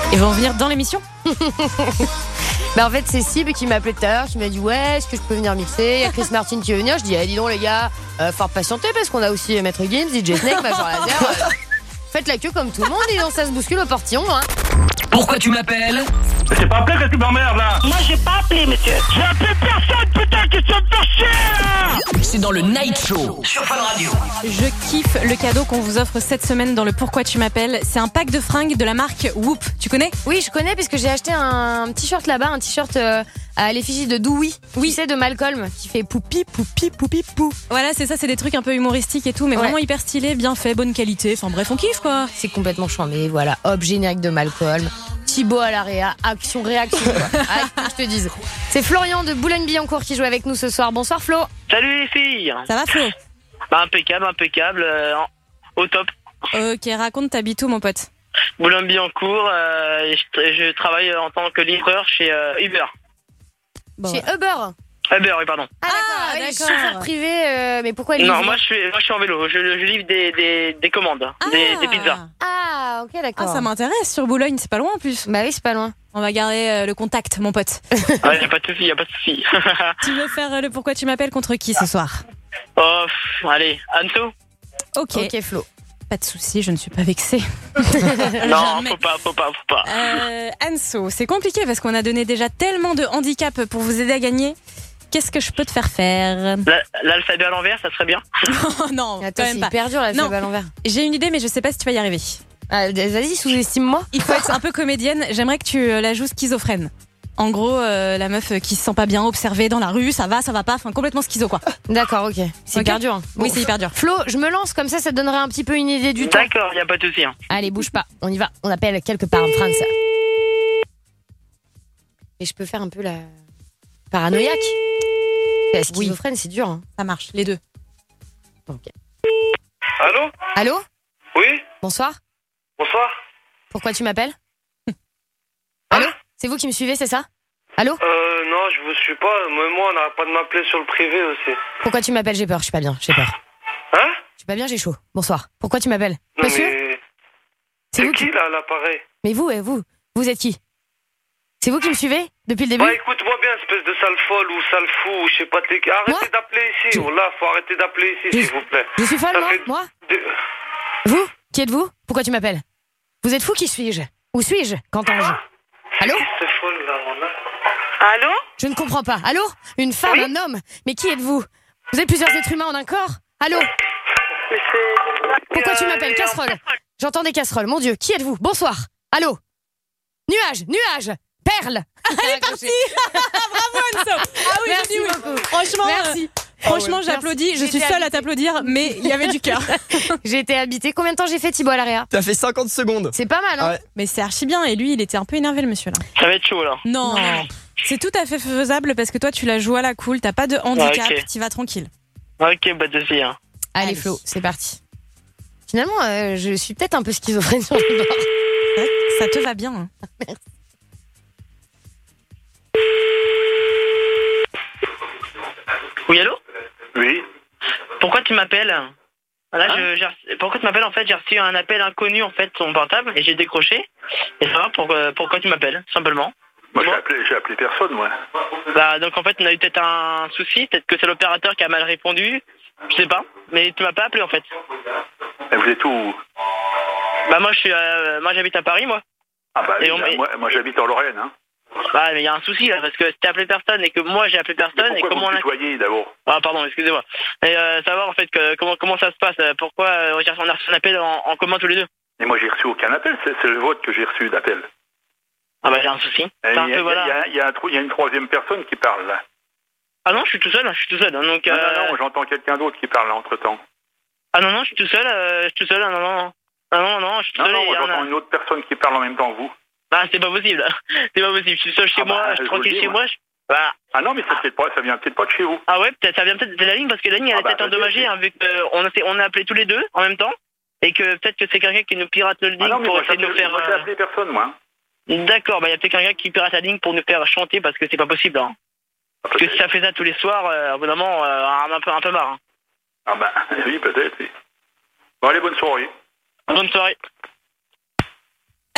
Ils vont venir dans l'émission. Bah en fait c'est Sib qui m'a appelé tout à l'heure, qui m'a dit ouais est-ce que je peux venir mixer. Il y a Chris Martin qui veut venir. Je dis dis donc les gars, faut patienter parce qu'on a aussi Maître Gims, DJ Snake, Major Laser. Faites la queue comme tout le monde et donc ça se bouscule au portillon hein. Pourquoi tu m'appelles? J'ai pas appelé que tu m'emmerdes là. Moi, j'ai pas appelé, monsieur. J'ai appelé personne, putain, qui se fait chier là. C'est dans le Night Show sur Fun Radio. Je kiffe le cadeau qu'on vous offre cette semaine dans le Pourquoi tu m'appelles. C'est un pack de fringues de la marque Whoop. Tu connais? Oui, je connais puisque j'ai acheté un t-shirt là-bas, un t-shirt à l'effigie de Dewey. Oui, c'est de Malcolm qui fait poupi, poupi, poupi, pou. Voilà, c'est ça, c'est des trucs un peu humoristiques et tout, mais vraiment hyper stylé, bien fait, bonne qualité. Enfin bref, on kiffe quoi. C'est complètement chambé, voilà. Hop, générique de Malcolm. Thibaut à l'AREA, action-réaction. Je te dise. C'est Florian de Boulogne-Billancourt qui joue avec nous ce soir. Bonsoir Flo. Salut les filles. Ça va Flo? Bah impeccable, au top. Ok, raconte, t'habites où mon pote? Boulogne-Billancourt, je travaille en tant que livreur chez Uber. Chez Uber? Uber, oui, pardon. Ah d'accord, chauffeur privé, mais pourquoi il Non, moi je suis en vélo, je livre des commandes, des pizzas. Ah, ok, d'accord. Ah, ça m'intéresse, sur Boulogne, c'est pas loin en plus. Bah oui, c'est pas loin. On va garder le contact, mon pote. Ah, y a pas de souci. Tu veux faire le Pourquoi tu m'appelles contre qui ce soir? Oh, allez, Anso. Ok, Flo. Pas de souci, je ne suis pas vexée. Non, faut pas. Anso, c'est compliqué parce qu'on a donné déjà tellement de handicaps pour vous aider à gagner. Qu'est-ce que je peux te faire faire? L'alphabet à l'envers, ça serait bien. Non, attends, quand même c'est pas. hyper dur l'alphabet à l'envers. J'ai une idée, mais je sais pas si tu vas y arriver. Vas-y, sous-estime-moi. Il faut être un peu comédienne. J'aimerais que tu la joues schizophrène. En gros, la meuf qui se sent pas bien observée dans la rue, ça va pas, enfin complètement schizo quoi. D'accord, ok. C'est hyper dur. Hein. Oui, c'est hyper dur. Flo, je me lance comme ça te donnerait un petit peu une idée du temps. D'accord, y a pas de souci. Hein. Allez, bouge pas, on y va. On appelle quelque part en France. Et je peux faire un peu la paranoïaque. La schizophrène, c'est dur. Hein. Ça marche, les deux. Ok. Allô? Allô? Oui? Bonsoir. Bonsoir. Pourquoi tu m'appelles? Allô? C'est vous qui me suivez, c'est ça? Allô? Non, je vous suis pas. Moi, on n'arrête pas de m'appeler sur le privé aussi. Pourquoi tu m'appelles? J'ai peur, je suis pas bien, j'ai peur. Hein? Je suis pas bien, j'ai chaud. Bonsoir. Pourquoi tu m'appelles? Non, Monsieur? mais... C'est vous qui, là, à l'appareil? Mais vous êtes qui? C'est vous qui me suivez depuis le début? Bah écoute-moi bien, espèce de sale folle ou sale fou, ou je sais pas, arrêtez d'appeler ici, là, faut arrêter d'appeler ici, s'il vous plaît. Je suis folle, moi? Vous? Qui êtes-vous? Pourquoi tu m'appelles? Vous êtes fou, qui suis-je? Où suis-je? Qu'entends-je? Allô? C'est folle, là, Allô? Je ne comprends pas. Allô? Une femme, un homme? Mais qui êtes-vous? Vous êtes plusieurs êtres humains en un corps? Allô? Pourquoi tu m'appelles? Casserole. J'entends des casseroles, mon Dieu. Qui êtes-vous? Bonsoir. Allô? Nuage. Perle. Elle est partie. Bravo Anso. Ah oui, merci oui. beaucoup. Franchement, merci. Franchement, j'applaudis. Je suis seule à t'applaudir, mais il y avait du cœur. J'ai été habitée. Combien de temps j'ai fait Thibaut à l'AREA? T'as fait 50 secondes. C'est pas mal, hein? Ouais. Mais c'est archi bien. Et lui, il était un peu énervé, le monsieur là. Ça va être chaud là. Non. C'est tout à fait faisable parce que toi, tu la joues à la cool. T'as pas de handicap. Ok. Tu vas tranquille. Ok, bah de suite. Hein. Allez Flo, c'est parti. Finalement, je suis peut-être un peu schizophrène sur le bord. Ça te va bien. Hein. Merci. Oui, allô? Oui. Pourquoi tu m'appelles? Là, pourquoi tu m'appelles? En fait, j'ai reçu un appel inconnu en fait sur mon portable et j'ai décroché. Et savoir pourquoi tu m'appelles, simplement. Moi, j'ai appelé personne, moi. Bah, donc en fait, on a eu peut-être un souci, peut-être que c'est l'opérateur qui a mal répondu. Je sais pas, mais tu m'as pas appelé en fait. Et vous êtes où? Bah moi j'habite à Paris moi. Ah bah moi j'habite en Lorraine hein. Bah mais il y a un souci là parce que si t'as appelé personne et que moi j'ai appelé personne et comment on a tutoyé d'abord? Ah pardon, excusez-moi. Et savoir en fait que comment ça se passe, pourquoi on a reçu un appel en commun tous les deux. Et moi j'ai reçu aucun appel, c'est le vôtre que j'ai reçu d'appel. Ah bah il y a un souci. Il y a une troisième personne qui parle là. Ah non, je suis tout seul. Hein, donc, non, j'entends quelqu'un d'autre qui parle là entre temps. Ah non, je suis tout seul, non, je suis tout seul. Non, j'entends une autre personne qui parle en même temps que vous. Bah, c'est pas possible. C'est pas possible. Je suis seul chez moi, je suis tranquille chez moi. Bah. Ah non, mais ça vient peut-être pas de chez vous. Ah ouais, peut-être, ça vient peut-être de la ligne parce que la ligne elle est peut-être endommagée hein, vu qu'on a appelé tous les deux en même temps et que peut-être que c'est quelqu'un qui nous pirate le ligne pour essayer de nous faire. Moi, j'ai appelé personne, moi. D'accord, bah il y a peut-être quelqu'un qui pirate la ligne pour nous faire chanter parce que c'est pas possible. Hein. Parce que si ça fait ça tous les soirs, évidemment, un peu marre. Hein. Ah bah oui, peut-être. Oui. Bon, allez, bonne soirée. Bonne soirée.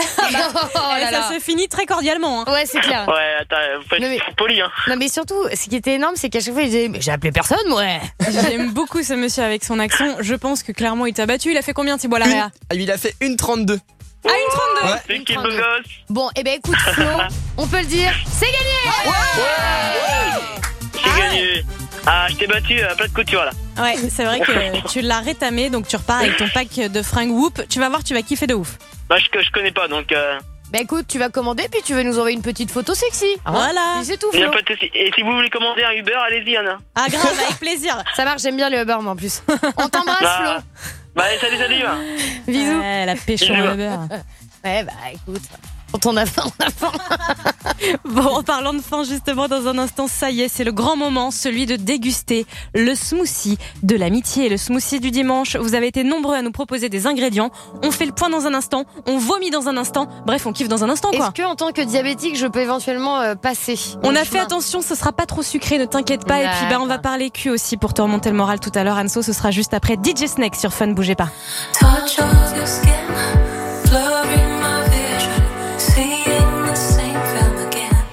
Ça se finit très cordialement. Ouais, c'est clair. Ouais, attends, vous faites poli, hein. Non, mais surtout, ce qui était énorme, c'est qu'à chaque fois, il disait mais j'ai appelé personne, moi. J'aime beaucoup ce monsieur avec son accent. Je pense que clairement, il t'a battu. Il a fait combien, Thibaut Larrea? Il a fait 1,32. Ah, une 32. C'est qui le beau gosse? Bon, et ben écoute, Flo, on peut le dire, c'est gagné. J'ai gagné. Ah, je t'ai battu à plat de couture là. Ouais, c'est vrai que tu l'as rétamé, donc tu repars avec ton pack de fringues Whoop. Tu vas voir, tu vas kiffer de ouf. Bah, je connais pas donc. Bah écoute, tu vas commander, puis tu vas nous envoyer une petite photo sexy. Voilà. Et c'est tout, Y a Flo. pas de souci. Et si vous voulez commander un Uber, allez-y, Anna. Ah, grave, avec plaisir. Ça marche, j'aime bien le Uber, moi en plus. On t'embrasse, Flo. Bah, allez, salut. Bisous. Ouais, la pécho en Uber. Ouais, bah écoute. Quand on a faim, on a faim. Bon, en parlant de faim, justement, dans un instant, ça y est, c'est le grand moment, celui de déguster le smoothie de l'amitié. Le smoothie du dimanche, vous avez été nombreux à nous proposer des ingrédients. On fait le point dans un instant, on vomit dans un instant. Bref, on kiffe dans un instant, quoi. Est-ce que, en tant que diabétique, je peux éventuellement passer? On a fait attention, ce sera pas trop sucré, ne t'inquiète pas. Et puis, on va parler cul aussi pour te remonter le moral tout à l'heure. Anso, ce sera juste après DJ Snake sur Fun, bougez pas. Touch of your skin, blurring my vision, seeing the same film again.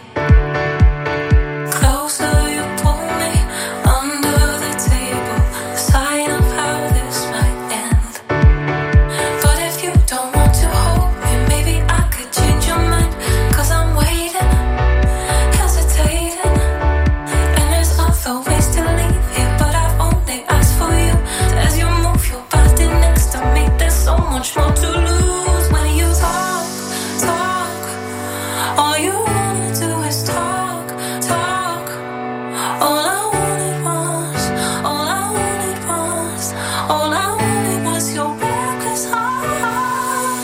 Closer you pull me under the table, a sign of how this might end. But if you don't want to hold me, maybe I could change your mind. 'Cause I'm waiting, hesitating, and there's other ways to leave here, but I've only asked for you. As you move your body next to me, there's so much more to lose when you talk. All you wanna do is talk. All I wanted was your reckless heart.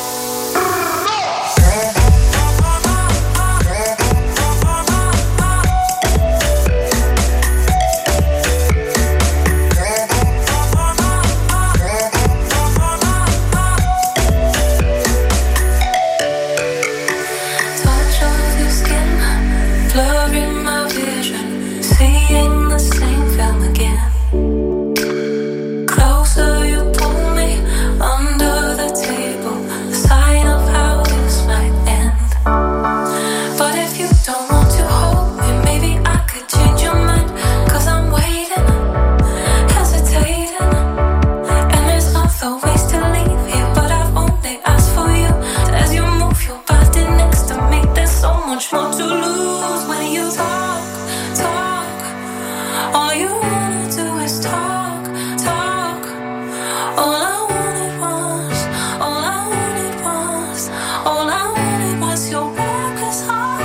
Touch of your skin, blurring my vision, seeing the same film again. Closer you pull me under the table, a sign of how this might end. But if you don't want to hold me, maybe I could change your mind. 'Cause I'm waiting, hesitating, and there's other ways to leave here, but I've only asked for you. As you move your body next to me, there's so much more to lose when you talk. All you wanna do is talk. All I wanted was your reckless heart.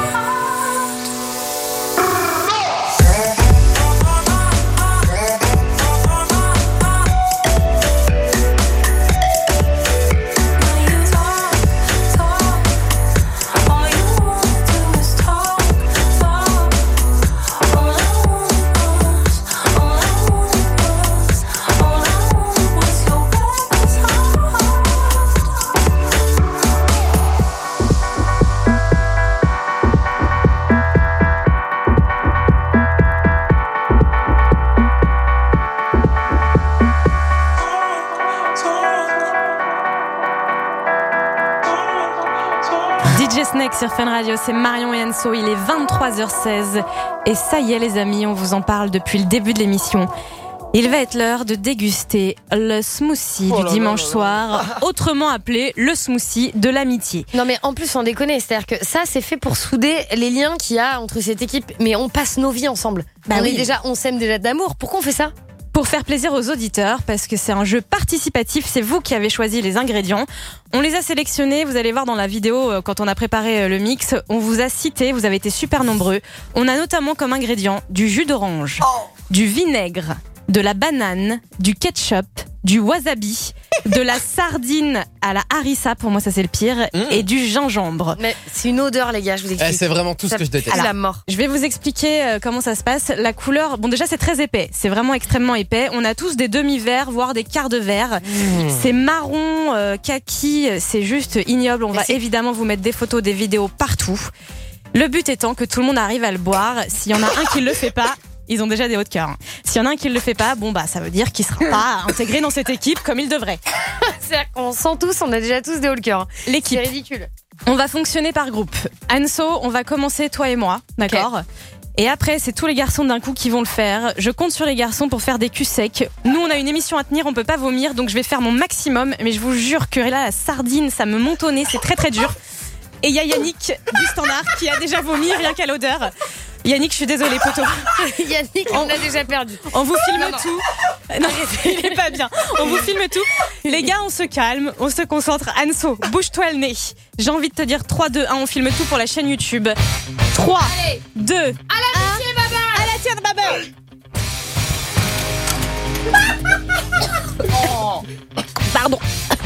DJ Snake sur Fun Radio, c'est Marion et Anso, il est 23h16 et ça y est les amis, on vous en parle depuis le début de l'émission. Il va être l'heure de déguster le smoothie du dimanche soir, autrement appelé le smoothie de l'amitié. Non mais en plus sans déconner, c'est-à-dire que ça c'est fait pour souder les liens qu'il y a entre cette équipe, mais on passe nos vies ensemble. On s'aime déjà d'amour, pourquoi on fait ça ? Pour faire plaisir aux auditeurs, parce que c'est un jeu participatif, c'est vous qui avez choisi les ingrédients. On les a sélectionnés, vous allez voir dans la vidéo, quand on a préparé le mix, on vous a cité, vous avez été super nombreux. On a notamment comme ingrédients du jus d'orange, du vinaigre, de la banane, du ketchup, du wasabi, de la sardine à la harissa, pour moi ça c'est le pire, et du gingembre. Mais c'est une odeur les gars, je vous explique. C'est vraiment tout ce que je déteste. C'est la mort. Je vais vous expliquer comment ça se passe. La couleur, bon déjà c'est très épais, c'est vraiment extrêmement épais. On a tous des demi-verres, voire des quarts de verre. C'est marron, kaki, c'est juste ignoble. On va évidemment vous mettre des photos, des vidéos partout. Le but étant que tout le monde arrive à le boire. S'il y en a un qui le fait pas, ils ont déjà des hauts de cœur. S'il y en a un qui le fait pas, bon bah ça veut dire qu'il sera pas intégré dans cette équipe comme il devrait. C'est-à-dire qu'on sent tous, on a déjà tous des hauts le cœur. L'équipe. C'est ridicule. On va fonctionner par groupe. Anso, on va commencer toi et moi, d'accord ? Et après, c'est tous les garçons d'un coup qui vont le faire. Je compte sur les garçons pour faire des culs secs. Nous, on a une émission à tenir, on peut pas vomir, donc je vais faire mon maximum. Mais je vous jure que là, la sardine, ça me monte au nez, c'est très très dur. Et il y a Yannick du Standard qui a déjà vomi rien qu'à l'odeur. Yannick, je suis désolée, poteau. Yannick, on a déjà perdu. On vous filme tout. Non, il est pas bien. On vous filme tout. Les gars, on se calme, on se concentre. Anso, bouge-toi le nez. J'ai envie de te dire 3, 2, 1, on filme tout pour la chaîne YouTube. 3, 2, 1. À la tienne, baba. À la tienne, baba. Pardon.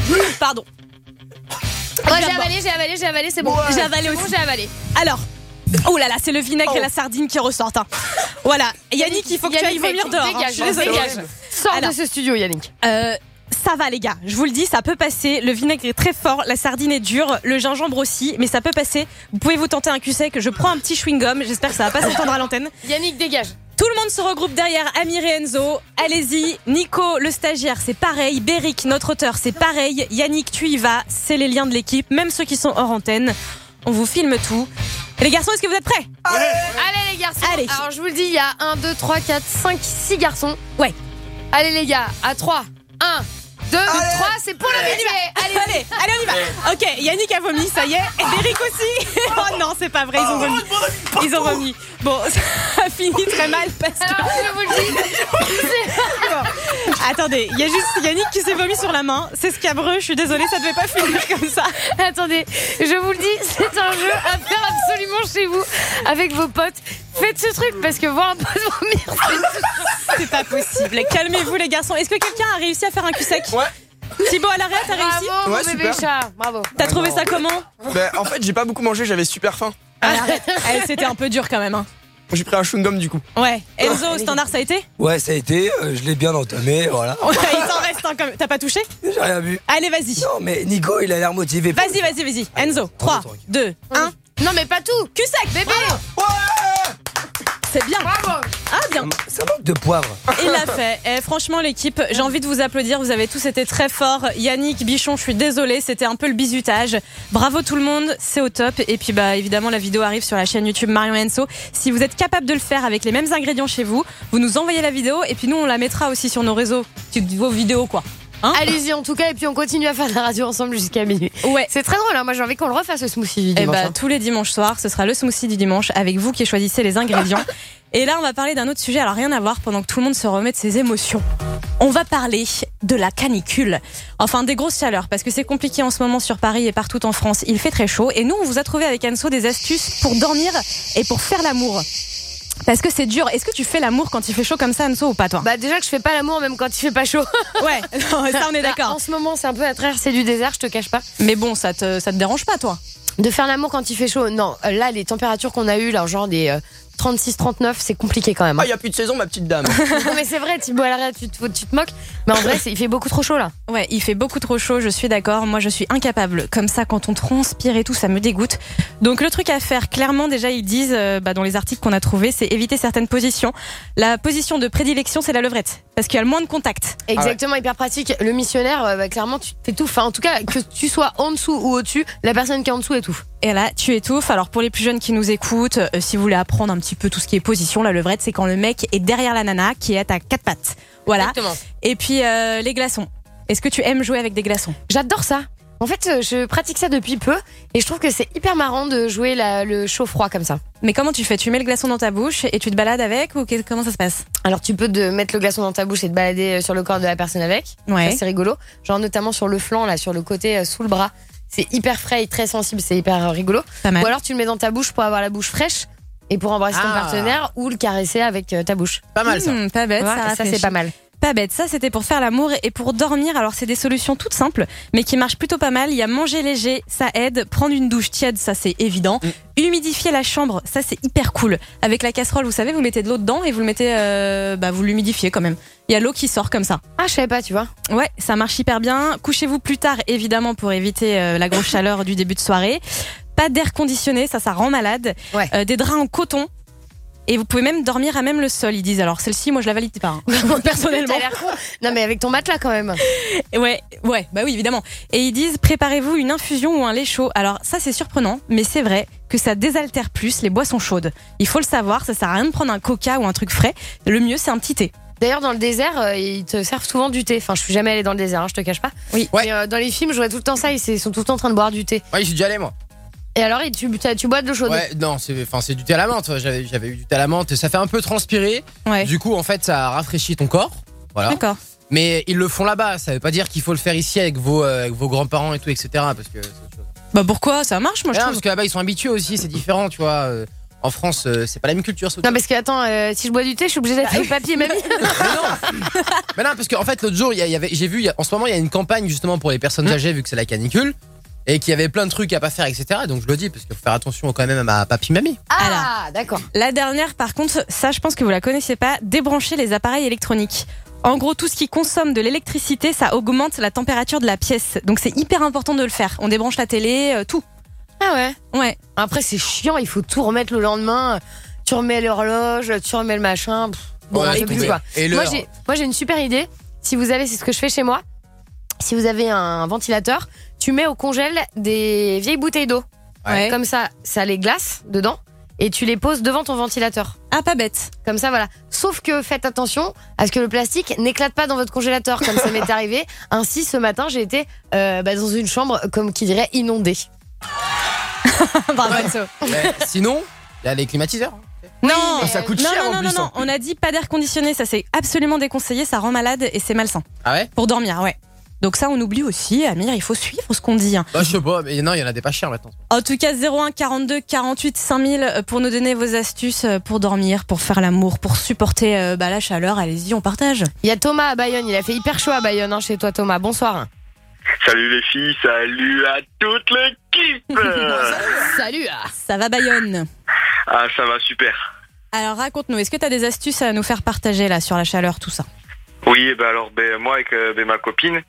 Ouais, j'ai avalé, c'est bon. Ouais. J'ai avalé aussi. J'ai avalé. Alors. Oh là là, c'est le vinaigre et la sardine qui ressortent. Hein. Voilà. Yannick, il faut que tu ailles vomir dehors. Dégage. Sors de ce studio, Yannick. Ça va, les gars. Je vous le dis, ça peut passer. Le vinaigre est très fort, la sardine est dure, le gingembre aussi, mais ça peut passer. Vous pouvez vous tenter un cul sec. Je prends un petit chewing-gum. J'espère que ça va pas s'entendre à l'antenne. Yannick, dégage. Tout le monde se regroupe derrière Amir et Enzo. Allez-y. Nico, le stagiaire, c'est pareil. Béric, notre auteur, c'est pareil. Yannick, tu y vas. C'est les liens de l'équipe, même ceux qui sont hors antenne. On vous filme tout. Et les garçons, est-ce que vous êtes prêts ? Allez les garçons. Allez. Alors je vous le dis, il y a 1, 2, 3, 4, 5, 6 garçons. Ouais. Allez les gars, à 3. 1, 2, 3, c'est pour le minuet. Allez, on y va. Ok, Yannick a vomi, ça y est. Et Béric aussi. Oh non, c'est pas vrai, ils ont vomi. Bon, ça a fini très mal parce que... Alors, je vous le dis. Bon. Attendez, il y a juste Yannick qui s'est vomi sur la main. C'est scabreux, je suis désolée, ça devait pas finir comme ça. Attendez, je vous le dis, c'est un jeu à faire absolument chez vous, avec vos potes. Faites ce truc, parce que voir un pote vomir, c'est pas possible. Calmez-vous les garçons. Est-ce que quelqu'un a réussi à faire un cul sec ? Ouais. Thibaut à l'arrière, t'as réussi ? Bravo, Ouais, mon bébé super. chat. Bravo. T'as trouvé ça comment ? En fait, j'ai pas beaucoup mangé, j'avais super faim. C'était un peu dur quand même. Hein. J'ai pris un chewing-gum du coup. Ouais. Enzo, au Standard, ça a été ? Ouais, ça a été, je l'ai bien entamé, voilà. Ouais, il t'en reste un quand même. T'as pas touché ? J'ai rien vu. Allez, vas-y. Non, mais Nico, il a l'air motivé. Vas-y. Enzo, 3, 2, 1. Non, mais pas tout. Cul sec, bébé. Ouais. C'est bien. Bravo. Ah, bien. Ça manque de poivre. Il l'a fait. Et franchement, l'équipe, j'ai envie de vous applaudir. Vous avez tous été très forts. Yannick, Bichon, je suis désolée. C'était un peu le bizutage. Bravo tout le monde. C'est au top. Et puis, évidemment, la vidéo arrive sur la chaîne YouTube Marion et Enzo. Si vous êtes capable de le faire avec les mêmes ingrédients chez vous, vous nous envoyez la vidéo. Et puis, nous, on la mettra aussi sur nos réseaux. Vos vidéos, quoi. Hein ? Allez-y en tout cas, et puis on continue à faire de la radio ensemble jusqu'à minuit. Ouais. C'est très drôle, hein. Moi j'ai envie qu'on le refasse le smoothie du dimanche. Tous les dimanches soirs, ce sera le smoothie du dimanche avec vous qui choisissez les ingrédients. Et là, on va parler d'un autre sujet, alors rien à voir, pendant que tout le monde se remet de ses émotions. On va parler de la canicule. Enfin, des grosses chaleurs, parce que c'est compliqué en ce moment sur Paris et partout en France. Il fait très chaud. Et nous, on vous a trouvé avec Anso des astuces pour dormir et pour faire l'amour. Parce que c'est dur. Est-ce que tu fais l'amour quand il fait chaud comme ça, Anso, ou pas, toi ? Déjà que je fais pas l'amour même quand il fait pas chaud. Ouais, ça on est d'accord. En ce moment, c'est un peu à traverser du désert, je te cache pas. Mais bon, ça te dérange pas, toi ? De faire l'amour quand il fait chaud ? Non, là, les températures qu'on a eues, là, genre des 36-39, c'est compliqué quand même. Ah, il y a plus de saison, ma petite dame. Non, mais c'est vrai, Thibaut, à l'arrière, tu te moques. Mais en vrai, il fait beaucoup trop chaud, là. Ouais, il fait beaucoup trop chaud, je suis d'accord. Moi, je suis incapable. Comme ça, quand on transpire et tout, ça me dégoûte. Donc, le truc à faire, clairement, déjà, ils disent, dans les articles qu'on a trouvés, c'est éviter certaines positions. La position de prédilection, c'est la levrette. Parce qu'il y a le moins de contact. Exactement, hyper pratique. Le missionnaire, clairement, tu t'étouffes. Enfin, en tout cas, que tu sois en dessous ou au-dessus, la personne qui est en dessous étouffe. Et là, tu étouffes. Alors, pour les plus jeunes qui nous écoutent, si vous voulez apprendre un petit peu tout ce qui est position, la levrette, c'est quand le mec est derrière la nana, qui est à 4 pattes. Voilà. Exactement. Et puis, les glaçons. Est-ce que tu aimes jouer avec des glaçons ? J'adore ça. En fait, je pratique ça depuis peu et je trouve que c'est hyper marrant de jouer le chaud-froid comme ça. Mais comment tu fais ? Tu mets le glaçon dans ta bouche et tu te balades avec ou comment ça se passe ? Alors tu peux mettre le glaçon dans ta bouche et te balader sur le corps de la personne avec. Ouais. Ça, c'est rigolo. Genre notamment sur le flanc, là, sur le côté sous le bras. C'est hyper frais et très sensible, c'est hyper rigolo. Pas mal. Ou alors tu le mets dans ta bouche pour avoir la bouche fraîche et pour embrasser ton partenaire ou le caresser avec ta bouche. Pas mal ça. Pas bête, Ouais, ça c'est pas mal. Pas bête, ça c'était pour faire l'amour et pour dormir. Alors c'est des solutions toutes simples mais qui marchent plutôt pas mal. Il y a manger léger, ça aide. Prendre une douche tiède, ça c'est évident. Humidifier la chambre, ça c'est hyper cool. Avec la casserole, vous savez, vous mettez de l'eau dedans et vous le mettez, vous l'humidifiez quand même. Il y a l'eau qui sort comme ça. Ah, je savais pas, tu vois. Ouais, ça marche hyper bien. Couchez-vous plus tard évidemment pour éviter la grosse chaleur du début de soirée. Pas d'air conditionné, ça rend malade. Ouais. Des draps en coton. Et vous pouvez même dormir à même le sol, ils disent. Alors celle-ci, moi je la valide pas, hein, personnellement. T'as l'air con. Non mais avec ton matelas quand même. Ouais, bah oui, évidemment. Et ils disent, préparez-vous une infusion ou un lait chaud. Alors ça c'est surprenant, mais c'est vrai que ça désaltère plus les boissons chaudes. Il faut le savoir, ça sert à rien de prendre un coca ou un truc frais. Le mieux c'est un petit thé. D'ailleurs, dans le désert, ils te servent souvent du thé. Enfin, je suis jamais allée dans le désert, hein, je te cache pas. Oui. Mais dans les films, je vois tout le temps ça. Ils sont tout le temps en train de boire du thé. Ouais, j'y suis déjà allé moi. Et alors, tu bois de l'eau chaude? Ouais, non, c'est du thé à la menthe. J'avais eu du thé à la menthe. Ça fait un peu transpirer. Ouais. Du coup, en fait, ça rafraîchit ton corps. Voilà. D'accord. Mais ils le font là-bas. Ça veut pas dire qu'il faut le faire ici avec vos grands-parents et tout, etc. Parce que c'est autre chose. Bah pourquoi? Ça marche, moi je trouve. Parce que là-bas, ils sont habitués aussi. C'est différent, tu vois. En France, c'est pas la même culture. Non, parce que attends, si je bois du thé, je suis obligée d'être avec papy et mamie. Mais non, parce qu'en fait, l'autre jour, j'ai vu, en ce moment, il y a une campagne justement pour les personnes âgées, vu que c'est la canicule, et qu'il y avait plein de trucs à pas faire, etc. Donc je le dis, parce qu'il faut faire attention quand même à papy, mamie. Ah, d'accord. La dernière, par contre, ça, je pense que vous la connaissez pas. Débrancher les appareils électroniques. En gros, tout ce qui consomme de l'électricité, ça augmente la température de la pièce. Donc c'est hyper important de le faire. On débranche la télé, tout. Ah ouais. Ouais. Après, c'est chiant, il faut tout remettre le lendemain. Tu remets l'horloge, tu remets le machin. Bon, Ouais, et plus quoi. Et Moi, j'ai une super idée. Si vous avez, c'est ce que je fais chez moi. Si vous avez un ventilateur, tu mets au congèle des vieilles bouteilles d'eau. Ouais. Comme ça les glace dedans. Et tu les poses devant ton ventilateur. Ah, pas bête. Comme ça, voilà. Sauf que faites attention à ce que le plastique n'éclate pas dans votre congélateur, comme ça m'est arrivé. Ainsi, ce matin, j'ai été dans une chambre, comme qui dirait, inondée. Bravo, Enzo. Sinon, il y a les climatiseurs. Non, ça coûte cher en plus. Non. On a dit pas d'air conditionné, ça c'est absolument déconseillé, ça rend malade et c'est malsain. Ah ouais? Pour dormir, ouais. Donc ça, on oublie aussi, Amir, il faut suivre ce qu'on dit. Bah, je sais pas, mais non, il y en a des pas chers maintenant. En tout cas, 01 42 48 5000 pour nous donner vos astuces pour dormir, pour faire l'amour, pour supporter la chaleur. Allez-y, on partage. Il y a Thomas à Bayonne, il a fait hyper chaud à Bayonne, hein, chez toi Thomas. Bonsoir. Salut les filles, salut à toute l'équipe. Salut. Ça va Bayonne? Ah, ça va super. Alors raconte-nous, est-ce que tu as des astuces à nous faire partager là sur la chaleur, tout ça? Oui, alors moi avec ma copine,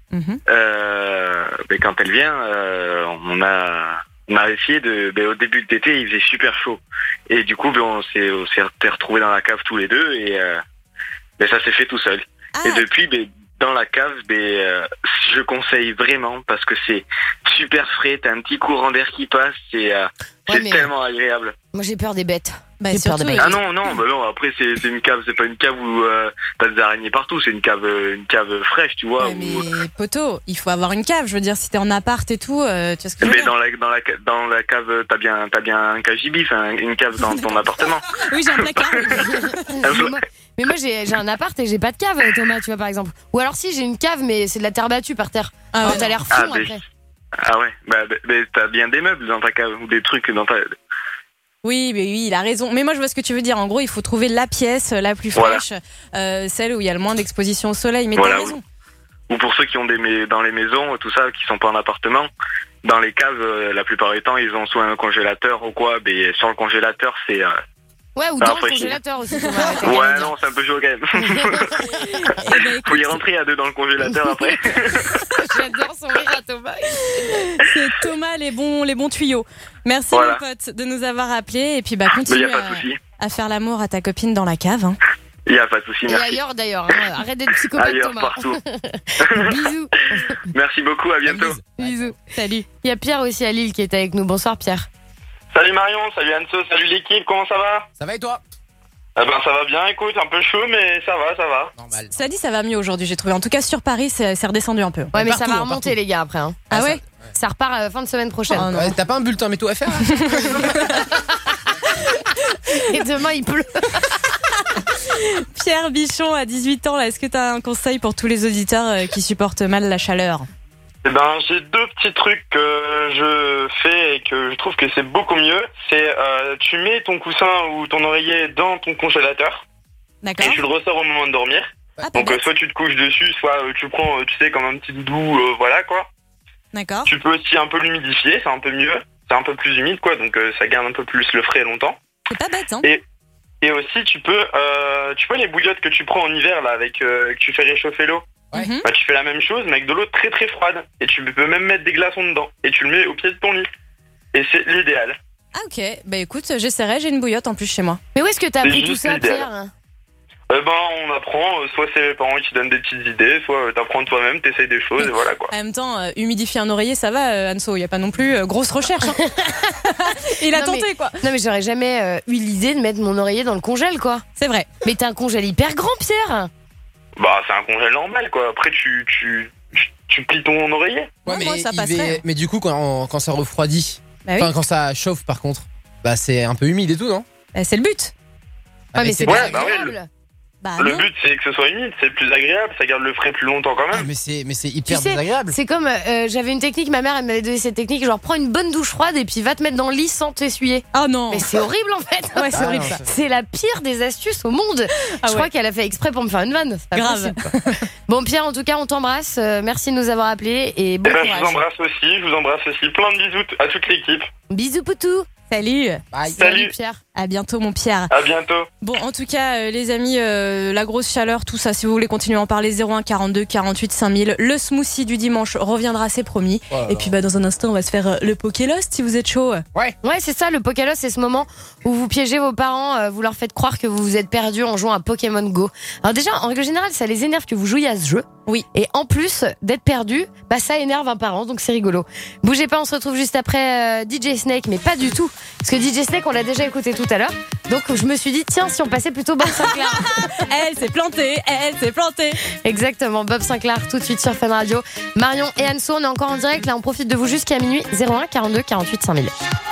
quand elle vient, on a essayé au début de l'été, il faisait super chaud. Et du coup, on s'est retrouvés dans la cave tous les deux et ça s'est fait tout seul. Et depuis, dans la cave, je conseille vraiment parce que c'est super frais, t'as un petit courant d'air qui passe, c'est tellement agréable. Moi j'ai peur des bêtes. J'ai peur des bêtes. Ah non, après c'est une cave, c'est pas une cave où t'as des araignées partout, c'est une cave fraîche, tu vois. Mais poto, il faut avoir une cave, je veux dire, si t'es en appart et tout, tu vois ce que je veux dire. Dans la cave, t'as bien un KGB, une cave dans ton appartement. Oui, j'ai un placard. Mais moi j'ai un appart et j'ai pas de cave, Thomas, tu vois par exemple. Ou alors si j'ai une cave mais c'est de la terre battue par terre. Alors t'as l'air fou après. Ah ouais, t'as bien des meubles dans ta cave ou des trucs dans ta... Oui, il a raison. Mais moi, je vois ce que tu veux dire. En gros, il faut trouver la pièce la plus fraîche, celle où il y a le moins d'exposition au soleil. Mais t'as raison. Ou pour ceux qui ont dans les maisons, tout ça, qui sont pas en appartement, dans les caves, la plupart du temps, ils ont soit un congélateur ou quoi. Mais sur le congélateur, c'est... Ouais, ou dans le congélateur aussi. Ouais, non, c'est un peu chaud quand même. Faut y rentrer à deux dans le congélateur après. J'adore son rire à Thomas. C'est Thomas, les bons tuyaux. Merci mon pote de nous avoir appelés et puis continue à faire l'amour à ta copine dans la cave. Hein. Il n'y a pas de souci, merci. Et ailleurs d'ailleurs, hein. Arrête d'être psychopathe ailleurs, Thomas. Partout. Bisous. Merci beaucoup, à bientôt. Bisous. Salut. Il y a Pierre aussi à Lille qui est avec nous. Bonsoir Pierre. Salut Marion, salut Anso, salut l'équipe, comment ça va? Ça va et toi? Ça va bien, écoute, un peu chaud mais ça va. Normal. Ça dit, ça va mieux aujourd'hui, j'ai trouvé. En tout cas sur Paris, c'est redescendu un peu. Ouais, mais ça va remonter les gars après. Hein. Ah ouais? Ça repart fin de semaine prochaine. T'as pas un bulletin météo à faire? Et demain il pleut. Pierre Bichon à 18 ans, là, est-ce que tu as un conseil pour tous les auditeurs qui supportent mal la chaleur? J'ai deux petits trucs que je fais et que je trouve que c'est beaucoup mieux. C'est tu mets ton coussin ou ton oreiller dans ton congélateur. D'accord. Et tu le ressors au moment de dormir. Donc soit tu te couches dessus, soit tu prends, tu sais, comme un petit doudou, voilà quoi. D'accord. Tu peux aussi un peu l'humidifier, c'est un peu mieux. C'est un peu plus humide quoi, donc ça garde un peu plus le frais longtemps. C'est pas bête, hein. Et aussi tu peux les bouillottes que tu prends en hiver là, avec que tu fais réchauffer l'eau. Tu fais la même chose mais avec de l'eau très très froide. Et tu peux même mettre des glaçons dedans. Et tu le mets au pied de ton lit. Et c'est l'idéal. Ah ok, bah écoute, j'essaierai, j'ai une bouillotte en plus chez moi. Mais où est-ce que t'as C'est appris tout juste ça, l'idéal. Pierre? On apprend, soit c'est les parents qui donnent des petites idées, soit t'apprends toi-même, t'essayes des choses, et voilà quoi. En même temps, humidifier un oreiller, ça va, Anso, il n'y a pas non plus grosse recherche. Hein. Il a tenté quoi. Non mais j'aurais jamais eu l'idée de mettre mon oreiller dans le congèle quoi. C'est vrai. Mais t'as un congèle hyper grand, Pierre. Bah c'est un congèle normal quoi, après tu plies ton oreiller. Ouais, moi, ça passerait. mais du coup, quand ça refroidit, Bah oui. enfin quand ça chauffe par contre, bah c'est un peu humide et tout, non? C'est le but. Ah, mais c'est Ouais, pas bah oui, agréable. Bah le non. but c'est que ce soit humide, c'est plus agréable, ça garde le frais plus longtemps quand Ah, même. mais c'est Tu hyper sais, désagréable. c'est comme j'avais une technique, ma mère elle m'avait donné cette technique, genre prends une bonne douche froide et puis va te mettre dans le lit sans t'essuyer. Oh non. Mais c'est horrible en fait. Ouais, c'est horrible ça. C'est la pire des astuces au monde. Ah Je ouais. crois qu'elle a fait exprès pour me faire une vanne. C'est pas Grave. possible, quoi. Bon Pierre, en tout cas on t'embrasse. Merci de nous avoir appelés et bon Je vous courage. embrasse aussi, plein de bisous à toute l'équipe. Bisous poutou. Salut. Bye. Salut. Pierre. À bientôt mon Pierre. À bientôt. Bon, en tout cas, les amis, la grosse chaleur, tout ça, si vous voulez continuer à en parler, 01 42 48 5000. Le smoothie du dimanche reviendra, c'est promis. Oh là là. Et puis, dans un instant, on va se faire le Pokélost si vous êtes chaud. Ouais, c'est ça, le Pokélost, c'est ce moment où vous piégez vos parents, vous leur faites croire que vous vous êtes perdus en jouant à Pokémon Go. Alors déjà, en règle générale, ça les énerve que vous jouiez à ce jeu. Oui. Et en plus d'être perdu, bah ça énerve un parent, donc c'est rigolo. Bougez pas, on se retrouve juste après DJ Snake, mais pas du tout. Parce que DJ Snake, on l'a déjà écouté tout à l'heure. Donc je me suis dit, tiens, si on passait plutôt Bob Sinclair. Elle s'est plantée. Exactement, Bob Sinclair, tout de suite sur Fun Radio. Marion et Anso, on est encore en direct, là on profite de vous jusqu'à minuit. 01 42 48 5000.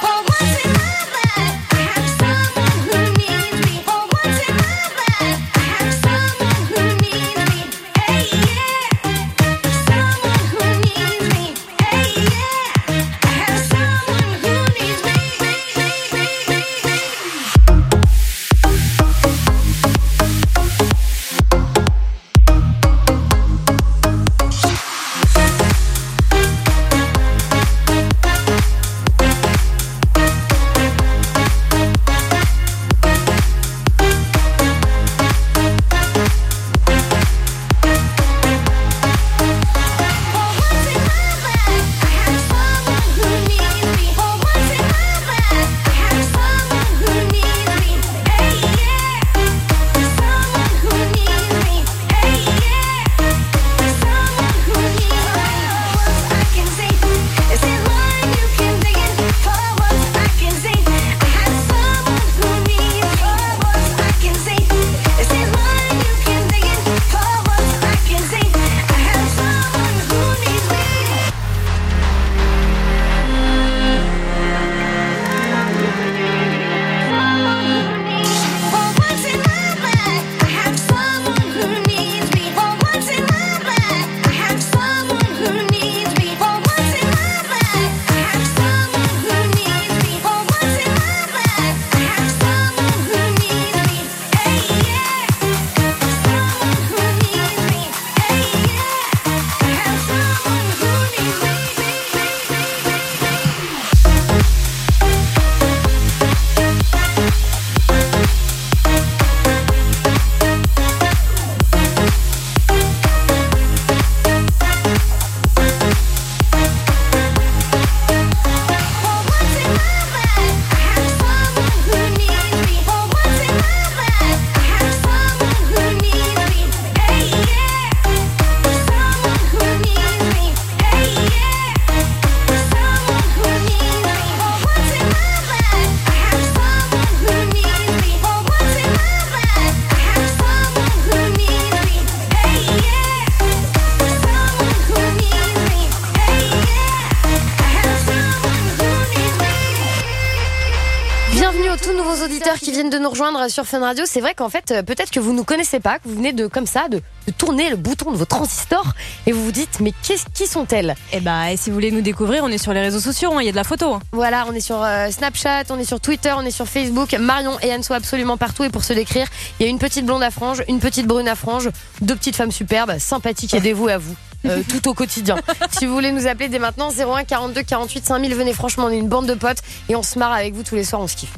Bienvenue aux tous nouveaux auditeurs qui viennent de nous rejoindre sur Fun Radio. C'est vrai qu'en fait, peut-être que vous ne nous connaissez pas, que vous venez de tourner le bouton de vos transistors et vous vous dites, mais qui sont-elles? Et si vous voulez nous découvrir, on est sur les réseaux sociaux, il y a de la photo. Voilà, on est sur Snapchat, on est sur Twitter, on est sur Facebook. Marion et Anne sont absolument partout. Et pour se décrire, il y a une petite blonde à franges, une petite brune à franges, deux petites femmes superbes, sympathiques et dévouées à vous. Tout au quotidien. Si vous voulez nous appeler dès maintenant, 01 42 48 5000, venez, franchement, on est une bande de potes et on se marre avec vous tous les soirs, on se kiffe.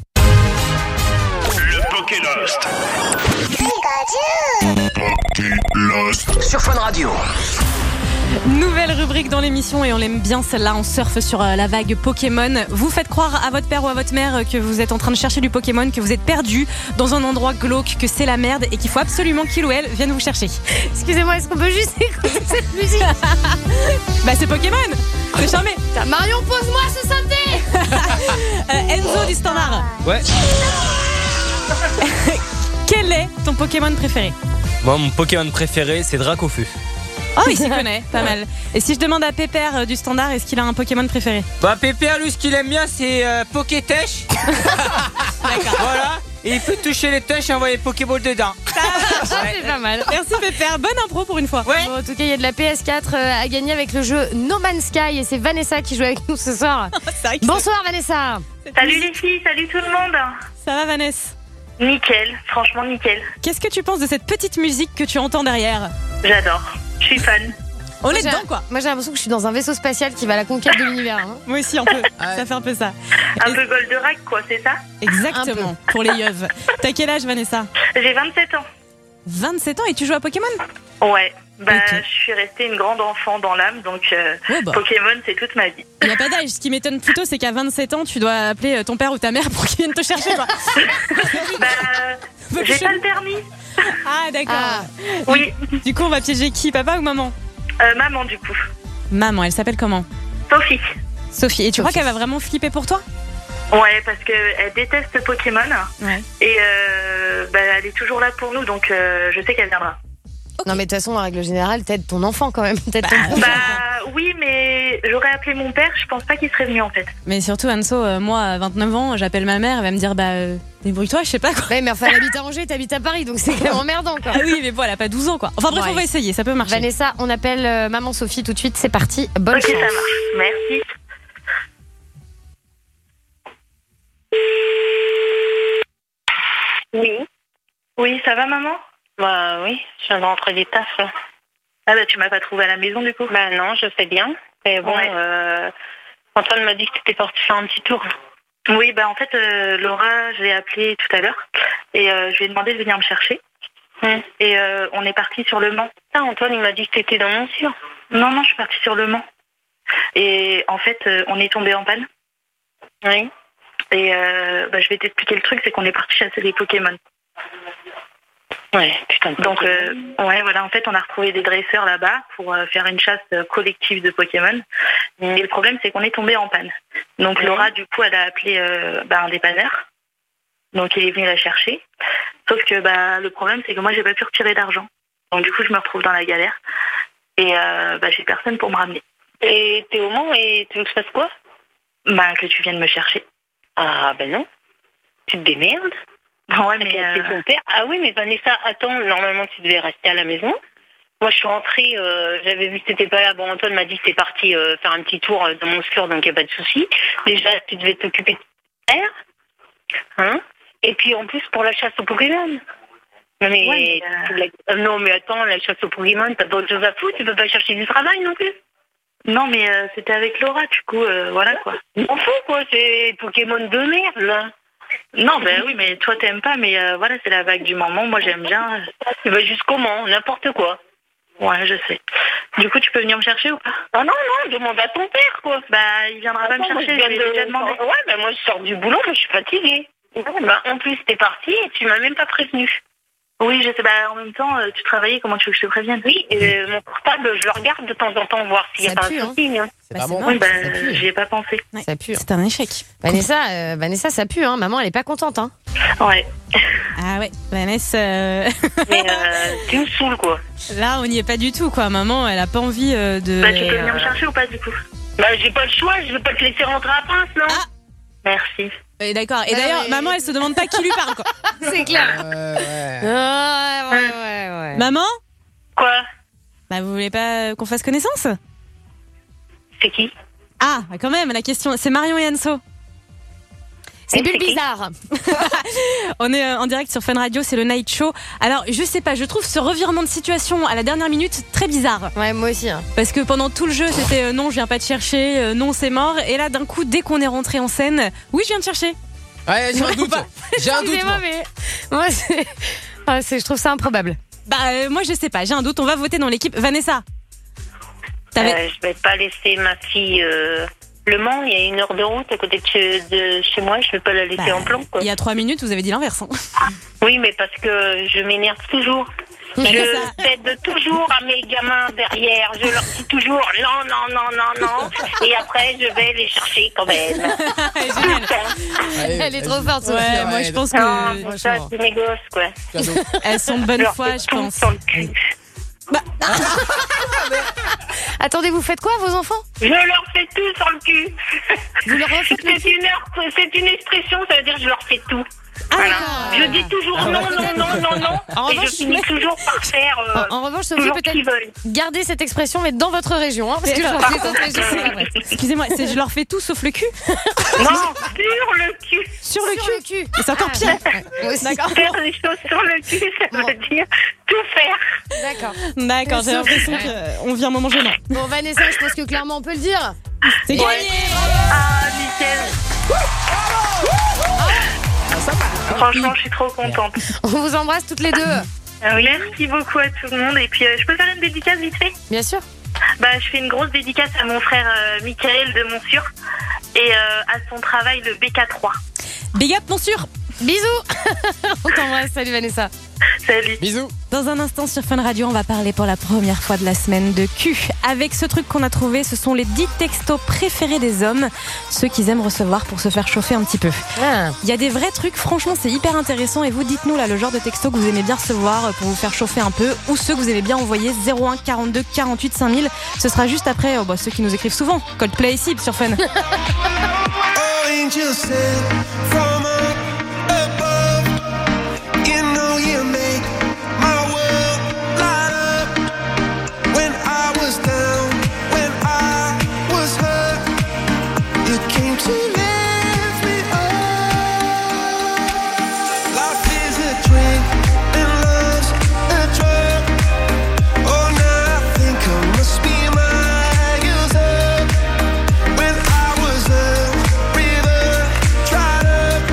Le Pokélost. Sur Fun Radio. Nouvelle rubrique dans l'émission et on l'aime bien celle-là, on surfe sur la vague Pokémon. Vous faites croire à votre père ou à votre mère que vous êtes en train de chercher du Pokémon, que vous êtes perdu dans un endroit glauque, que c'est la merde et qu'il faut absolument qu'il ou elle vienne vous chercher. Excusez-moi, est-ce qu'on peut juste écouter cette musique? Bah c'est Pokémon, c'est charmé. Marion, pose-moi ce synthé. Enzo du Standard. Ouais. Quel est ton Pokémon préféré? Moi, mon Pokémon préféré, c'est Dracofeu. Oh, il s'y connaît, pas mal. Et si je demande à Pépère du Standard, est-ce qu'il a un Pokémon préféré? Bah, Pépère, lui, ce qu'il aime bien, c'est Pokétèche. D'accord. Voilà. Et il peut toucher les tèches et envoyer Pokéball dedans. C'est pas mal. Merci Pépère, bonne impro pour une fois. Ouais. Bon, en tout cas, il y a de la PS4 à gagner avec le jeu No Man's Sky et c'est Vanessa qui joue avec nous ce soir. Bonsoir Vanessa. Salut les filles, salut tout le monde. Ça va Vanessa? Nickel, franchement nickel. Qu'est-ce que tu penses de cette petite musique que tu entends derrière? J'adore, je suis fan. On est dedans quoi. Moi j'ai l'impression que je suis dans un vaisseau spatial qui va à la conquête de l'univers. Hein. Moi aussi un peu, ça fait un peu ça. Un peu Goldorak quoi, c'est ça? Exactement, pour les yeux. T'as quel âge Vanessa? J'ai 27 ans. 27 ans et tu joues à Pokémon? Ouais, je suis restée une grande enfant dans l'âme, donc Pokémon c'est toute ma vie. Il n'y a pas d'âge, ce qui m'étonne plutôt c'est qu'à 27 ans tu dois appeler ton père ou ta mère pour qu'ils viennent te chercher quoi. J'ai pas le permis. Ah d'accord. Oui. Du coup on va piéger qui, papa ou maman? Maman du coup. Maman, elle s'appelle comment? Sophie. Sophie, et tu crois qu'elle va vraiment flipper pour toi? Ouais, parce qu'elle déteste Pokémon. Ouais. Et elle est toujours là pour nous, donc je sais qu'elle viendra. Okay. Non mais de toute façon, en règle générale, t'aides ton enfant quand même. T'aides ton enfant. Oui, mais j'aurais appelé mon père, je pense pas qu'il serait venu en fait. Mais surtout Anso, moi à 29 ans, j'appelle ma mère, elle va me dire débrouille-toi, je sais pas quoi. Ouais, mais enfin elle habite à Angers, t'habites à Paris, donc c'est quand même emmerdant quoi. Ah oui, mais bon, elle a pas 12 ans quoi. Enfin bref, on va essayer, ça peut marcher. Vanessa, on appelle maman Sophie tout de suite, c'est parti. Bonne chance. Ok, ça marche, merci. Oui. Oui, ça va maman? Bah oui, je viens de rentrer des tafs là. Ah bah tu m'as pas trouvé à la maison du coup? Bah non, je sais bien. Mais bon, Antoine m'a dit que t'étais partie faire un petit tour. Oui, bah en fait, Laura, je l'ai appelée tout à l'heure et je lui ai demandé de venir me chercher. Et on est parti sur le Mans. Ah, Antoine, il m'a dit que t'étais dans Montsûr. Non, je suis partie sur le Mans. Et en fait, on est tombé en panne. Oui. Et je vais t'expliquer le truc, c'est qu'on est parti chasser des Pokémon. Ouais, putain. Donc, voilà, en fait, on a retrouvé des dresseurs là-bas pour faire une chasse collective de Pokémon. Et le problème, c'est qu'on est tombé en panne. Donc, Laura, du coup, elle a appelé un dépanneur. Donc, il est venu la chercher. Sauf que le problème, c'est que moi, j'ai pas pu retirer d'argent. Donc, du coup, je me retrouve dans la galère. Et j'ai personne pour me ramener. Et t'es au Mans et tu veux que je fasse quoi? Que tu viennes me chercher. Ah, ben non. Tu te démerdes. Ouais, mais c'est ton père. Ah oui, mais Vanessa, attends, normalement tu devais rester à la maison. Moi je suis rentrée, j'avais vu que t'étais pas là. Bon, Antoine m'a dit que t'es parti faire un petit tour dans Montsûr, donc y a pas de souci. Déjà, tu devais t'occuper de ton père, hein. Et puis en plus pour la chasse aux Pokémon. Non mais, non mais attends, la chasse aux Pokémon, t'as pas autre chose à foutre, tu peux pas chercher du travail non plus. Non mais c'était avec Laura, du coup, voilà quoi. On fout quoi, c'est Pokémon de merde là. Non, oui, mais toi t'aimes pas, mais voilà, c'est la vague du moment, moi j'aime bien. Tu vas juste comment? N'importe quoi. Ouais, je sais. Du coup, tu peux venir me chercher ou pas? Ah non, demande à ton père, quoi. Il viendra pas me chercher, je lui ai déjà demandé. Ouais, moi je sors du boulot, mais je suis fatiguée. En plus, t'es partie et tu m'as même pas prévenu. Oui, je sais, en même temps, tu travaillais, comment tu veux que je te prévienne? Oui, mon portable, je le regarde de temps en temps, voir s'il n'y a pas un souci. J'y ai pas pensé. Ouais. Ça pue. C'est un échec. Vanessa, ça pue, hein. Maman, elle est pas contente, hein. Ouais. Ah ouais, Vanessa. Mais tu me saoules, quoi. Là, on n'y est pas du tout, quoi. Maman, elle a pas envie de. Tu peux venir me chercher ou pas, du coup? J'ai pas le choix, je vais pas te laisser rentrer à Prince, non? Ah. Merci. D'accord. Et d'ailleurs, maman, elle se demande pas qui lui parle, quoi. C'est clair. Ouais. Maman? Quoi? Vous voulez pas qu'on fasse connaissance? C'est qui? Ah, quand même, la question, c'est Marion et Anso. C'est bizarre. On est en direct sur Fun Radio, c'est le Night Show. Alors, je sais pas, je trouve ce revirement de situation à la dernière minute très bizarre. Ouais, moi aussi. Hein. Parce que pendant tout le jeu, c'était non, je viens pas te chercher, non, c'est mort. Et là, d'un coup, dès qu'on est rentré en scène, oui, je viens te chercher. Ouais, j'ai un doute. J'ai un doute. Moi, je trouve ça improbable. Moi, je sais pas, j'ai un doute. On va voter dans l'équipe. Vanessa. Je vais pas laisser ma fille Le Mans. Il y a 1 heure de route à côté de chez moi. Je vais pas la laisser en plan. Quoi. Il y a 3 minutes, vous avez dit l'inverse. Hein. Oui, mais parce que je m'énerve toujours. Je cède toujours à mes gamins derrière. Je leur dis toujours non. Et après, je vais les chercher quand même. Elle est trop forte, Sophie. Ouais, moi je pense que. Non, ça, c'est mes gosses, quoi. Elles sont de bonne foi, je pense. Attendez, vous faites quoi, vos enfants? Je leur fais tout sur le cul. Vous leur refaites c'est une expression, ça veut dire je leur fais tout. Voilà. Je dis toujours non. En et revanche, je finis toujours par faire. En revanche, Sophie, peut-être garder cette expression, mais dans votre région, hein, parce que je pense que les autres régions, c'est pas vrai. Excusez-moi, je leur fais tout sauf le cul. Non, sur le cul. Sur le cul. Et c'est encore pire. D'accord. Faire des choses sur le cul, ça veut dire tout faire. D'accord, j'ai l'impression qu'on vit un moment gênant. Bon, Vanessa, je pense que clairement on peut le dire. C'est gagné. Ah, nickel. Franchement, je suis trop contente. On vous embrasse toutes les deux. Merci beaucoup à tout le monde. Et puis, je peux faire une dédicace vite fait? Bien sûr. Je fais une grosse dédicace à mon frère Michael de Montsur et à son travail le BK3. Big up Montsur. Bisous. On t'embrasse. Salut Vanessa. Salut. Bisous. Dans un instant sur Fun Radio, on va parler pour la première fois de la semaine de cul. Avec ce truc qu'on a trouvé, ce sont les 10 textos préférés des hommes, ceux qu'ils aiment recevoir pour se faire chauffer un petit peu. Il y a des vrais trucs, franchement c'est hyper intéressant. Et vous dites-nous là le genre de texto que vous aimez bien recevoir pour vous faire chauffer un peu, ou ceux que vous aimez bien envoyer 01 42 48 5000. Ce sera juste après ceux qui nous écrivent souvent. Coldplay et Sib sur Fun. When I was a river, tried up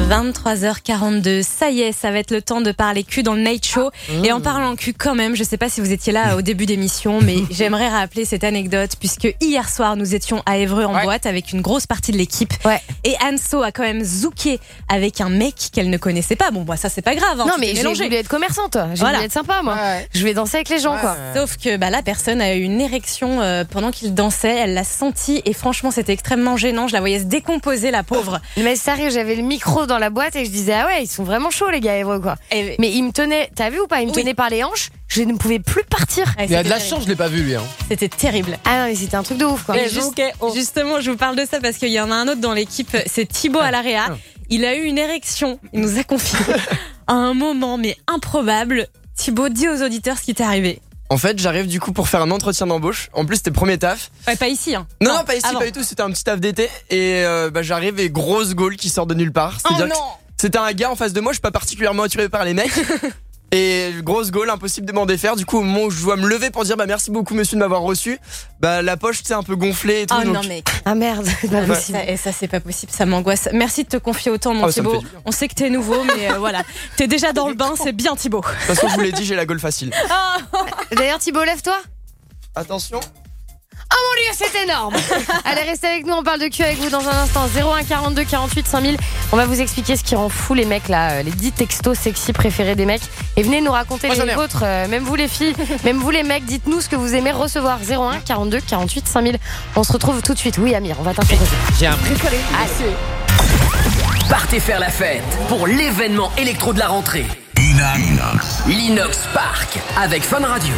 23h42, ça y est, ça va être le temps de parler cul dans le Night Show. Et en parlant cul quand même, je sais pas si vous étiez là au début d'émission, mais j'aimerais rappeler cette anecdote puisque hier soir nous étions à Évreux en boîte avec une grosse partie de l'équipe. Et Anso a quand même zouké avec un mec qu'elle ne connaissait pas. Bon, bah ça c'est pas grave. Non mais j'ai voulu être commerçante, j'ai voulu être sympa moi. Je vais danser avec les gens quoi. Sauf que la personne a eu une érection pendant qu'il dansait, elle l'a senti et franchement c'était extrêmement gênant. Je la voyais se décomposer la pauvre. Mais sérieux, j'avais le micro dans la boîte et je disais ah ouais ils sont vraiment chauds les gars Évreux quoi. Mais il me tenait, t'as vu ou pas, il me tenait par les hanches, je ne pouvais plus partir. Il a de la chance, je l'ai pas vu lui. C'était terrible. Ah non mais c'était un truc de ouf quoi. Justement je vous parle de ça parce qu'il y en a un autre dans l'équipe, c'est Thibaut à l'Area. Il a eu une érection, il nous a confié à un moment mais improbable. Thibaut, dis aux auditeurs ce qui t'est arrivé. En fait, j'arrive du coup pour faire un entretien d'embauche. En plus, c'était le premier taf. Ouais, pas ici, hein. Non, pas ici, pas du tout. C'était un petit taf d'été. Et j'arrive et grosse gaule qui sort de nulle part. C'est-à-dire que c'était un gars en face de moi. Je suis pas particulièrement attiré par les mecs. Et grosse gaule, impossible de m'en défaire. Du coup, au moment où je dois me lever pour dire merci beaucoup monsieur de m'avoir reçu, la poche c'est un peu gonflée et tout. Oh non mec. Ah merde, c'est pas possible. Ça c'est pas possible, ça m'angoisse. Merci de te confier autant mon Thibaut. On sait que t'es nouveau mais voilà, t'es déjà dans le bain, c'est bien Thibaut. De toute façon je vous l'ai dit, j'ai la gaule facile. D'ailleurs Thibaut, lève-toi. Attention. Oh mon Dieu, c'est énorme. Allez, restez avec nous, on parle de cul avec vous dans un instant. 01 42 48 5000. On va vous expliquer ce qui rend fou les mecs là, les 10 textos sexy préférés des mecs. Et venez nous raconter les vôtres, même vous les filles, même vous les mecs, dites-nous ce que vous aimez recevoir. 01 42 48 5000. On se retrouve tout de suite. Oui Amir, on va t'intéresser. J'ai un préféré. Partez faire la fête pour l'événement électro de la rentrée. L'Inox Park avec Fun Radio.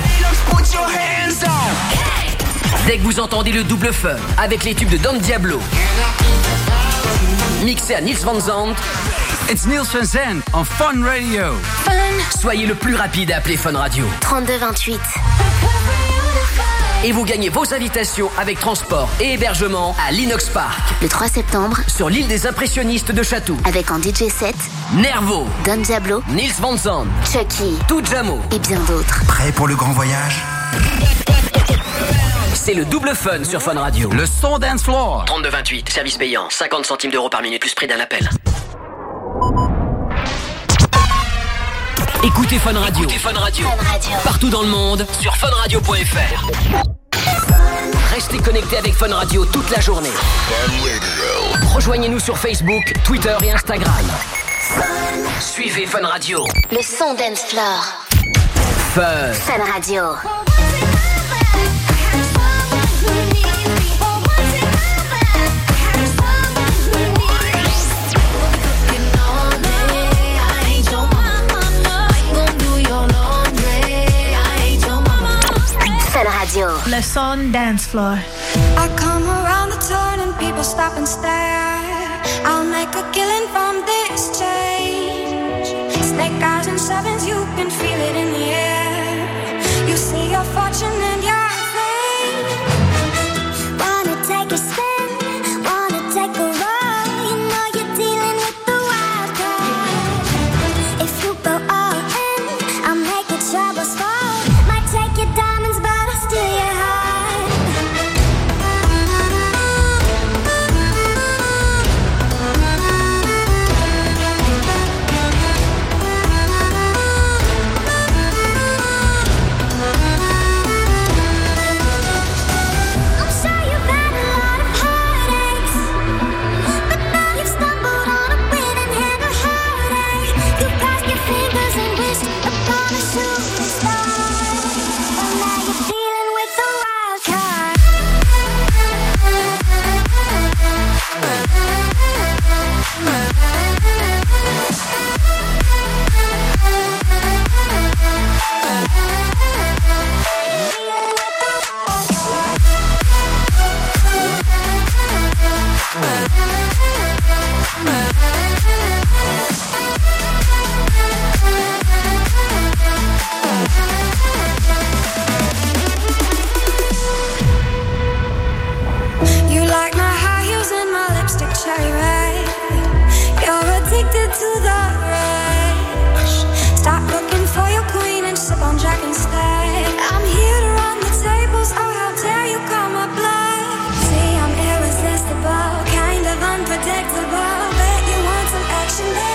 Dès que vous entendez le double fun avec les tubes de Don Diablo, mixé à Niels Van Zandt. It's Niels Van Zandt on Fun Radio. Fun. Soyez le plus rapide à appeler Fun Radio. 32 28. Et vous gagnez vos invitations avec transport et hébergement à l'Inox Park. Le 3 septembre, sur l'île des impressionnistes de Chatou. avec en DJ set, Nervo, Don Diablo, Niels Van Zandt, Chucky, Tujamo et bien d'autres. Prêt pour le grand voyage? C'est le double fun sur Fun Radio. Le son dance floor. 32-28, service payant, 50 centimes d'euros par minute plus prix d'un appel. Écoutez Fun Radio. Partout dans le monde sur funradio.fr. Restez connectés avec Fun Radio toute la journée. Rejoignez-nous sur Facebook, Twitter et Instagram. Suivez Fun Radio. Le son dance floor. Fun Radio. Fun Radio. Le son dance floor. I come around the turn and people stop and stare. I'll make a killing from this change. Snake eyes and sevens, you can feel it in the air. You see your fortune and your fame. Wanna take a spin, wanna take a ride. You know you're dealing with the wild card. If you go all in, I'll make your troubles fall. Might take your diamonds, but I'll steal your heart. I'm sure you've had a lot of heartaches, but now you've stumbled on a winning hand of heartache. You crossed your fingers and wished upon a shooting star, and now you're dealing with the wild card. You like my high heels and my lipstick cherry red. You're addicted to the rush. Stop looking for your queen and sip on Jack instead. I'm here to run the tables, oh how dare you call my bluff. See I'm irresistible, kind of unpredictable. Bet you want some action, baby.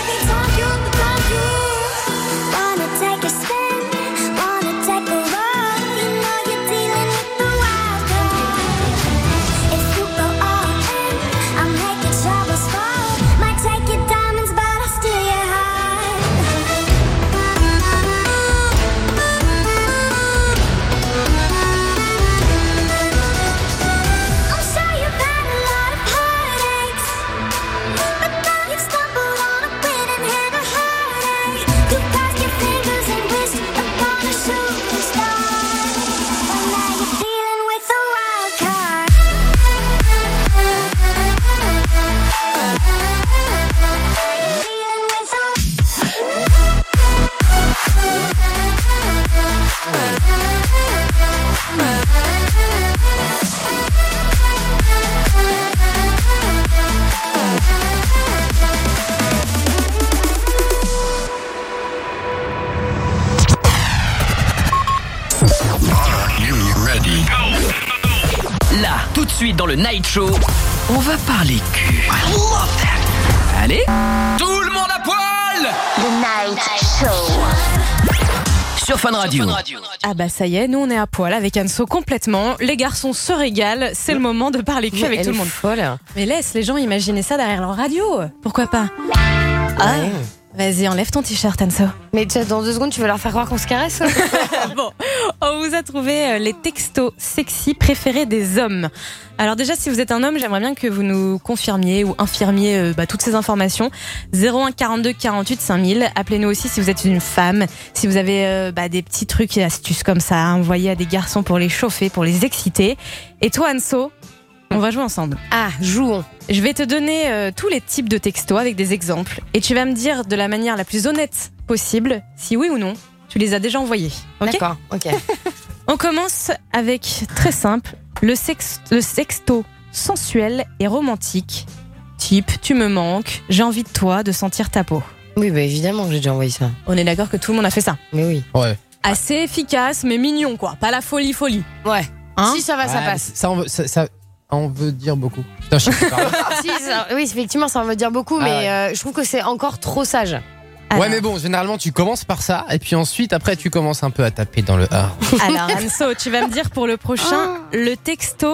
Night Show, on va parler cul. Allez, tout le monde à poil. The Night Show. Sur Fun Radio. Ah bah ça y est, nous on est à poil avec Anso complètement. Les garçons se régalent, c'est le moment de parler cul avec tout le monde. Folle. Mais laisse les gens imaginer ça derrière leur radio. Pourquoi pas? Ah, vas-y, enlève ton t-shirt, Anso. Mais dans 2 secondes, tu veux leur faire croire qu'on se caresse? Bon, on vous a trouvé les textos sexy préférés des hommes. Alors déjà, si vous êtes un homme, j'aimerais bien que vous nous confirmiez ou infirmiez toutes ces informations. 01 42 48 5000. Appelez-nous aussi si vous êtes une femme. Si vous avez des petits trucs et astuces comme ça à envoyer à des garçons pour les chauffer, pour les exciter. Et toi, Anso, on va jouer ensemble. Ah, jouons. Je vais te donner tous les types de textos avec des exemples. Et tu vas me dire de la manière la plus honnête possible si oui ou non tu les as déjà envoyés. Okay? D'accord, ok. On commence avec, très simple, le sexto sensuel et romantique. Type, tu me manques, j'ai envie de toi, de sentir ta peau. Oui, bah évidemment que j'ai déjà envoyé ça. On est d'accord que tout le monde a fait ça. Mais oui. Ouais. Assez efficace, mais mignon, quoi. Pas la folie. Ouais. Hein? Si ça va, ça passe. Ça en veut dire beaucoup. Putain, je sais pas. Si, oui, effectivement, ça en veut dire beaucoup, mais je trouve que c'est encore trop sage. Alors. Ouais, mais bon, généralement, tu commences par ça, et puis ensuite, après, tu commences un peu à taper dans le A. Alors, Anso, tu vas me dire pour le prochain, le texto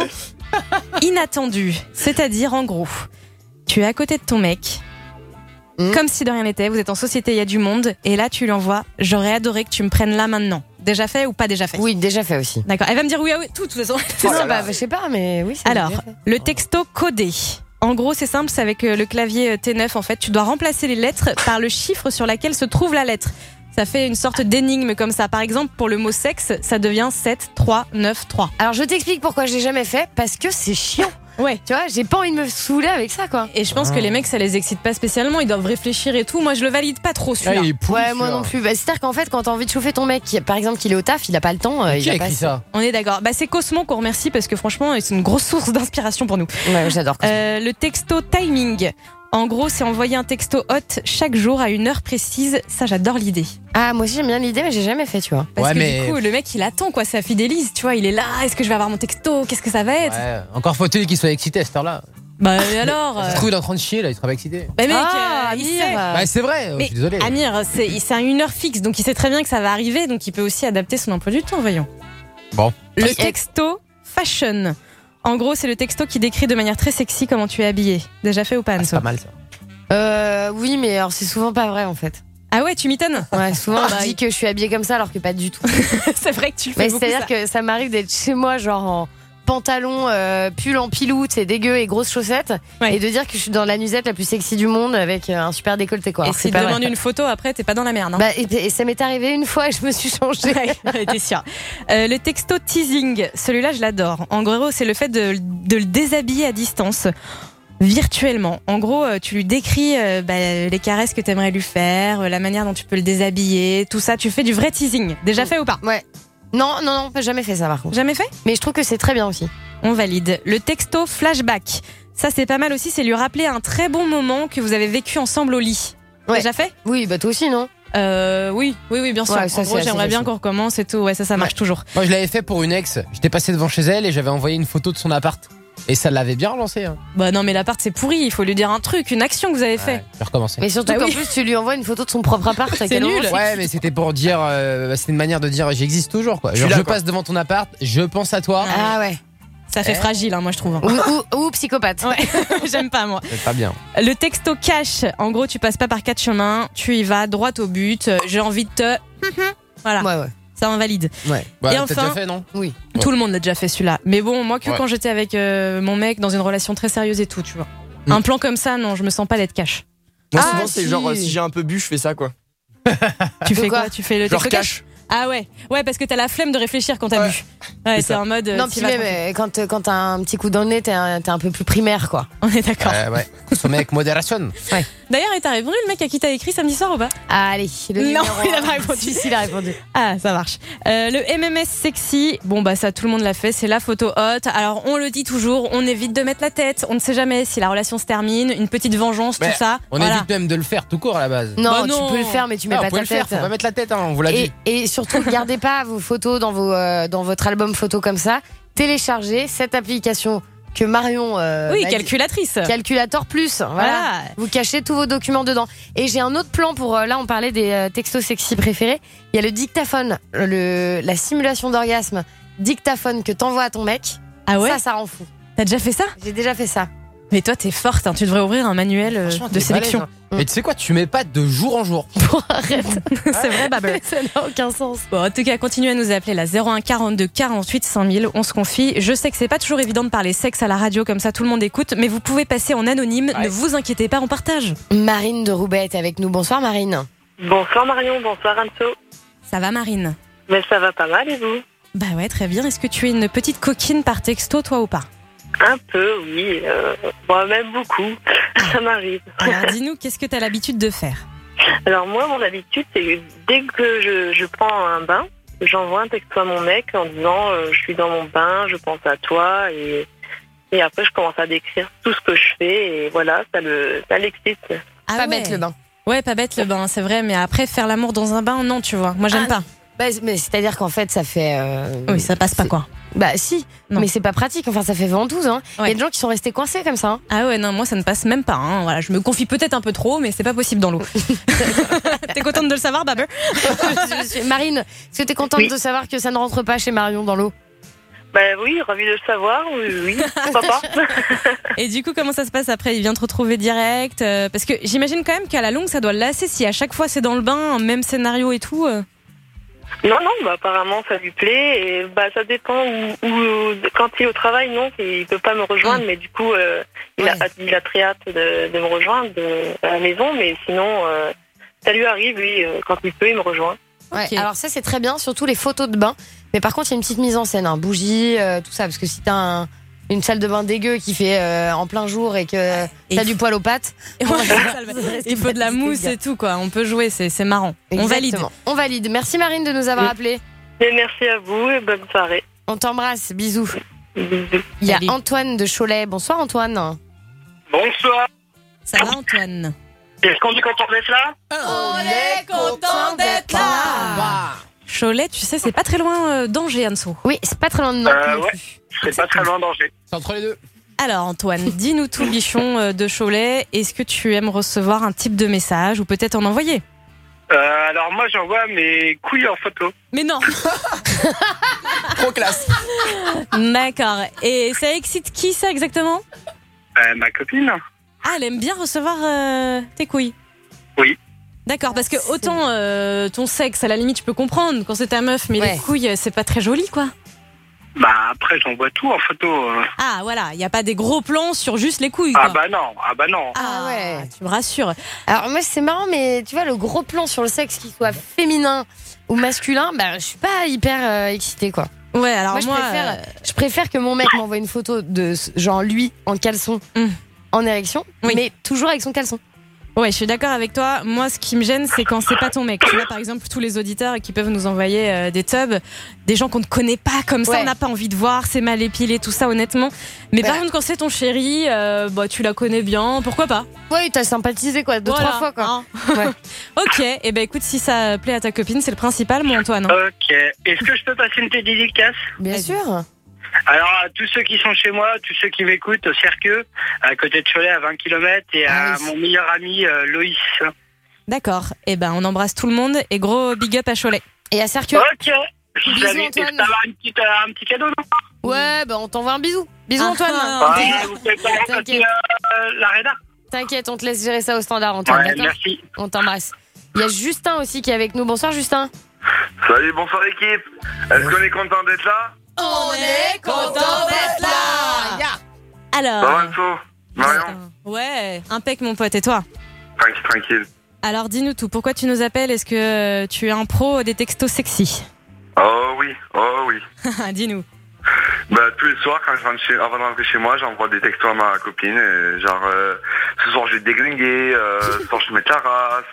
inattendu. C'est-à-dire, en gros, tu es à côté de ton mec, comme si de rien n'était, vous êtes en société, il y a du monde, et là, tu lui envoies « J'aurais adoré que tu me prennes là maintenant ». Déjà fait ou pas déjà fait? Oui, déjà fait aussi. D'accord, elle va me dire oui, ah oui, tout, de toute façon. Non, bah, je sais pas, mais oui. Alors, le texto codé. En gros, c'est simple, c'est avec le clavier T9, en fait. Tu dois remplacer les lettres par le chiffre sur laquelle se trouve la lettre. Ça fait une sorte d'énigme comme ça. Par exemple, pour le mot sexe, ça devient 7, 3, 9, 3. Alors, je t'explique pourquoi je l'ai jamais fait. Parce que c'est chiant. Ouais. Tu vois, j'ai pas envie de me saouler avec ça, quoi. Et je pense que les mecs, ça les excite pas spécialement. Ils doivent réfléchir et tout. Moi, je le valide pas trop, celui-là. Ouais, moi non plus. Bah, c'est-à-dire qu'en fait, quand t'as envie de chauffer ton mec, par exemple, qu'il est au taf, il a pas le temps. Qui a écrit ça? On est d'accord. Bah, c'est Cosmo qu'on remercie parce que franchement, c'est une grosse source d'inspiration pour nous. Ouais, j'adore Cosmo. Le texto timing. En gros, c'est envoyer un texto hot chaque jour à une heure précise. Ça, j'adore l'idée. Ah, moi aussi, j'aime bien l'idée, mais j'ai jamais fait, tu vois. Parce que du coup, le mec, il attend, quoi. Ça fidélise, tu vois. Il est là. Est-ce que je vais avoir mon texto? Qu'est-ce que ça va être? Ouais, encore faut-il qu'il soit excité à cette heure-là. Bah, et alors? Ça se trouve, il est en train de chier, là. Il sera pas excité. Bah, mec, Amir. il sait. Bah, c'est vrai. Je suis désolé. Amir, c'est à une heure fixe. Donc, il sait très bien que ça va arriver. Donc, il peut aussi adapter son emploi du temps, voyons. Bon. Le texto fashion. En gros, c'est le texto qui décrit de manière très sexy comment tu es habillé. Déjà fait ou pas, Anso? C'est pas mal, ça. Oui, mais alors c'est souvent pas vrai en fait. Ah ouais, tu m'étonnes? Ouais, souvent je dis que je suis habillée comme ça alors que pas du tout. C'est vrai que tu le fais beaucoup. C'est-à-dire que ça m'arrive d'être chez moi genre en pantalon, pull en pilou, c'est dégueu et grosses chaussettes, et de dire que je suis dans la nuisette la plus sexy du monde avec un super décolleté, quoi. Et si tu demandes une photo après, t'es pas dans la merde, hein. Bah, et ça m'est arrivé une fois et je me suis changée. Ouais, t'es sûre. Le texto teasing, celui-là je l'adore. En gros, c'est le fait de le déshabiller à distance. Virtuellement. En gros, tu lui décris les caresses que t'aimerais lui faire, la manière dont tu peux le déshabiller, tout ça. Tu fais du vrai teasing. Déjà fait ou pas? Ouais. Non, jamais fait ça par contre. Jamais fait? Mais je trouve que c'est très bien aussi. On valide. Le texto flashback. Ça, c'est pas mal aussi. C'est lui rappeler un très bon moment que vous avez vécu ensemble au lit. Ouais. Déjà fait? Oui, bah toi aussi, non? Oui, bien sûr. Ouais, ça, en gros, j'aimerais bien qu'on recommence et tout. Ouais, ça marche toujours. Moi, je l'avais fait pour une ex. J'étais passé devant chez elle et j'avais envoyé une photo de son appart. Et ça l'avait bien relancé. Hein. Bah non, mais l'appart c'est pourri. Il faut lui dire un truc, une action que vous avez fait. Je vais recommencer. Mais surtout qu'en plus, tu lui envoies une photo de son propre appart. C'est nul. Ouais, mais c'était pour dire. C'était une manière de dire j'existe toujours, quoi. Genre, je passe devant ton appart, je pense à toi. Ah ouais. Ça fait fragile, hein, moi je trouve. Ou psychopathe. Ouais. J'aime pas, moi. C'est pas bien. Le texto cash, en gros, tu passes pas par 4 chemins, tu y vas droit au but. J'ai envie de te. Voilà. Ouais. Ça invalide. Ouais. Et t'as enfin, déjà fait, non? Oui. Tout le monde l'a déjà fait celui-là. Mais bon, moi que quand j'étais avec mon mec dans une relation très sérieuse et tout, tu vois. Un plan comme ça, non, je me sens pas d'être cash. Moi, souvent, c'est genre si j'ai un peu bu, je fais ça, quoi. Tu fais quoi? Tu fais le genre texto cash. Ah ouais, parce que t'as la flemme de réfléchir quand t'as bu. Ouais, c'est en mode. Non, puis même quand t'as un petit coup dans le nez, t'es un peu plus primaire, quoi. On est d'accord. Ouais. Consommer avec modération. Ouais. D'ailleurs, t'as répondu le mec à qui t'as écrit samedi soir ou pas? Allez, non, il a pas répondu. Si, il a répondu. Ah, ça marche. Le MMS sexy, bon bah ça tout le monde l'a fait, c'est la photo hot. Alors on le dit toujours, on évite de mettre la tête. On ne sait jamais si la relation se termine, une petite vengeance, tout ça. On évite même de le faire tout court à la base. Non, tu peux le faire, mais tu mets pas ta tête. Faut pas mettre la tête, hein, on vous l'a dit. Et surtout, gardez pas vos photos dans votre album photo comme ça. Téléchargez cette application que Marion. Oui, calculatrice. Calculator plus. Voilà. Vous cachez tous vos documents dedans. Et j'ai un autre plan pour. Là, on parlait des textos sexy préférés. Il y a le dictaphone, la simulation d'orgasme dictaphone que t'envoies à ton mec. Ah ouais. Ça rend fou. T'as déjà fait ça? J'ai déjà fait ça. Mais toi, t'es forte, hein. Tu devrais ouvrir un manuel de sélection. Balèze, hein. Mais tu sais quoi, tu mets pas de jour en jour. Arrête. C'est vrai, Babel. Ça n'a aucun sens. Bon, en tout cas, continuez à nous appeler la 01 42 48 5000. On se confie. Je sais que c'est pas toujours évident de parler sexe à la radio comme ça, tout le monde écoute, mais vous pouvez passer en anonyme. Ne vous inquiétez pas, on partage. Marine de Roubaix est avec nous. Bonsoir, Marine. Bonsoir, Marion. Bonsoir, Anso. Ça va, Marine? Mais ça va pas mal, et vous? Bah ouais, très bien. Est-ce que tu es une petite coquine par texto, toi, ou pas? Un peu, oui. Bon, même beaucoup. Ça m'arrive. Alors, dis-nous, qu'est-ce que tu as l'habitude de faire? Alors, moi, mon habitude, c'est que dès que je prends un bain, j'envoie un texto à mon mec en disant je suis dans mon bain, je pense à toi. Et après, je commence à décrire tout ce que je fais. Et voilà, ça l'excite. Ah, pas bête le bain. Ouais, pas bête le bain, c'est vrai. Mais après, faire l'amour dans un bain, non, tu vois. Moi, j'aime pas. Bah, mais c'est-à-dire qu'en fait, ça fait. Oui, ça passe pas, quoi. Bah si, non. Mais c'est pas pratique, enfin ça fait ventouse. Hein. Il y a des gens qui sont restés coincés comme ça. Hein. Ah ouais, non, moi ça ne passe même pas. Hein. Voilà, je me confie peut-être un peu trop, mais c'est pas possible dans l'eau. T'es contente de le savoir, Baber? Marine, est-ce que t'es contente de savoir que ça ne rentre pas chez Marion dans l'eau? Bah oui, ravi de le savoir, oui, pourquoi pas. Et du coup, comment ça se passe après? Il vient te retrouver direct? Parce que j'imagine quand même qu'à la longue, ça doit le lasser si à chaque fois c'est dans le bain, même scénario et tout. Non, bah apparemment ça lui plaît et bah ça dépend où quand il est au travail, non, il peut pas me rejoindre, mais du coup il a très hâte de me rejoindre à la maison, mais sinon ça lui arrive, lui, quand il peut, il me rejoint. Ouais, okay. Alors ça c'est très bien, surtout les photos de bain, mais par contre il y a une petite mise en scène, bougies, tout ça, parce que si t'as une salle de bain dégueu qui fait en plein jour et que t'as du poil aux pattes. Il faut de la mousse et tout, quoi. On peut jouer, c'est marrant. Exactement. On valide. Merci Marine de nous avoir appelés. Et merci à vous et bonne soirée. On t'embrasse, bisous. Bisous. Il y a Antoine de Cholet. Bonsoir Antoine. Bonsoir. Ça va Antoine? Est-ce qu'on est content d'être là? On est content d'être là. Cholet, tu sais, c'est pas très loin d'Angers, Anso. Oui, c'est pas très loin de Nantes. Ouais, c'est pas très loin d'Angers. C'est entre les deux. Alors Antoine, dis-nous tout, bichon de Cholet. Est-ce que tu aimes recevoir un type de message ou peut-être en envoyer? Alors moi, j'envoie mes couilles en photo. Mais non. Trop classe. D'accord. Et ça excite qui ça exactement? Ma copine. Ah, elle aime bien recevoir tes couilles? Oui. D'accord, parce que autant ton sexe, à la limite, je peux comprendre quand c'est ta meuf, mais les couilles, c'est pas très joli, quoi. Bah après, j'envoie tout en photo. Ah, voilà, il n'y a pas des gros plans sur juste les couilles, quoi. Ah bah non. Ah ouais, tu me rassures. Alors moi, c'est marrant, mais tu vois, le gros plan sur le sexe, qu'il soit féminin ou masculin, bah je suis pas hyper excitée, quoi. Ouais, alors moi, je préfère que mon mec m'envoie une photo de genre lui en caleçon, en érection, mais toujours avec son caleçon. Ouais, je suis d'accord avec toi. Moi, ce qui me gêne, c'est quand c'est pas ton mec. Tu vois, par exemple, tous les auditeurs qui peuvent nous envoyer des tubs, des gens qu'on ne connaît pas comme ça, on n'a pas envie de voir, c'est mal épilé, tout ça, honnêtement. Mais par contre, quand c'est ton chéri, bah, tu la connais bien, pourquoi pas? Ouais, t'as sympathisé, quoi, 2-3 fois, quoi. Hein. Ouais. Ok, et ben écoute, si ça plaît à ta copine, c'est le principal, mon Antoine. Ok. Est-ce que je peux passer une petite dédicace? Bien sûr. Alors, à tous ceux qui sont chez moi, tous ceux qui m'écoutent au Cerqueux, à côté de Cholet, à 20 km, et à mon meilleur ami Loïs. D'accord. Et ben, on embrasse tout le monde et gros big up à Cholet. Et à Cerqueux. Ok. Bisous, Antoine. Un petit cadeau, non? Ouais, bah on t'envoie un bisou. Bisous, Antoine. Vous faites pas la rédac. T'inquiète, on te laisse gérer ça au standard, Antoine. Ouais, d'accord? merci. On t'embrasse. Il y a Justin aussi qui est avec nous. Bonsoir, Justin. Salut, bonsoir équipe. Est-ce qu'on est content d'être là? On est content d'être là. Alors. Marion. Ouais, impec mon pote, et toi? Tranquille. Alors dis-nous tout, pourquoi tu nous appelles? Est-ce que tu es un pro des textos sexy? Oh oui. Dis-nous. Bah tous les soirs avant de rentrer chez moi, j'envoie des textos à ma copine et genre ce soir je vais déglinguer, ce soir je mets la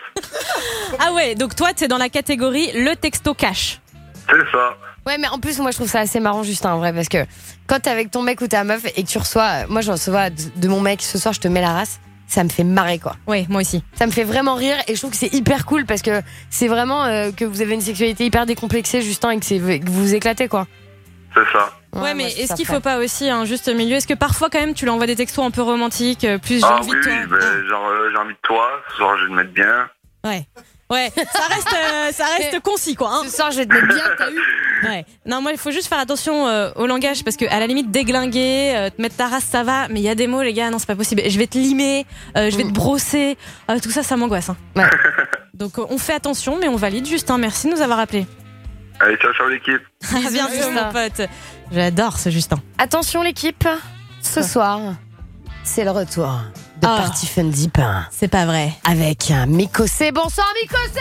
race. Ah ouais, donc toi t'es dans la catégorie le texto cash. C'est ça. Ouais, mais en plus, moi, je trouve ça assez marrant, Justin, en vrai, parce que quand t'es avec ton mec ou ta meuf et que tu reçois, moi, je reçois de mon mec, ce soir, je te mets la race, ça me fait marrer, quoi. Ouais, moi aussi. Ça me fait vraiment rire et je trouve que c'est hyper cool parce que c'est vraiment que vous avez une sexualité hyper décomplexée, Justin, et que vous vous éclatez, quoi. C'est ça. Ouais, mais est-ce qu'il faut pas aussi un juste milieu? Est-ce que parfois, quand même, tu lui envoies des textos un peu romantiques, plus j'ai envie de toi? Genre j'ai envie de toi, ce soir je vais te mettre bien. Ouais, ça reste concis, quoi. Hein. Ce soir, je vais te mettre bien, t'as eu? Ouais. Non, moi, il faut juste faire attention au langage, parce que à la limite, déglinguer, te mettre ta race, ça va, mais il y a des mots, les gars, non, c'est pas possible. Je vais te limer, je vais te brosser, tout ça, ça m'angoisse. Hein. Ouais. Donc, on fait attention, mais on valide. Justin, merci de nous avoir appelés. Allez, ciao l'équipe. À bientôt, mon pote. J'adore ce Justin. Attention, l'équipe, ce soir, c'est le retour de Party Fun Deep. C'est pas vrai. Avec Mikosé. Bonsoir, Mikosé!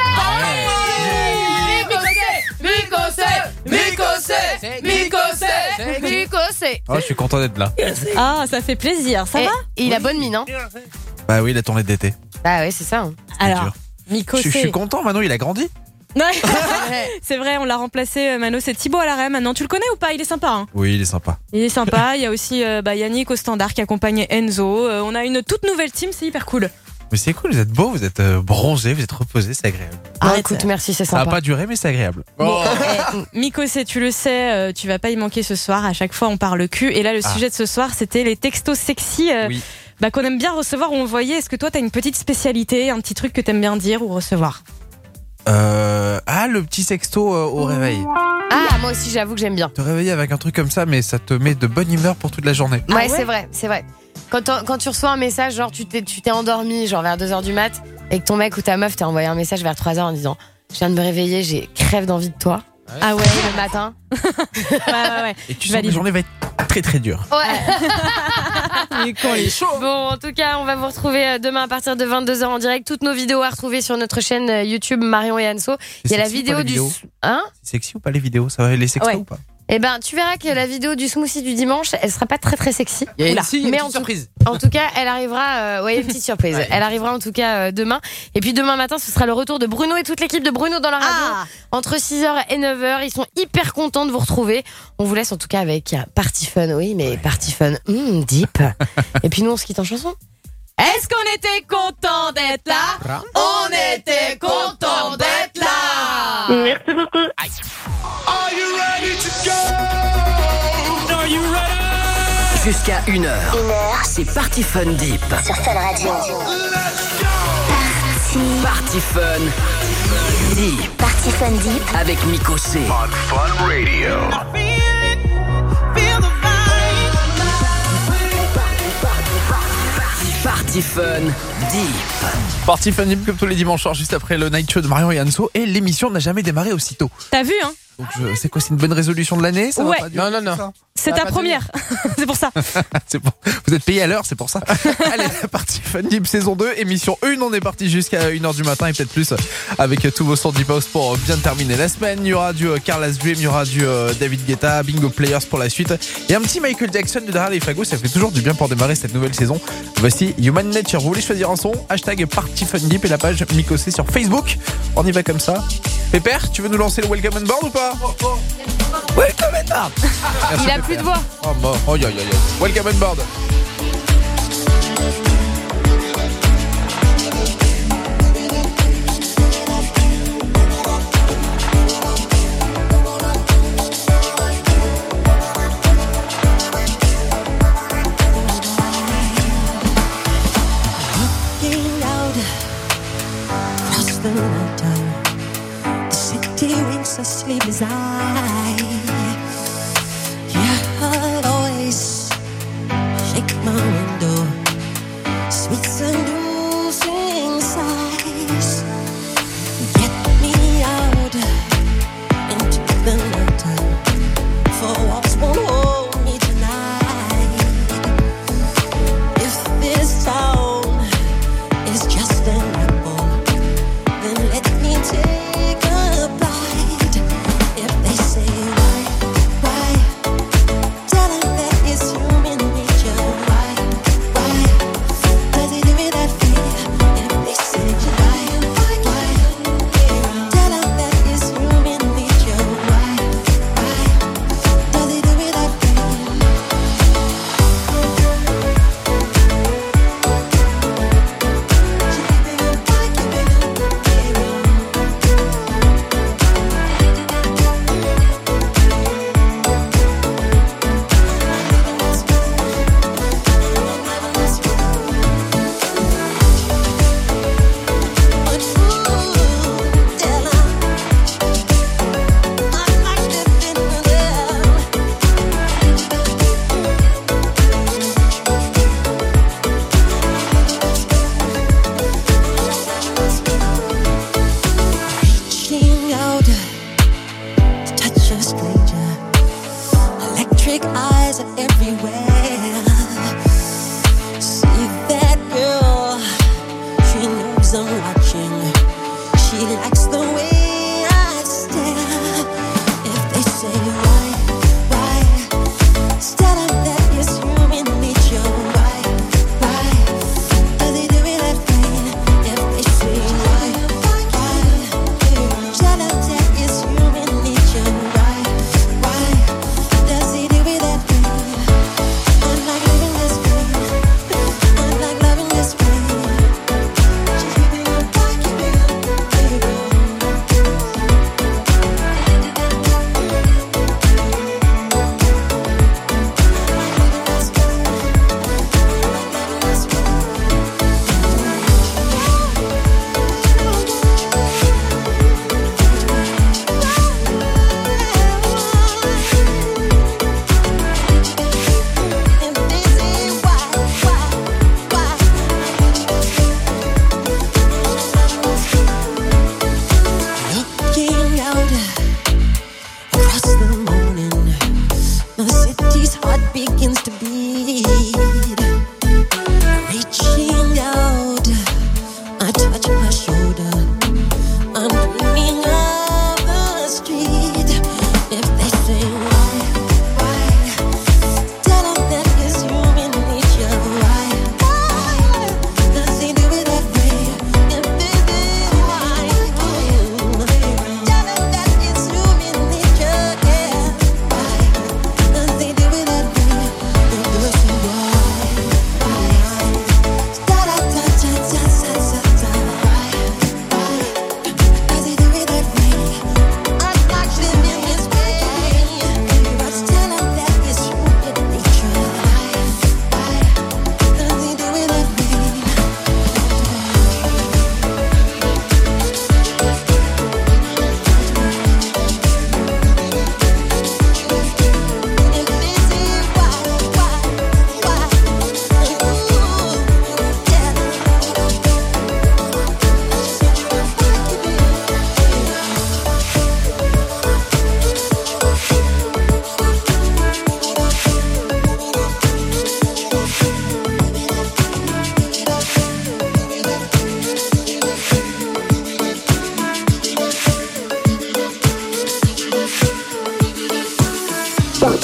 Mikosé! Oh, je suis content d'être là. Ah, ça fait plaisir, ça va? Et il a bonne mine, hein? Bah oui, la tournée d'été. Bah oui, c'est ça. Hein. Alors, Mikosé. Je suis content, Mano, il a grandi. Ouais. C'est vrai, on l'a remplacé, Mano, c'est Thibaut à l'arrêt maintenant. Tu le connais ou pas? Il est sympa. Hein. Oui, il est sympa. Il est sympa. Il y a aussi Yannick au standard qui accompagne Enzo. On a une toute nouvelle team, c'est hyper cool. Mais c'est cool, vous êtes beau, vous êtes bronzé, vous êtes reposé, c'est agréable. Ah, écoute, merci, c'est sympa. Ça n'a pas duré, mais c'est agréable. Bon, Mikosé, tu le sais, tu vas pas y manquer ce soir. À chaque fois, on parle cul. Et là, le sujet de ce soir, c'était les textos sexy qu'on aime bien recevoir ou envoyer. Est-ce que toi, t'as une petite spécialité, un petit truc que t'aimes bien dire ou recevoir? Le petit sexto au réveil. Ah, moi aussi, j'avoue que j'aime bien. Te réveiller avec un truc comme ça, mais ça te met de bonne humeur pour toute la journée. Ouais, c'est vrai. Quand tu reçois un message, genre tu t'es endormi genre vers 2h du mat, et que ton mec ou ta meuf t'a envoyé un message vers 3h en disant je viens de me réveiller, j'ai crève d'envie de toi. Ah ouais, le matin. ouais. Et tu sens que la journée va être très très dure. Ouais. Il est chaud. Bon, en tout cas, on va vous retrouver demain à partir de 22h en direct. Toutes nos vidéos à retrouver sur notre chaîne YouTube Marion et Anso. Il y a la vidéo du... Hein? C'est sexy ou pas les vidéos? Ça va les sextos ou pas? Eh ben, tu verras que la vidéo du smoothie du dimanche, elle sera pas très très sexy. Il y a une petite surprise. En tout cas, elle arrivera. Une petite surprise. Ouais. Elle arrivera en tout cas demain. Et puis demain matin, ce sera le retour de Bruno et toute l'équipe de Bruno dans la radio entre 6h et 9h. Ils sont hyper contents de vous retrouver. On vous laisse en tout cas avec Party Fun. Oui, mais Party Fun deep. Et puis nous, on se quitte en chanson. Est-ce qu'on était content d'être là? On était content d'être là. Merci beaucoup. Are you ready to go? Are you ready? Jusqu'à 1h. C'est Party Fun Deep. Sur Fun Radio. Party Fun Deep. Party Fun Deep. Avec Mikosé. Fun Radio. Party Fun Deep. Party Fun Deep comme tous les dimanches soirs, juste après le night show de Marion et Anso. Et l'émission n'a jamais démarré aussitôt. T'as vu, hein? Donc c'est quoi, c'est une bonne résolution de l'année? Ça va pas durer, Non. C'est ta première. C'est pour ça. C'est bon. Vous êtes payé à l'heure, c'est pour ça. Allez, Party Fun Deep saison 2, émission 1. On est parti jusqu'à 1h du matin et peut-être plus avec tous vos sons Deep House pour bien terminer la semaine. Il y aura du Carla's Dream, il y aura du David Guetta, Bingo Players pour la suite. Et un petit Michael Jackson de derrière les fagots, ça fait toujours du bien pour démarrer cette nouvelle saison. Voici Human Nature. Vous voulez choisir un son? Hashtag Party Fun Deep et la page Mikosé sur Facebook. On y va comme ça. Pépère, tu veux nous lancer le Welcome on Board ou pas? Welcome on Board. Il a plus de voix. Oh, bon. Oh, Welcome on Board. Looking out across the mountain, the city winks a sleepless eye. Yeah, always shake my window, sweet seducing sighs. Get me out into the night, for walks won't hold me tonight. If this town is just an apple, then let me take a bite. If they say why, tell them that it's human nature. Why does it give me that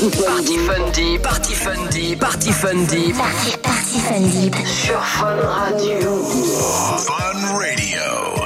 Party Fun Deep, Party Fun Deep, Party Fun Deep. Party Fun Deep. Sur Fun Radio. Fun Radio.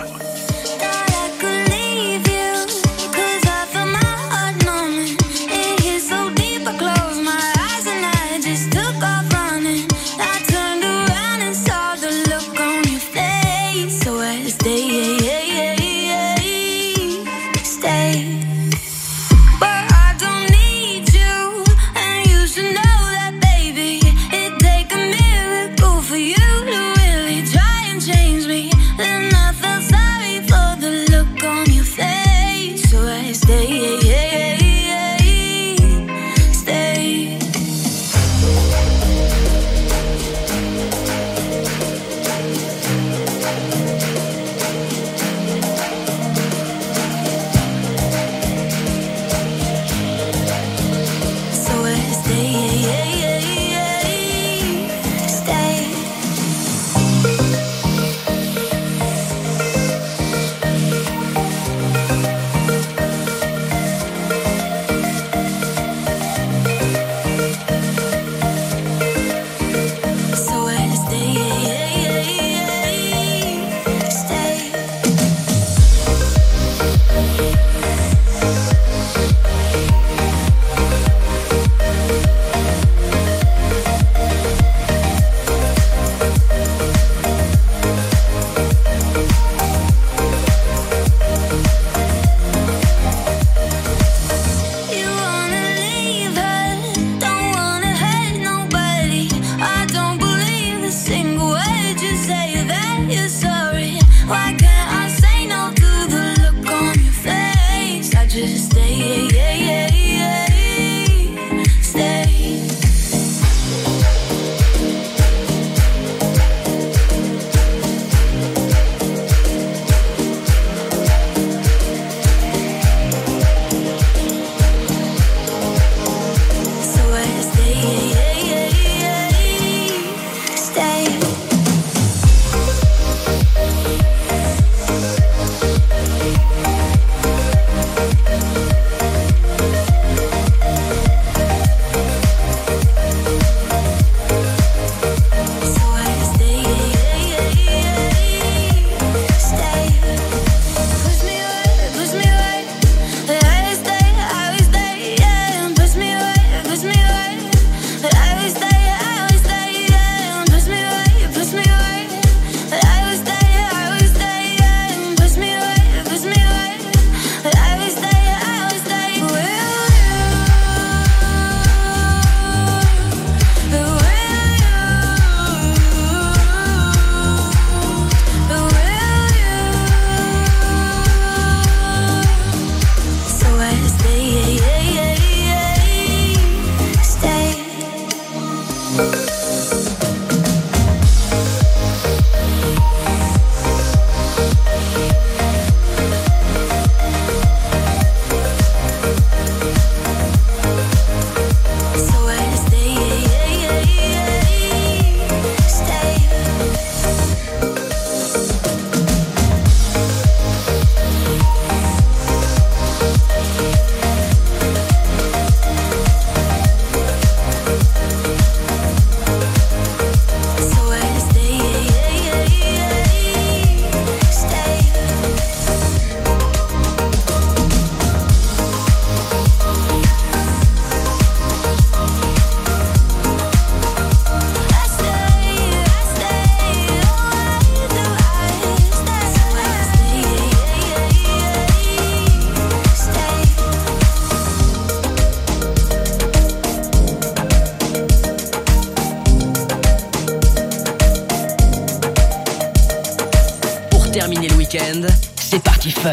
terminer le week-end, c'est Party Fun.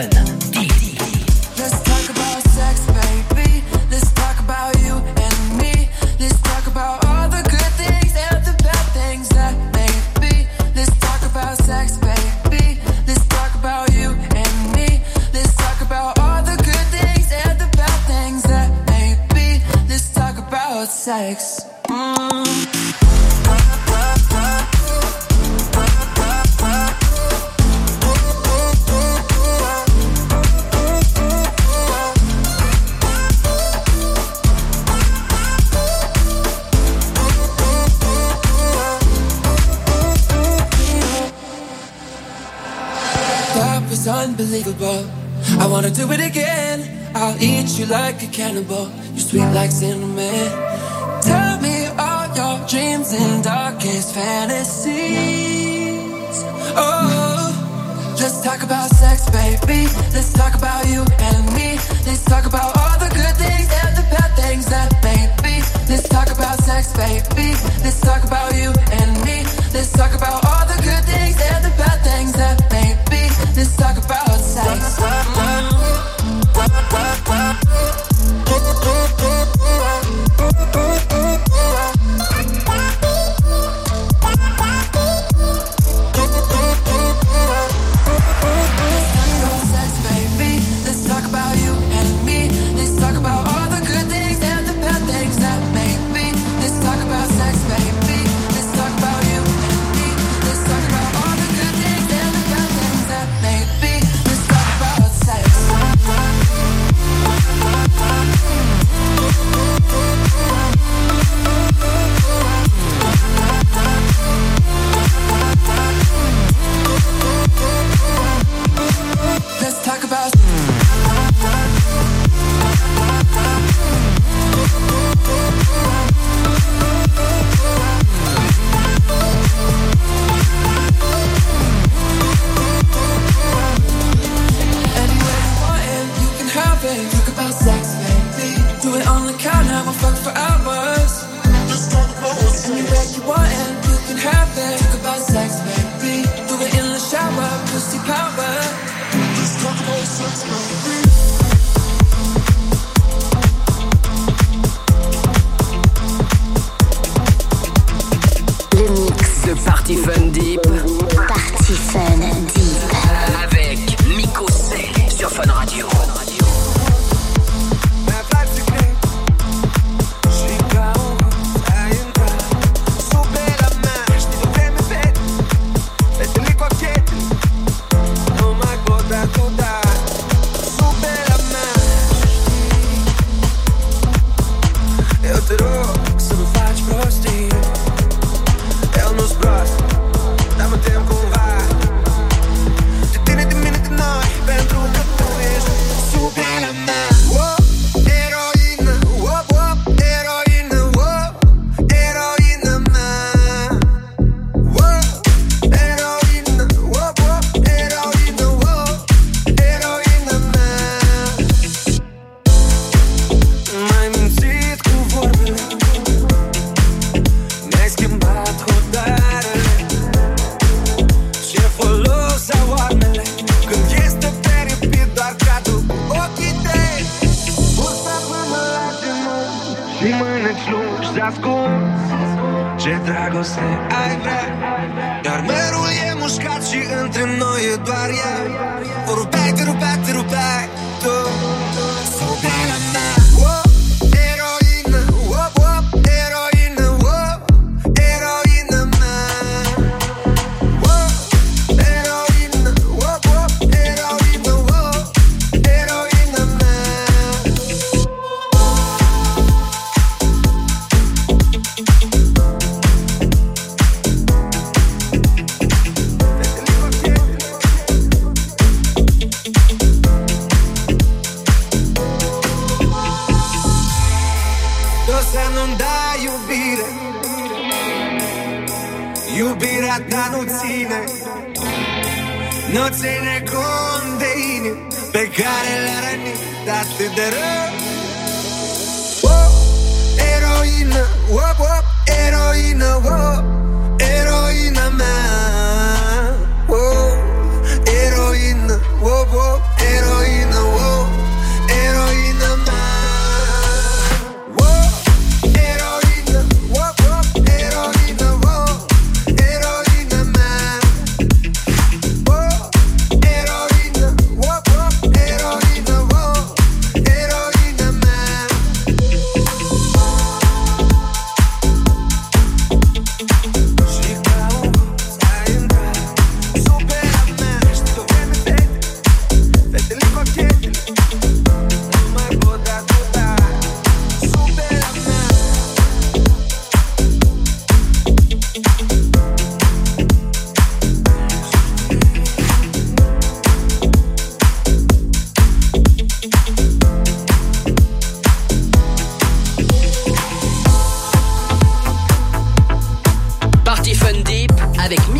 Let's talk about sex, baby. Let's talk about you and me. Let's talk about all the good things and the bad things that may be. Let's talk about sex, baby. Let's talk about you and me. Let's talk about all the good things and the bad things that may be. Let's talk about sex. was unbelievable. I wanna do it again. I'll eat you like a cannibal. You're sweet like cinnamon. Tell me all your dreams and darkest fantasies. Oh, let's talk about sex, baby. Let's talk about you and me. Let's talk about all the good things and the bad things that may be. Let's talk about sex, baby. Let's talk about you and me. Let's talk about all the good things and the bad things that may be. Let's talk about sex.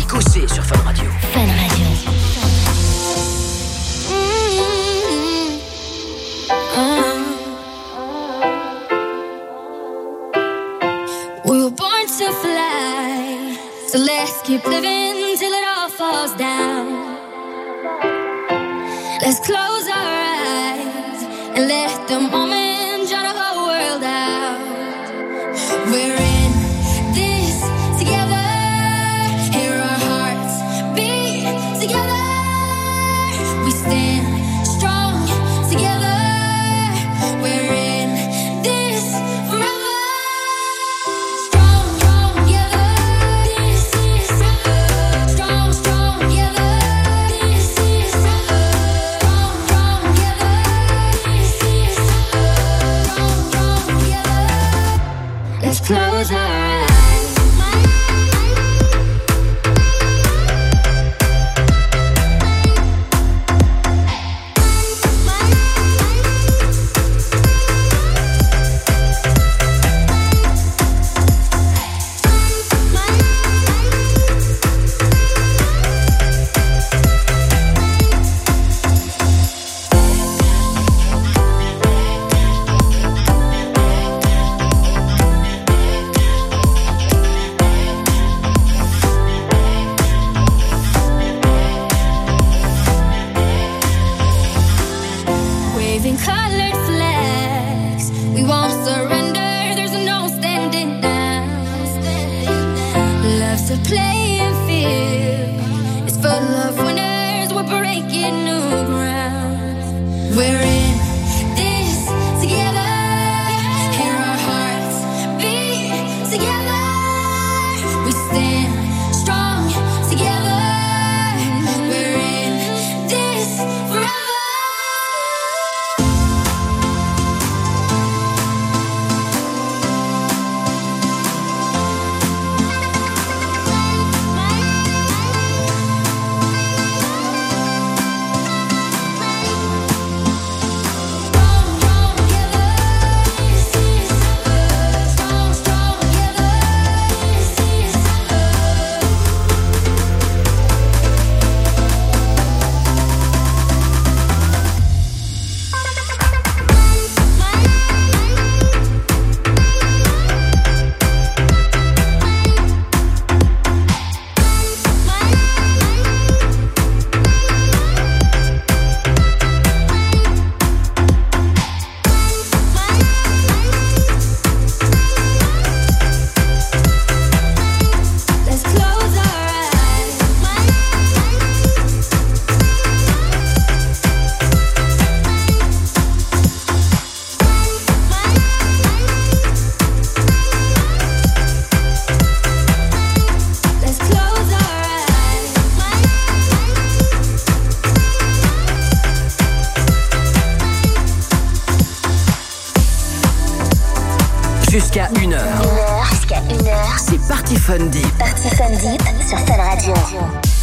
Cossé sur Fun Radio. Fun Radio. We were born to fly, so let's keep living till it all falls down. Let's close our eyes and let the moment drown the whole world out. We're in this together, hear our hearts beat together. We stand strong together, we're in this forever. Let's close our eyes. Waving colored flags, we won't surrender, there's no standing down. Love's a playing field, it's full of winners, we're breaking new ground. We're in this together, hear our hearts beat together. We stand strong together, we're in this forever. Jusqu'à 1h. Jusqu'à 1h. C'est Party Fun Deep. Party Fun Deep sur Fun Radio.